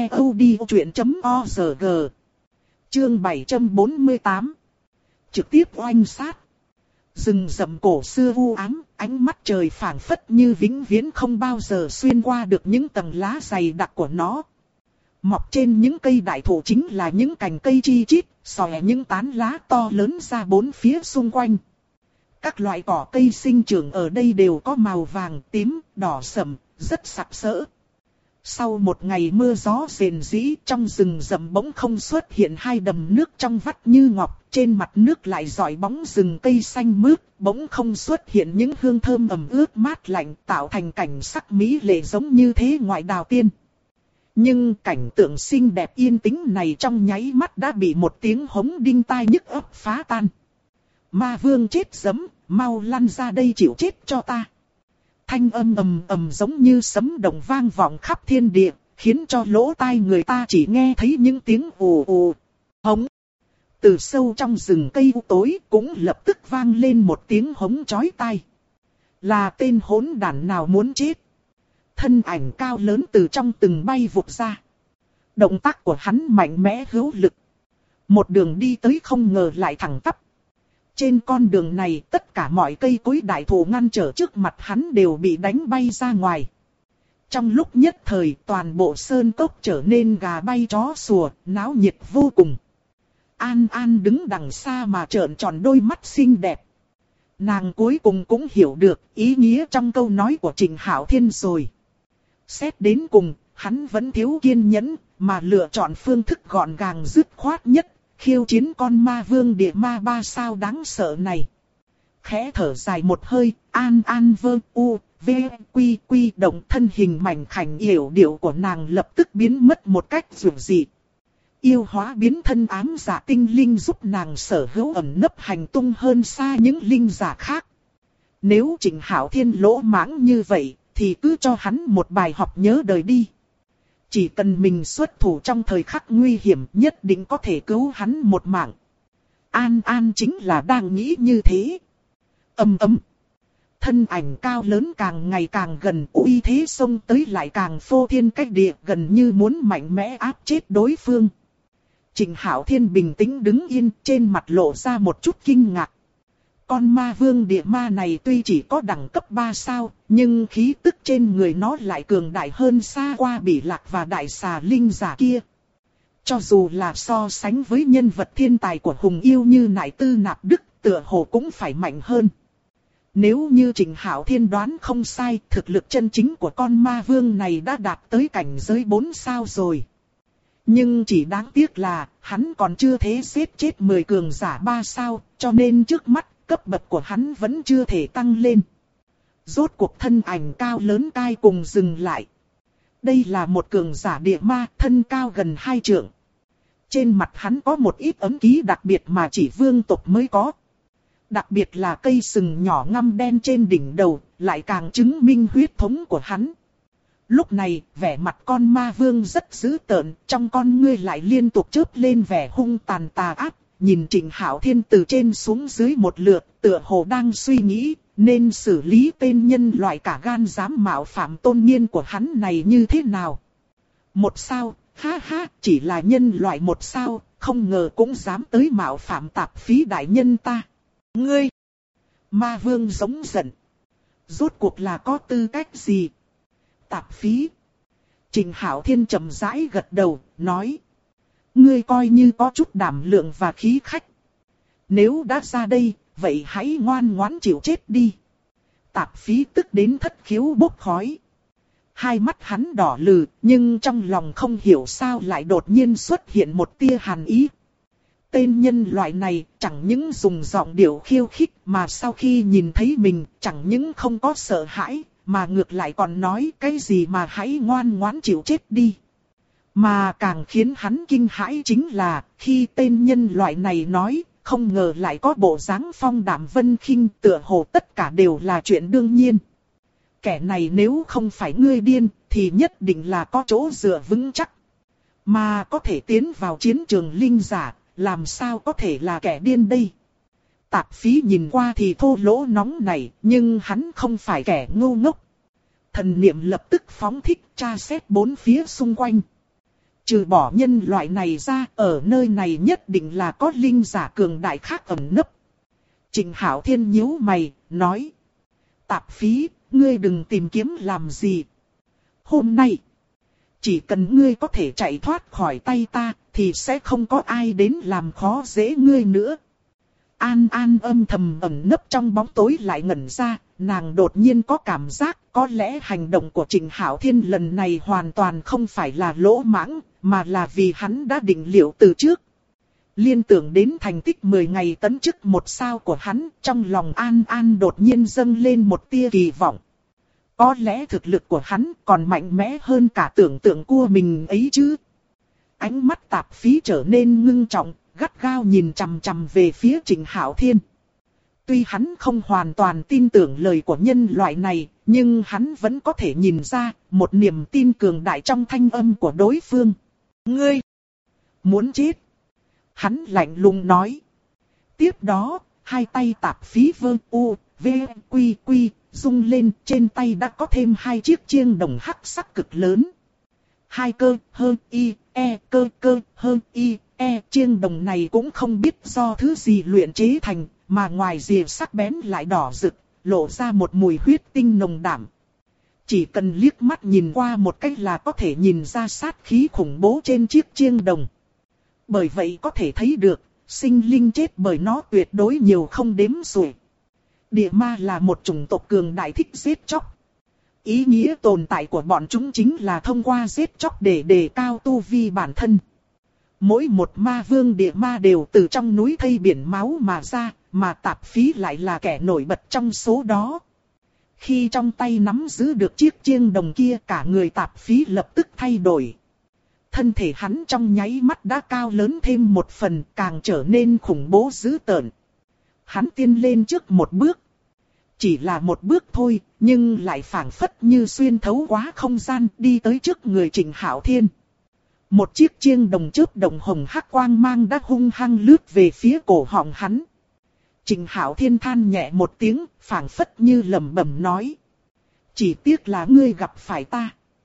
ctod.org. Chương 748. Trực tiếp oanh sát. Rừng rậm cổ xưa u ám, ánh mắt trời phảng phất như vĩnh viễn không bao giờ xuyên qua được những tầng lá dày đặc của nó. Mọc trên những cây đại thụ chính là những cành cây chi chít, xòe những tán lá to lớn ra bốn phía xung quanh. Các loại cỏ cây sinh trưởng ở đây đều có màu vàng, tím, đỏ sẫm, rất sặc sỡ. Sau một ngày mưa gió rền rĩ, trong rừng rậm bỗng không xuất hiện 2 đầm nước trong vắt như ngọc, trên mặt nước lại rọi bóng rừng cây xanh mướt, bỗng không xuất hiện những hương thơm ẩm ướt mát lạnh, tạo thành cảnh sắc mỹ lệ giống như thế ngoại đào tiên. Nhưng cảnh tượng xinh đẹp yên tĩnh này trong nháy mắt đã bị một tiếng hống đinh tai nhức óc phá tan. Ma vương chết dẫm, mau lăn ra đây chịu chết cho ta. Thanh âm ầm ầm giống như sấm động vang vọng khắp thiên địa, khiến cho lỗ tai người ta chỉ nghe thấy những tiếng ù ù, hống. Từ sâu trong rừng cây tối cũng lập tức vang lên một tiếng hống chói tai. Là tên hỗn đản nào muốn chết? Thân ảnh cao lớn từ trong từng bay vụt ra. Động tác của hắn mạnh mẽ hữu lực. Một đường đi tới không ngờ lại thẳng tắp. Trên con đường này tất cả mọi cây cối đại thụ ngăn trở trước mặt hắn đều bị đánh bay ra ngoài. Trong lúc nhất thời toàn bộ sơn cốc trở nên gà bay chó sủa, náo nhiệt vô cùng. An An đứng đằng xa mà trợn tròn đôi mắt xinh đẹp. Nàng cuối cùng cũng hiểu được ý nghĩa trong câu nói của Trình Hạo Thiên rồi. Xét đến cùng, hắn vẫn thiếu kiên nhẫn, mà lựa chọn phương thức gọn gàng dứt khoát nhất, khiêu chiến con ma vương địa ma 3 sao đáng sợ này. Khẽ thở dài một hơi, An An vơ u, v, quy quy động thân hình mảnh khảnh yểu điệu của nàng lập tức biến mất một cách dường dị. Yêu hóa biến thân ám giả tinh linh giúp nàng sở hữu ẩn nấp hành tung hơn xa những linh giả khác. Nếu Trình Hạo Thiên lỗ mãng như vậy, thì cứ cho hắn một bài học nhớ đời đi. Chỉ cần mình xuất thủ trong thời khắc nguy hiểm nhất định có thể cứu hắn một mạng. An An chính là đang nghĩ như thế. Ầm ầm. Thân ảnh cao lớn càng ngày càng gần, uy thế xông tới lại càng phô thiên cách địa, gần như muốn mạnh mẽ áp chết đối phương. Trịnh Hạo Thiên bình tĩnh đứng yên, trên mặt lộ ra một chút kinh ngạc. Con ma vương địa ma này tuy chỉ có đẳng cấp 3 sao, nhưng khí tức trên người nó lại cường đại hơn xa qua Bỉ Lạc và Đại Xà Linh giả kia. Cho dù là so sánh với nhân vật thiên tài của Hùng Yêu như Nại Tư Nạp Đức, tựa hồ cũng phải mạnh hơn. Nếu như Trịnh Hạo Thiên đoán không sai, thực lực chân chính của con ma vương này đã đạt tới cảnh giới 4 sao rồi. Nhưng chỉ đáng tiếc là, hắn còn chưa thể giết chết 10 cường giả 3 sao, cho nên trước mắt, cấp bậc của hắn vẫn chưa thể tăng lên. Rốt cuộc thân ảnh cao lớn cai cùng dừng lại. Đây là một cường giả địa ma, thân cao gần 2 trượng. Trên mặt hắn có một ít ấn ký đặc biệt mà chỉ vương tộc mới có. Đặc biệt là cây sừng nhỏ ngăm đen trên đỉnh đầu, lại càng chứng minh huyết thống của hắn. Lúc này, vẻ mặt con ma vương rất dữ tợn, trong con ngươi lại liên tục chớp lên vẻ hung tàn tà ác, nhìn Trịnh Hạo Thiên từ trên xuống dưới một lượt, tựa hồ đang suy nghĩ, nên xử lý tên nhân loại cả gan dám mạo phạm tôn nghiêm của hắn này như thế nào. Một sao, ha ha, chỉ là nhân loại một sao, không ngờ cũng dám tới mạo phạm Tạp Phí đại nhân ta. Ngươi! Ma vương giống giận. Rốt cuộc là có tư cách gì? Tạp Phí. Trịnh Hạo Thiên chậm rãi gật đầu, nói. Ngươi coi như có chút đảm lượng và khí khách. Nếu đã ra đây, vậy hãy ngoan ngoãn chịu chết đi. Tạp Phí tức đến thất khiếu bốc khói. Hai mắt hắn đỏ lừ, nhưng trong lòng không hiểu sao lại đột nhiên xuất hiện một tia hàn ý. Tên nhân loại này chẳng những dùng giọng điệu khiêu khích mà sau khi nhìn thấy mình chẳng những không có sợ hãi, mà ngược lại còn nói cái gì mà hãy ngoan ngoãn chịu chết đi. Mà càng khiến hắn kinh hãi chính là khi tên nhân loại này nói, không ngờ lại có bộ dáng phong đạm vân khinh, tựa hồ tất cả đều là chuyện đương nhiên. Kẻ này nếu không phải ngươi điên thì nhất định là có chỗ dựa vững chắc. Mà có thể tiến vào chiến trường linh giả, làm sao có thể là kẻ điên đây? Tạp Phí nhìn qua thì thô lỗ nóng nảy, nhưng hắn không phải kẻ ngu ngốc. Thần niệm lập tức phóng thích tra xét bốn phía xung quanh. Trừ bỏ nhân loại này ra, ở nơi này nhất định là có linh giả cường đại khác ẩn nấp. Trịnh Hạo Thiên nhíu mày, nói. Tạp Phí, ngươi đừng tìm kiếm làm gì. Hôm nay, chỉ cần ngươi có thể chạy thoát khỏi tay ta, thì sẽ không có ai đến làm khó dễ ngươi nữa. An An âm thầm ẩn nấp trong bóng tối lại ngẩn ra, nàng đột nhiên có cảm giác có lẽ hành động của Trịnh Hạo Thiên lần này hoàn toàn không phải là lỗ mãng, mà là vì hắn đã định liệu từ trước. Liên tưởng đến thành tích 10 ngày tấn chức 1 sao của hắn, trong lòng An An đột nhiên dâng lên một tia kỳ vọng. Có lẽ thực lực của hắn còn mạnh mẽ hơn cả tưởng tượng của mình ấy chứ. Ánh mắt Tạp Phí trở nên ngưng trọng, gắt gao nhìn chằm chằm về phía Trịnh Hạo Thiên. Tuy hắn không hoàn toàn tin tưởng lời của nhân loại này, nhưng hắn vẫn có thể nhìn ra một niềm tin cường đại trong thanh âm của đối phương. Ngươi muốn chết? Hắn lạnh lùng nói. Tiếp đó, hai tay Tạp Phí vơ u, v, quy quy, rung lên, trên tay đã có thêm 2 chiếc chiêng đồng hắc sắc cực lớn. 2 cơ, hơn y, e, cơ, hơn y, e, chiêng đồng này cũng không biết do thứ gì luyện chế thành, mà ngoài rìa sắc bén lại đỏ rực, lộ ra một mùi huyết tinh nồng đậm. Chỉ cần liếc mắt nhìn qua một cách là có thể nhìn ra sát khí khủng bố trên chiếc chiêng đồng. Bởi vậy có thể thấy được, sinh linh chết bởi nó tuyệt đối nhiều không đếm xuể. Địa ma là một chủng tộc cường đại thích giết chóc. Ý nghĩa tồn tại của bọn chúng chính là thông qua giết chóc để đề cao tu vi bản thân. Mỗi một ma vương địa ma đều từ trong núi thây biển máu mà ra, mà Tạp Phí lại là kẻ nổi bật trong số đó. Khi trong tay nắm giữ được chiếc chiêng đồng kia, cả người Tạp Phí lập tức thay đổi. Thân thể hắn trong nháy mắt đã cao lớn thêm một phần, càng trở nên khủng bố dữ tợn. Hắn tiến lên trước một bước. Chỉ là một bước thôi, nhưng lại phảng phất như xuyên thấu quá không gian, đi tới trước người Trịnh Hạo Thiên. Một chiếc chiêng đồng chớp đồng hồng hắc quang mang đã hung hăng lướt về phía cổ họng hắn. Trịnh Hạo Thiên than nhẹ một tiếng, phảng phất như lẩm bẩm nói. Chỉ tiếc là ngươi gặp phải ta.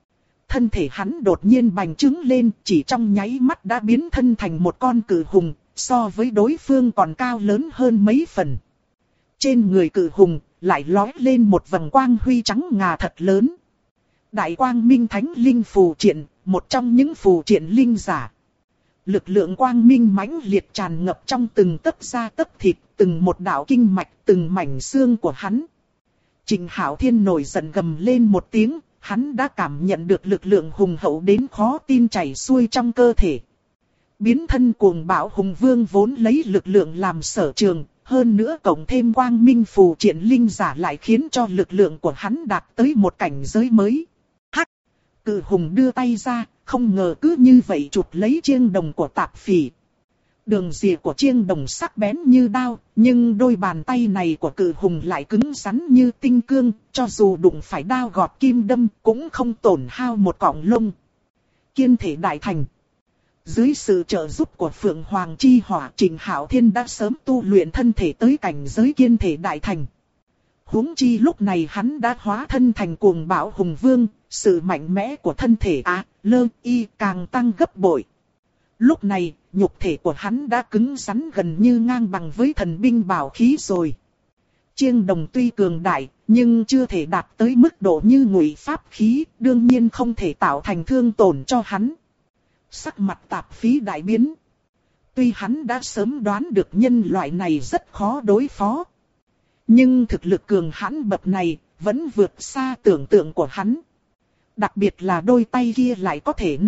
thân thể hắn đột nhiên bành trướng lên, chỉ trong nháy mắt đã biến thân thành một con cự hùng, so với đối phương còn cao lớn hơn mấy phần. Trên người cự hùng lại lói lên một vầng quang huy trắng ngà thật lớn. Đại quang minh thánh linh phù triện, một trong những phù triện linh giả. Lực lượng quang minh mãnh liệt tràn ngập trong từng tấc da tấc thịt, từng một đạo kinh mạch, từng mảnh xương của hắn. Trình Hạo Thiên nổi giận gầm lên một tiếng, hắn đã cảm nhận được lực lượng hùng hậu đến khó tin chảy xuôi trong cơ thể. Biến thân cuồng bạo hùng vương vốn lấy lực lượng làm sở trường, hơn nữa cộng thêm quang minh phù triện linh giả lại khiến cho lực lượng của hắn đạt tới một cảnh giới mới. Hắc! Cự hùng đưa tay ra, không ngờ cứ như vậy chụp lấy chiêng đồng của Tạp Phỉ. Đường rìa của chiêng đồng sắc bén như đao, nhưng đôi bàn tay này của cự hùng lại cứng rắn như tinh cương, cho dù đụng phải đao gọt kim đâm cũng không tổn hao một cọng lông. Kiên thể đại thành. Dưới sự trợ giúp của Phượng Hoàng Chi Hỏa, Trình Hạo Thiên đã sớm tu luyện thân thể tới cảnh giới kiên thể đại thành. Huống chi lúc này hắn đã hóa thân thành cuồng bạo hùng vương, sự mạnh mẽ của thân thể càng tăng gấp bội. Lúc này, nhục thể của hắn đã cứng rắn gần như ngang bằng với thần binh bảo khí rồi. Chiêng đồng tuy cường đại, nhưng chưa thể đạt tới mức độ như ngụy pháp khí, đương nhiên không thể tạo thành thương tổn cho hắn. Sắc mặt Tạp Phí đại biến. Tuy hắn đã sớm đoán được nhân loại này rất khó đối phó, nhưng thực lực cường hãn bậc này vẫn vượt xa tưởng tượng của hắn. Đặc biệt là đôi tay kia lại có thể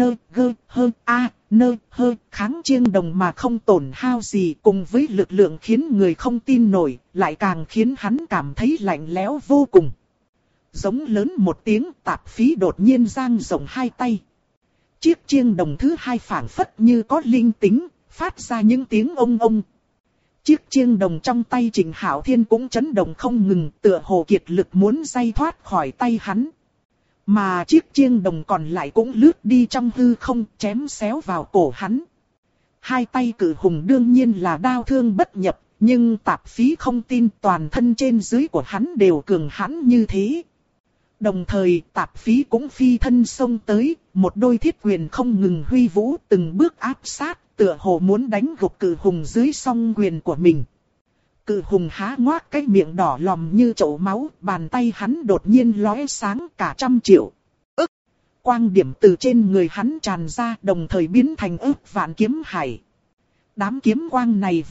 kháng chiêng đồng mà không tổn hao gì, cùng với lực lượng khiến người không tin nổi, lại càng khiến hắn cảm thấy lạnh lẽo vô cùng. Giống lớn một tiếng, Tạp Phí đột nhiên dang rộng hai tay. Chiếc chiêng đồng thứ hai phảng phất như có linh tính, phát ra những tiếng ông ông. Chiếc chiêng đồng trong tay Trình Hạo Thiên cũng chấn động không ngừng, tựa hồ kiệt lực muốn day thoát khỏi tay hắn. Mà chiếc chiêng đồng còn lại cũng lướt đi trong hư không, chém xéo vào cổ hắn. Hai tay cự hùng đương nhiên là đao thương bất nhập, nhưng Tạp Phí không tin toàn thân trên dưới của hắn đều cường hãn như thế. Đồng thời Tạp Phí cũng phi thân xông tới, một đôi thiết quyền không ngừng huy vũ, từng bước áp sát, tựa hồ muốn đánh gục cự hùng dưới song quyền của mình. Cự hùng há ngoác cái miệng đỏ lòm như chậu máu, bàn tay hắn đột nhiên lóe sáng cả 100 triệu. Quang điểm từ trên người hắn tràn ra, đồng thời biến thành ức vạn kiếm hải. Đám kiếm quang này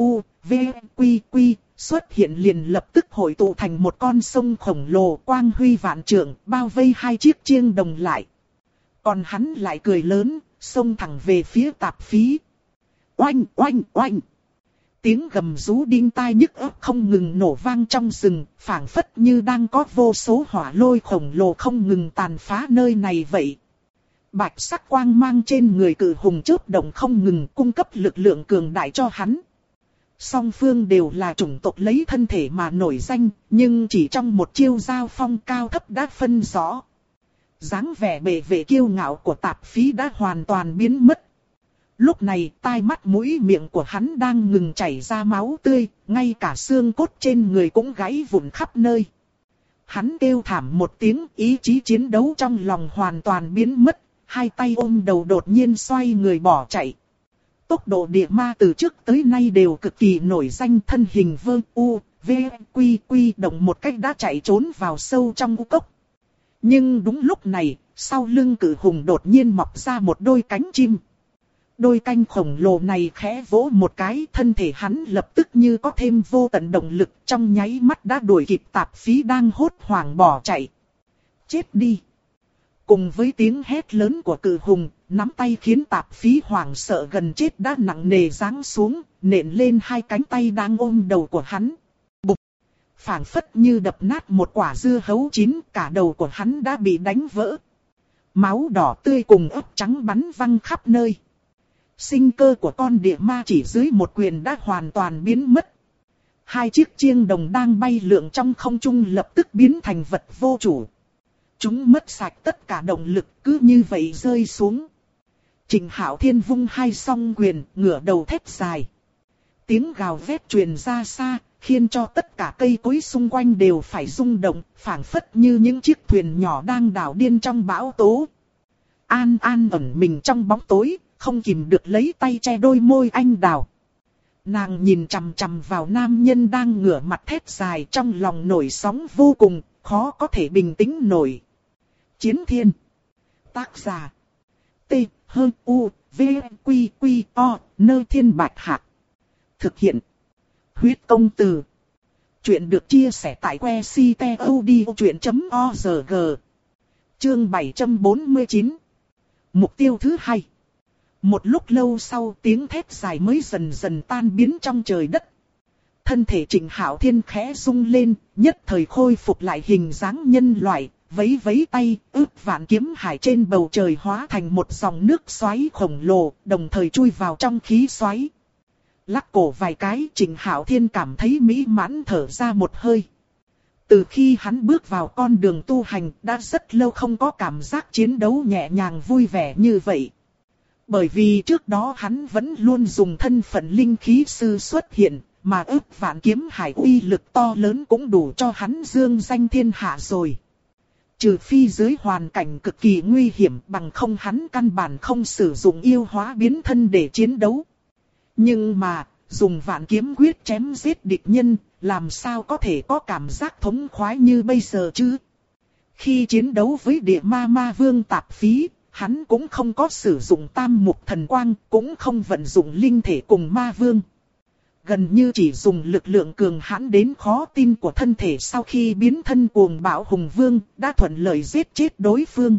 xuất hiện liền lập tức hội tụ thành một con sông khổng lồ, quang huy vạn trượng, bao vây hai chiếc chiêng đồng lại. Còn hắn lại cười lớn, xông thẳng về phía Tạp Phí. Oanh oanh oanh! Tiếng gầm rú đinh tai nhức óc không ngừng nổ vang trong rừng, phảng phất như đang có vô số hỏa lôi khổng lồ không ngừng tàn phá nơi này vậy. Bạch sắc quang mang trên người cự hùng chớp động không ngừng, cung cấp lực lượng cường đại cho hắn. Song phương đều là chủng tộc lấy thân thể mà nổi danh, nhưng chỉ trong một chiêu giao phong cao thấp đã phân rõ. Dáng vẻ bệ vệ kiêu ngạo của Tạp Phí đã hoàn toàn biến mất. Lúc này tai mắt mũi miệng của hắn đang ngừng chảy ra máu tươi, ngay cả xương cốt trên người cũng gãy vụn khắp nơi. Hắn kêu thảm một tiếng, ý chí chiến đấu trong lòng hoàn toàn biến mất, hai tay ôm đầu đột nhiên xoay người bỏ chạy. Tốc độ địa ma từ trước tới nay đều cực kỳ nổi danh, thân hình động một cách đã chạy trốn vào sâu trong u cốc. Nhưng đúng lúc này, sau lưng cự hùng đột nhiên mọc ra một đôi cánh chim. Đôi cánh khổng lồ này khẽ vỗ một cái, thân thể hắn lập tức như có thêm vô tận động lực, trong nháy mắt đã đuổi kịp Tạp Phí đang hốt hoảng bỏ chạy. Chết đi! Cùng với tiếng hét lớn của cự hùng, nắm tay khiến Tạp Phí hoảng sợ gần chết đã nặng nề giáng xuống, nện lên hai cánh tay đang ôm đầu của hắn. Bụp! Phảng phất như đập nát một quả dưa hấu chín, cả đầu của hắn đã bị đánh vỡ. Máu đỏ tươi cùng ớt trắng bắn văng khắp nơi. Sinh cơ của con địa ma chỉ dưới một quyền đã hoàn toàn biến mất. Hai chiếc chiêng đồng đang bay lượn trong không trung lập tức biến thành vật vô chủ. Chúng mất sạch tất cả động lực, cứ như vậy rơi xuống. Trình Hạo Thiên vung hai song quyền, ngửa đầu thét dài. Tiếng gào vét truyền ra xa, khiến cho tất cả cây cối xung quanh đều phải rung động, phảng phất như những chiếc thuyền nhỏ đang đảo điên trong bão tố. An An ẩn mình trong bóng tối, không kìm được lấy tay che đôi môi anh đào. Nàng nhìn chằm chằm vào nam nhân đang ngửa mặt thét dài, trong lòng nổi sóng vô cùng, khó có thể bình tĩnh nổi. Chiến Thiên. Tác giả. T, H, U, V, Quy, Quy, O, Nơ Thiên Bạch Hạc. Thực hiện. Huyết Công Từ. Chuyện được chia sẻ tại que ctod.org. Chương 749. Mục tiêu thứ hai. Một lúc lâu sau tiếng thét dài mới dần dần tan biến trong trời đất. Thân thể Trịnh Hạo Thiên khẽ rung lên, nhất thời khôi phục lại hình dáng nhân loại, vẫy vẫy tay, ước vạn kiếm hải trên bầu trời hóa thành một dòng nước xoáy khổng lồ, đồng thời chui vào trong khí xoáy. Lắc cổ vài cái, Trịnh Hạo Thiên cảm thấy mỹ mãn thở ra một hơi. Từ khi hắn bước vào con đường tu hành, đã rất lâu không có cảm giác chiến đấu nhẹ nhàng vui vẻ như vậy. Bởi vì trước đó hắn vẫn luôn dùng thân phận linh khí sư xuất hiện, mà ước vạn kiếm hải uy lực to lớn cũng đủ cho hắn dương danh thiên hạ rồi. Trừ phi dưới hoàn cảnh cực kỳ nguy hiểm, bằng không hắn căn bản không sử dụng yêu hóa biến thân để chiến đấu. Nhưng mà, dùng vạn kiếm quyết chém giết địch nhân, làm sao có thể có cảm giác thống khoái như bây giờ chứ? Khi chiến đấu với địa ma vương Tạp Phí, hắn cũng không có sử dụng tam mục thần quang, cũng không vận dụng linh thể cùng ma vương. Gần như chỉ dùng lực lượng cường hãn đến khó tin của thân thể sau khi biến thân cuồng bạo hùng vương, đã thuận lợi giết chết đối phương.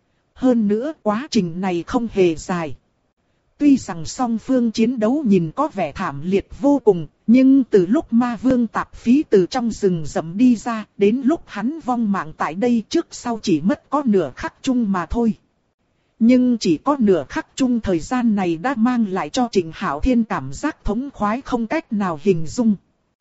Hơn nữa quá trình này không hề dài. Tuy rằng song phương chiến đấu nhìn có vẻ thảm liệt vô cùng, nhưng từ lúc ma vương Tạp Phí từ trong rừng rậm đi ra, đến lúc hắn vong mạng tại đây trước sau chỉ mất có nửa khắc chung mà thôi. Nhưng chỉ có nửa khắc chung thời gian này đã mang lại cho Trịnh Hạo Thiên cảm giác thống khoái không cách nào hình dung.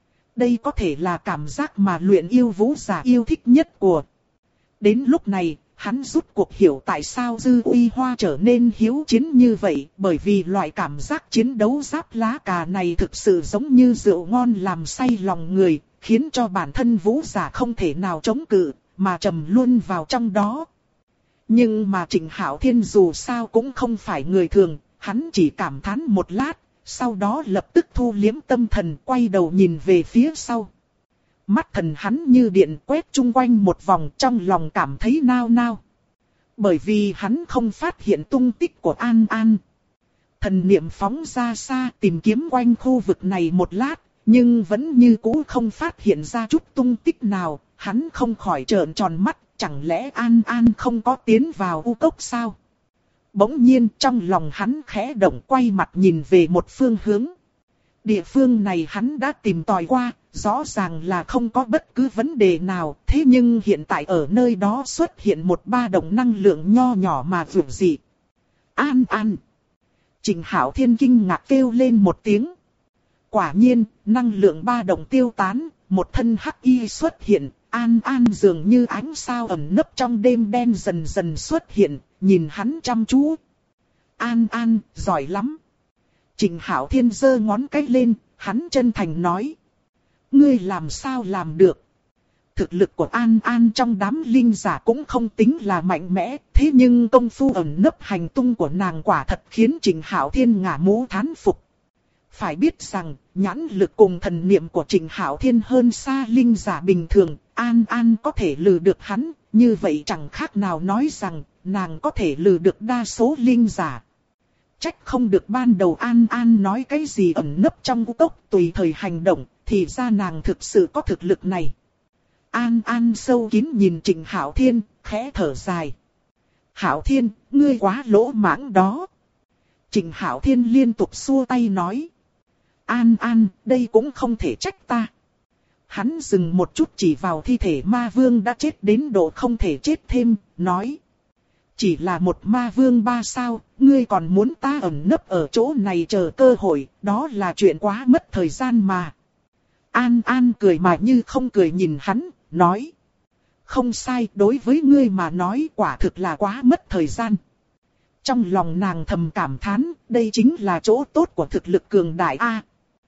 Đây có thể là cảm giác mà luyện yêu vũ giả yêu thích nhất của. Đến lúc này, hắn rút cuộc hiểu tại sao Dư Uy Hoa trở nên hiếu chiến như vậy, bởi vì loại cảm giác chiến đấu giáp lá cà này thực sự giống như rượu ngon làm say lòng người, khiến cho bản thân vũ giả không thể nào chống cự, mà trầm luôn vào trong đó. Nhưng mà Trịnh Hạo Thiên dù sao cũng không phải người thường, hắn chỉ cảm thán một lát, sau đó lập tức thu liếm tâm thần quay đầu nhìn về phía sau. Mắt thần hắn như điện quét chung quanh một vòng, trong lòng cảm thấy nao nao. Bởi vì hắn không phát hiện tung tích của An An. Thần niệm phóng ra xa tìm kiếm quanh khu vực này một lát, nhưng vẫn như cũ không phát hiện ra chút tung tích nào, hắn không khỏi trợn tròn mắt. Chẳng lẽ An An không có tiến vào u cốc sao? Bỗng nhiên trong lòng hắn khẽ động, quay mặt nhìn về một phương hướng. Địa phương này hắn đã tìm tòi qua, rõ ràng là không có bất cứ vấn đề nào. Thế nhưng hiện tại ở nơi đó xuất hiện một ba động năng lượng nho nhỏ mà vượt dị. An An! Trịnh Hạo Thiên kinh ngạc kêu lên một tiếng. Quả nhiên, năng lượng ba động tiêu tán, một thân hắc y xuất hiện. An An dường như ánh sao ẩn nấp trong đêm đen dần dần xuất hiện, nhìn hắn chăm chú. An An, giỏi lắm. Trịnh Hạo Thiên giơ ngón cái lên, hắn chân thành nói. Ngươi làm sao làm được? Thực lực của An An trong đám linh giả cũng không tính là mạnh mẽ, thế nhưng công phu ẩn nấp hành tung của nàng quả thật khiến Trịnh Hạo Thiên ngả mũ thán phục. Phải biết rằng, nhãn lực cùng thần niệm của Trịnh Hạo Thiên hơn xa linh giả bình thường, An An có thể lừa được hắn, như vậy chẳng khác nào nói rằng, nàng có thể lừa được đa số linh giả. Trách không được ban đầu An An nói cái gì ẩn nấp trong u cốc tùy thời hành động, thì ra nàng thực sự có thực lực này. An An sâu kín nhìn Trịnh Hạo Thiên, khẽ thở dài. Hạo Thiên, ngươi quá lỗ mãng đó. Trịnh Hạo Thiên liên tục xua tay nói. An An, đây cũng không thể trách ta. Hắn dừng một chút chỉ vào thi thể ma vương đã chết đến độ không thể chết thêm, nói. Chỉ là một ma vương 3 sao, ngươi còn muốn ta ẩn nấp ở chỗ này chờ cơ hội, đó là chuyện quá mất thời gian mà. An An cười mà như không cười nhìn hắn, nói. Không sai, đối với ngươi mà nói quả thực là quá mất thời gian. Trong lòng nàng thầm cảm thán, đây chính là chỗ tốt của thực lực cường đại A.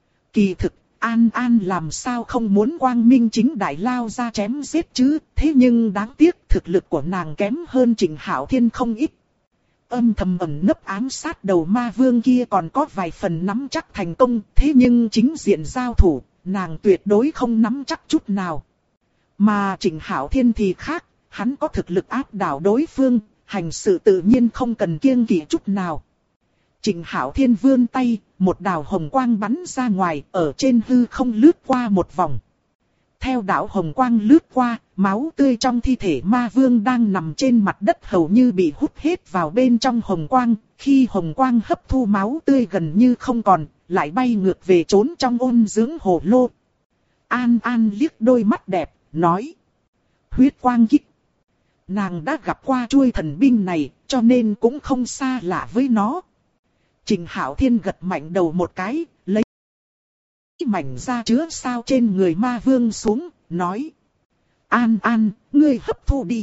Kỳ thực, An An làm sao không muốn quang minh chính đại lao ra chém giết chứ, thế nhưng đáng tiếc thực lực của nàng kém hơn Trịnh Hạo Thiên không ít. âm thầm ẩn nấp ám sát đầu ma vương kia còn có vài phần nắm chắc thành công, thế nhưng chính diện giao thủ, nàng tuyệt đối không nắm chắc chút nào. Mà Trịnh Hạo Thiên thì khác, hắn có thực lực áp đảo đối phương, hành sự tự nhiên không cần kiêng kỵ chút nào. Trịnh Hạo Thiên vươn tay, một đạo hồng quang bắn ra ngoài, ở trên hư không lướt qua một vòng. Theo đạo hồng quang lướt qua, máu tươi trong thi thể ma vương đang nằm trên mặt đất hầu như bị hút hết vào bên trong hồng quang. Khi hồng quang hấp thu máu tươi gần như không còn, lại bay ngược về trốn trong ôn dưỡng hồ lô. An An liếc đôi mắt đẹp, nói. Huyết quang kích. Nàng đã gặp qua chuôi thần binh này, cho nên cũng không xa lạ với nó. Trịnh Hạo Thiên gật mạnh đầu một cái, lấy mảnh da chứa sao trên người ma vương xuống, nói. An An, ngươi hấp thu đi.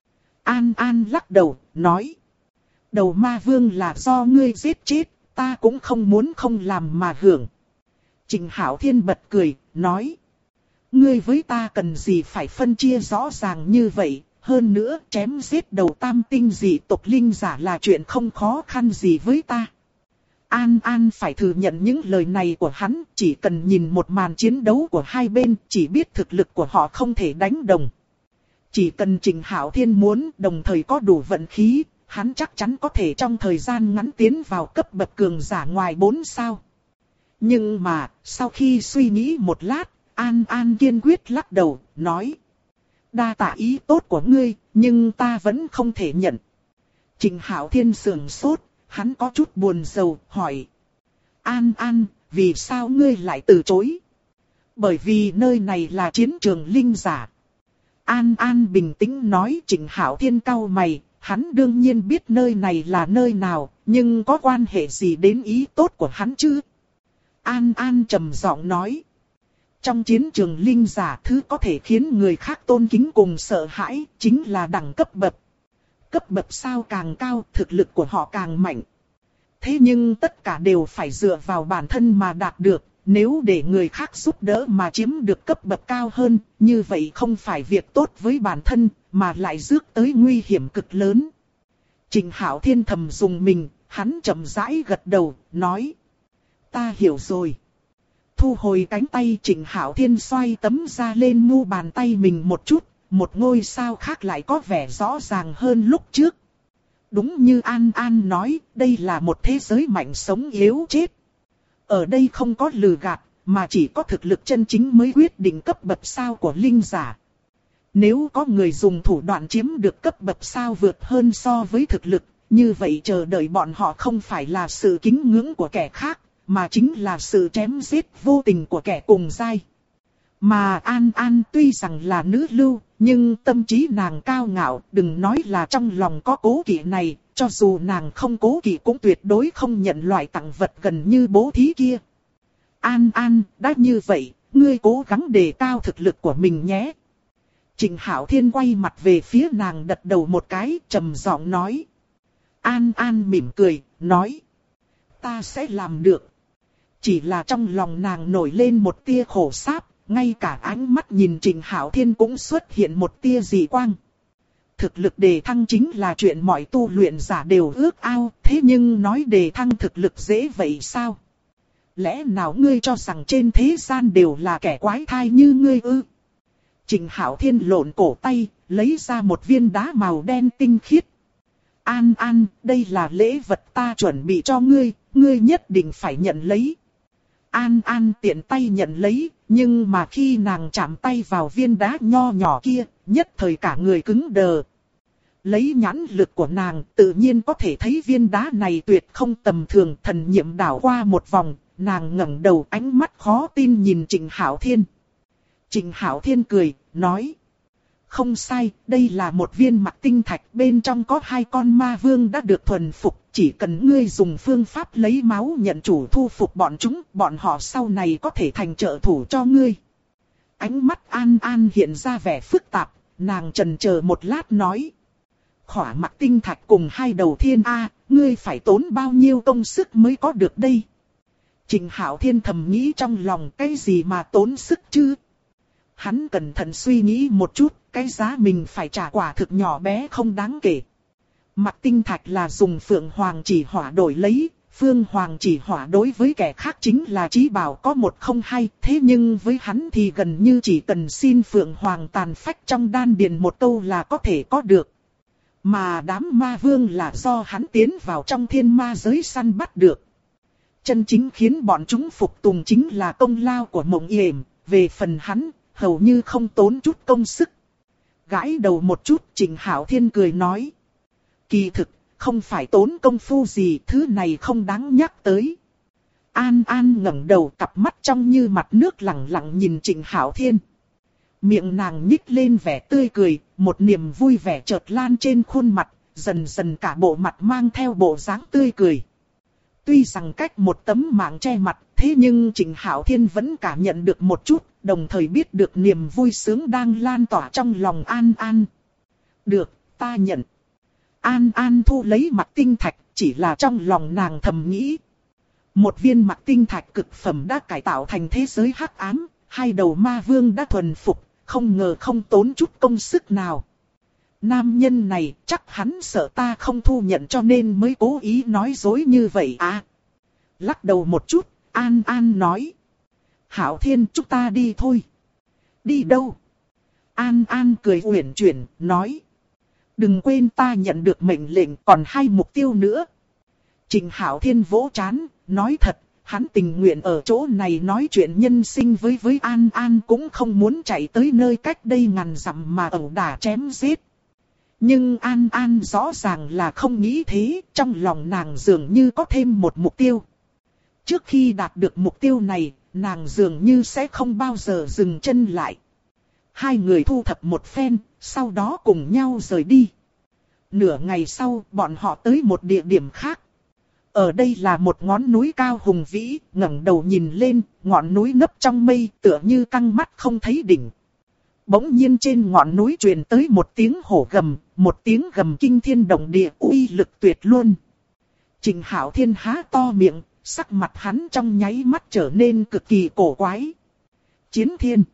An An lắc đầu, nói. Đầu ma vương là do ngươi giết chết, ta cũng không muốn không làm mà hưởng. Trịnh Hạo Thiên bật cười, nói. Ngươi với ta cần gì phải phân chia rõ ràng như vậy, hơn nữa chém giết đầu tam tinh dị tộc linh giả là chuyện không khó khăn gì với ta. An An phải thừa nhận những lời này của hắn, chỉ cần nhìn một màn chiến đấu của hai bên, chỉ biết thực lực của họ không thể đánh đồng. Chỉ cần Trịnh Hạo Thiên muốn, đồng thời có đủ vận khí, hắn chắc chắn có thể trong thời gian ngắn tiến vào cấp bậc cường giả ngoài 4 sao. Nhưng mà, sau khi suy nghĩ một lát, An An kiên quyết lắc đầu, nói. Đa tạ ý tốt của ngươi, nhưng ta vẫn không thể nhận. Trịnh Hạo Thiên sườn sốt. Hắn có chút buồn rầu, hỏi. An An, vì sao ngươi lại từ chối? Bởi vì nơi này là chiến trường linh giả. An An bình tĩnh nói. Trịnh Hạo Thiên cau mày, hắn đương nhiên biết nơi này là nơi nào, nhưng có quan hệ gì đến ý tốt của hắn chứ? An An trầm giọng nói. Trong chiến trường linh giả, thứ có thể khiến người khác tôn kính cùng sợ hãi, chính là đẳng cấp bậc. Cấp bậc sao càng cao, thực lực của họ càng mạnh. Thế nhưng tất cả đều phải dựa vào bản thân mà đạt được. Nếu để người khác giúp đỡ mà chiếm được cấp bậc cao hơn, như vậy không phải việc tốt với bản thân, mà lại rước tới nguy hiểm cực lớn. Trịnh Hạo Thiên thầm dùng mình, hắn chậm rãi gật đầu, nói. Ta hiểu rồi. Thu hồi cánh tay, Trịnh Hạo Thiên xoay tấm da lên mu bàn tay mình một chút. Một ngôi sao khác lại có vẻ rõ ràng hơn lúc trước. Đúng như An An nói, đây là một thế giới mạnh sống yếu chết. Ở đây không có lừa gạt, mà chỉ có thực lực chân chính mới quyết định cấp bậc sao của linh giả. Nếu có người dùng thủ đoạn chiếm được cấp bậc sao vượt hơn so với thực lực, như vậy chờ đợi bọn họ không phải là sự kính ngưỡng của kẻ khác, mà chính là sự chém giết vô tình của kẻ cùng giai. Mà An An tuy rằng là nữ lưu, nhưng tâm trí nàng cao ngạo, đừng nói là trong lòng có cố kỵ này, cho dù nàng không cố kỵ cũng tuyệt đối không nhận loại tặng vật gần như bố thí kia. An An, đã như vậy, ngươi cố gắng đề cao thực lực của mình nhé. Trịnh Hạo Thiên quay mặt về phía nàng đật đầu một cái, trầm giọng nói. An An mỉm cười, nói. Ta sẽ làm được. Chỉ là trong lòng nàng nổi lên một tia khổ sáp. Ngay cả ánh mắt nhìn Trịnh Hạo Thiên cũng xuất hiện một tia dị quang. Thực lực đề thăng chính là chuyện mọi tu luyện giả đều ước ao, thế nhưng nói đề thăng thực lực dễ vậy sao? Lẽ nào ngươi cho rằng trên thế gian đều là kẻ quái thai như ngươi ư? Trịnh Hạo Thiên lộn cổ tay, lấy ra một viên đá màu đen tinh khiết. An An, đây là lễ vật ta chuẩn bị cho ngươi, ngươi nhất định phải nhận lấy. An An tiện tay nhận lấy, nhưng mà khi nàng chạm tay vào viên đá nho nhỏ kia, nhất thời cả người cứng đờ. Lấy nhãn lực của nàng, tự nhiên có thể thấy viên đá này tuyệt không tầm thường. Thần niệm đảo qua một vòng, nàng ngẩng đầu, ánh mắt khó tin nhìn Trịnh Hạo Thiên. Trịnh Hạo Thiên cười, nói. Không sai, đây là một viên mặc tinh thạch, bên trong có 2 con ma vương đã được thuần phục. Chỉ cần ngươi dùng phương pháp lấy máu nhận chủ thu phục bọn chúng, bọn họ sau này có thể thành trợ thủ cho ngươi. Ánh mắt An An hiện ra vẻ phức tạp, nàng chần chờ một lát nói. Khỏa mặc tinh thạch cùng 2 đầu thiên A, ngươi phải tốn bao nhiêu công sức mới có được đây? Trịnh Hạo Thiên thầm nghĩ trong lòng, cái gì mà tốn sức chứ? Hắn cẩn thận suy nghĩ một chút, cái giá mình phải trả quả thực nhỏ bé không đáng kể. Mặc tinh thạch là dùng Phượng Hoàng chỉ hỏa đổi lấy, Phương Hoàng chỉ hỏa đối với kẻ khác chính là chí bảo có một không hai, thế nhưng với hắn thì gần như chỉ cần xin Phượng Hoàng tàn phách trong đan điền một câu là có thể có được. Mà đám ma vương là do hắn tiến vào trong thiên ma giới săn bắt được. Chân chính khiến bọn chúng phục tùng chính là công lao của Mộng Yểm, về phần hắn, hầu như không tốn chút công sức. Gãi đầu một chút, Trịnh Hạo Thiên cười nói. Kỳ thực, không phải tốn công phu gì, thứ này không đáng nhắc tới. An An ngẩng đầu, cặp mắt trong như mặt nước lặng lặng nhìn Trịnh Hạo Thiên. Miệng nàng nhích lên vẻ tươi cười, một niềm vui vẻ chợt lan trên khuôn mặt, dần dần cả bộ mặt mang theo bộ dáng tươi cười. Tuy rằng cách một tấm mảng che mặt, thế nhưng Trịnh Hạo Thiên vẫn cảm nhận được một chút, đồng thời biết được niềm vui sướng đang lan tỏa trong lòng An An. Được, ta nhận. An An thu lấy mặc tinh thạch, chỉ là trong lòng nàng thầm nghĩ. Một viên mặc tinh thạch cực phẩm đã cải tạo thành thế giới hắc ám, hai đầu ma vương đã thuần phục, không ngờ không tốn chút công sức nào. Nam nhân này chắc hắn sợ ta không thu nhận cho nên mới cố ý nói dối như vậy à. Lắc đầu một chút, An An nói. Hạo Thiên, chúng ta đi thôi. Đi đâu? An An cười uyển chuyển, nói. Đừng quên ta nhận được mệnh lệnh, còn 2 mục tiêu nữa. Trịnh Hạo Thiên vỗ trán, nói thật, hắn tình nguyện ở chỗ này nói chuyện nhân sinh với An An, cũng không muốn chạy tới nơi cách đây ngàn dặm mà ẩu đả chém giết. Nhưng An An rõ ràng là không nghĩ thế, trong lòng nàng dường như có thêm một mục tiêu. Trước khi đạt được mục tiêu này, nàng dường như sẽ không bao giờ dừng chân lại. Hai người thu thập một phen, sau đó cùng nhau rời đi. Nửa ngày sau, bọn họ tới một địa điểm khác. Ở đây là một ngọn núi cao hùng vĩ, ngẩng đầu nhìn lên, ngọn núi nấp trong mây, tựa như căng mắt không thấy đỉnh. Bỗng nhiên trên ngọn núi truyền tới một tiếng hổ gầm, một tiếng gầm kinh thiên động địa, uy lực tuyệt luôn. Trịnh Hạo Thiên há to miệng, sắc mặt hắn trong nháy mắt trở nên cực kỳ cổ quái. Chiến thiên.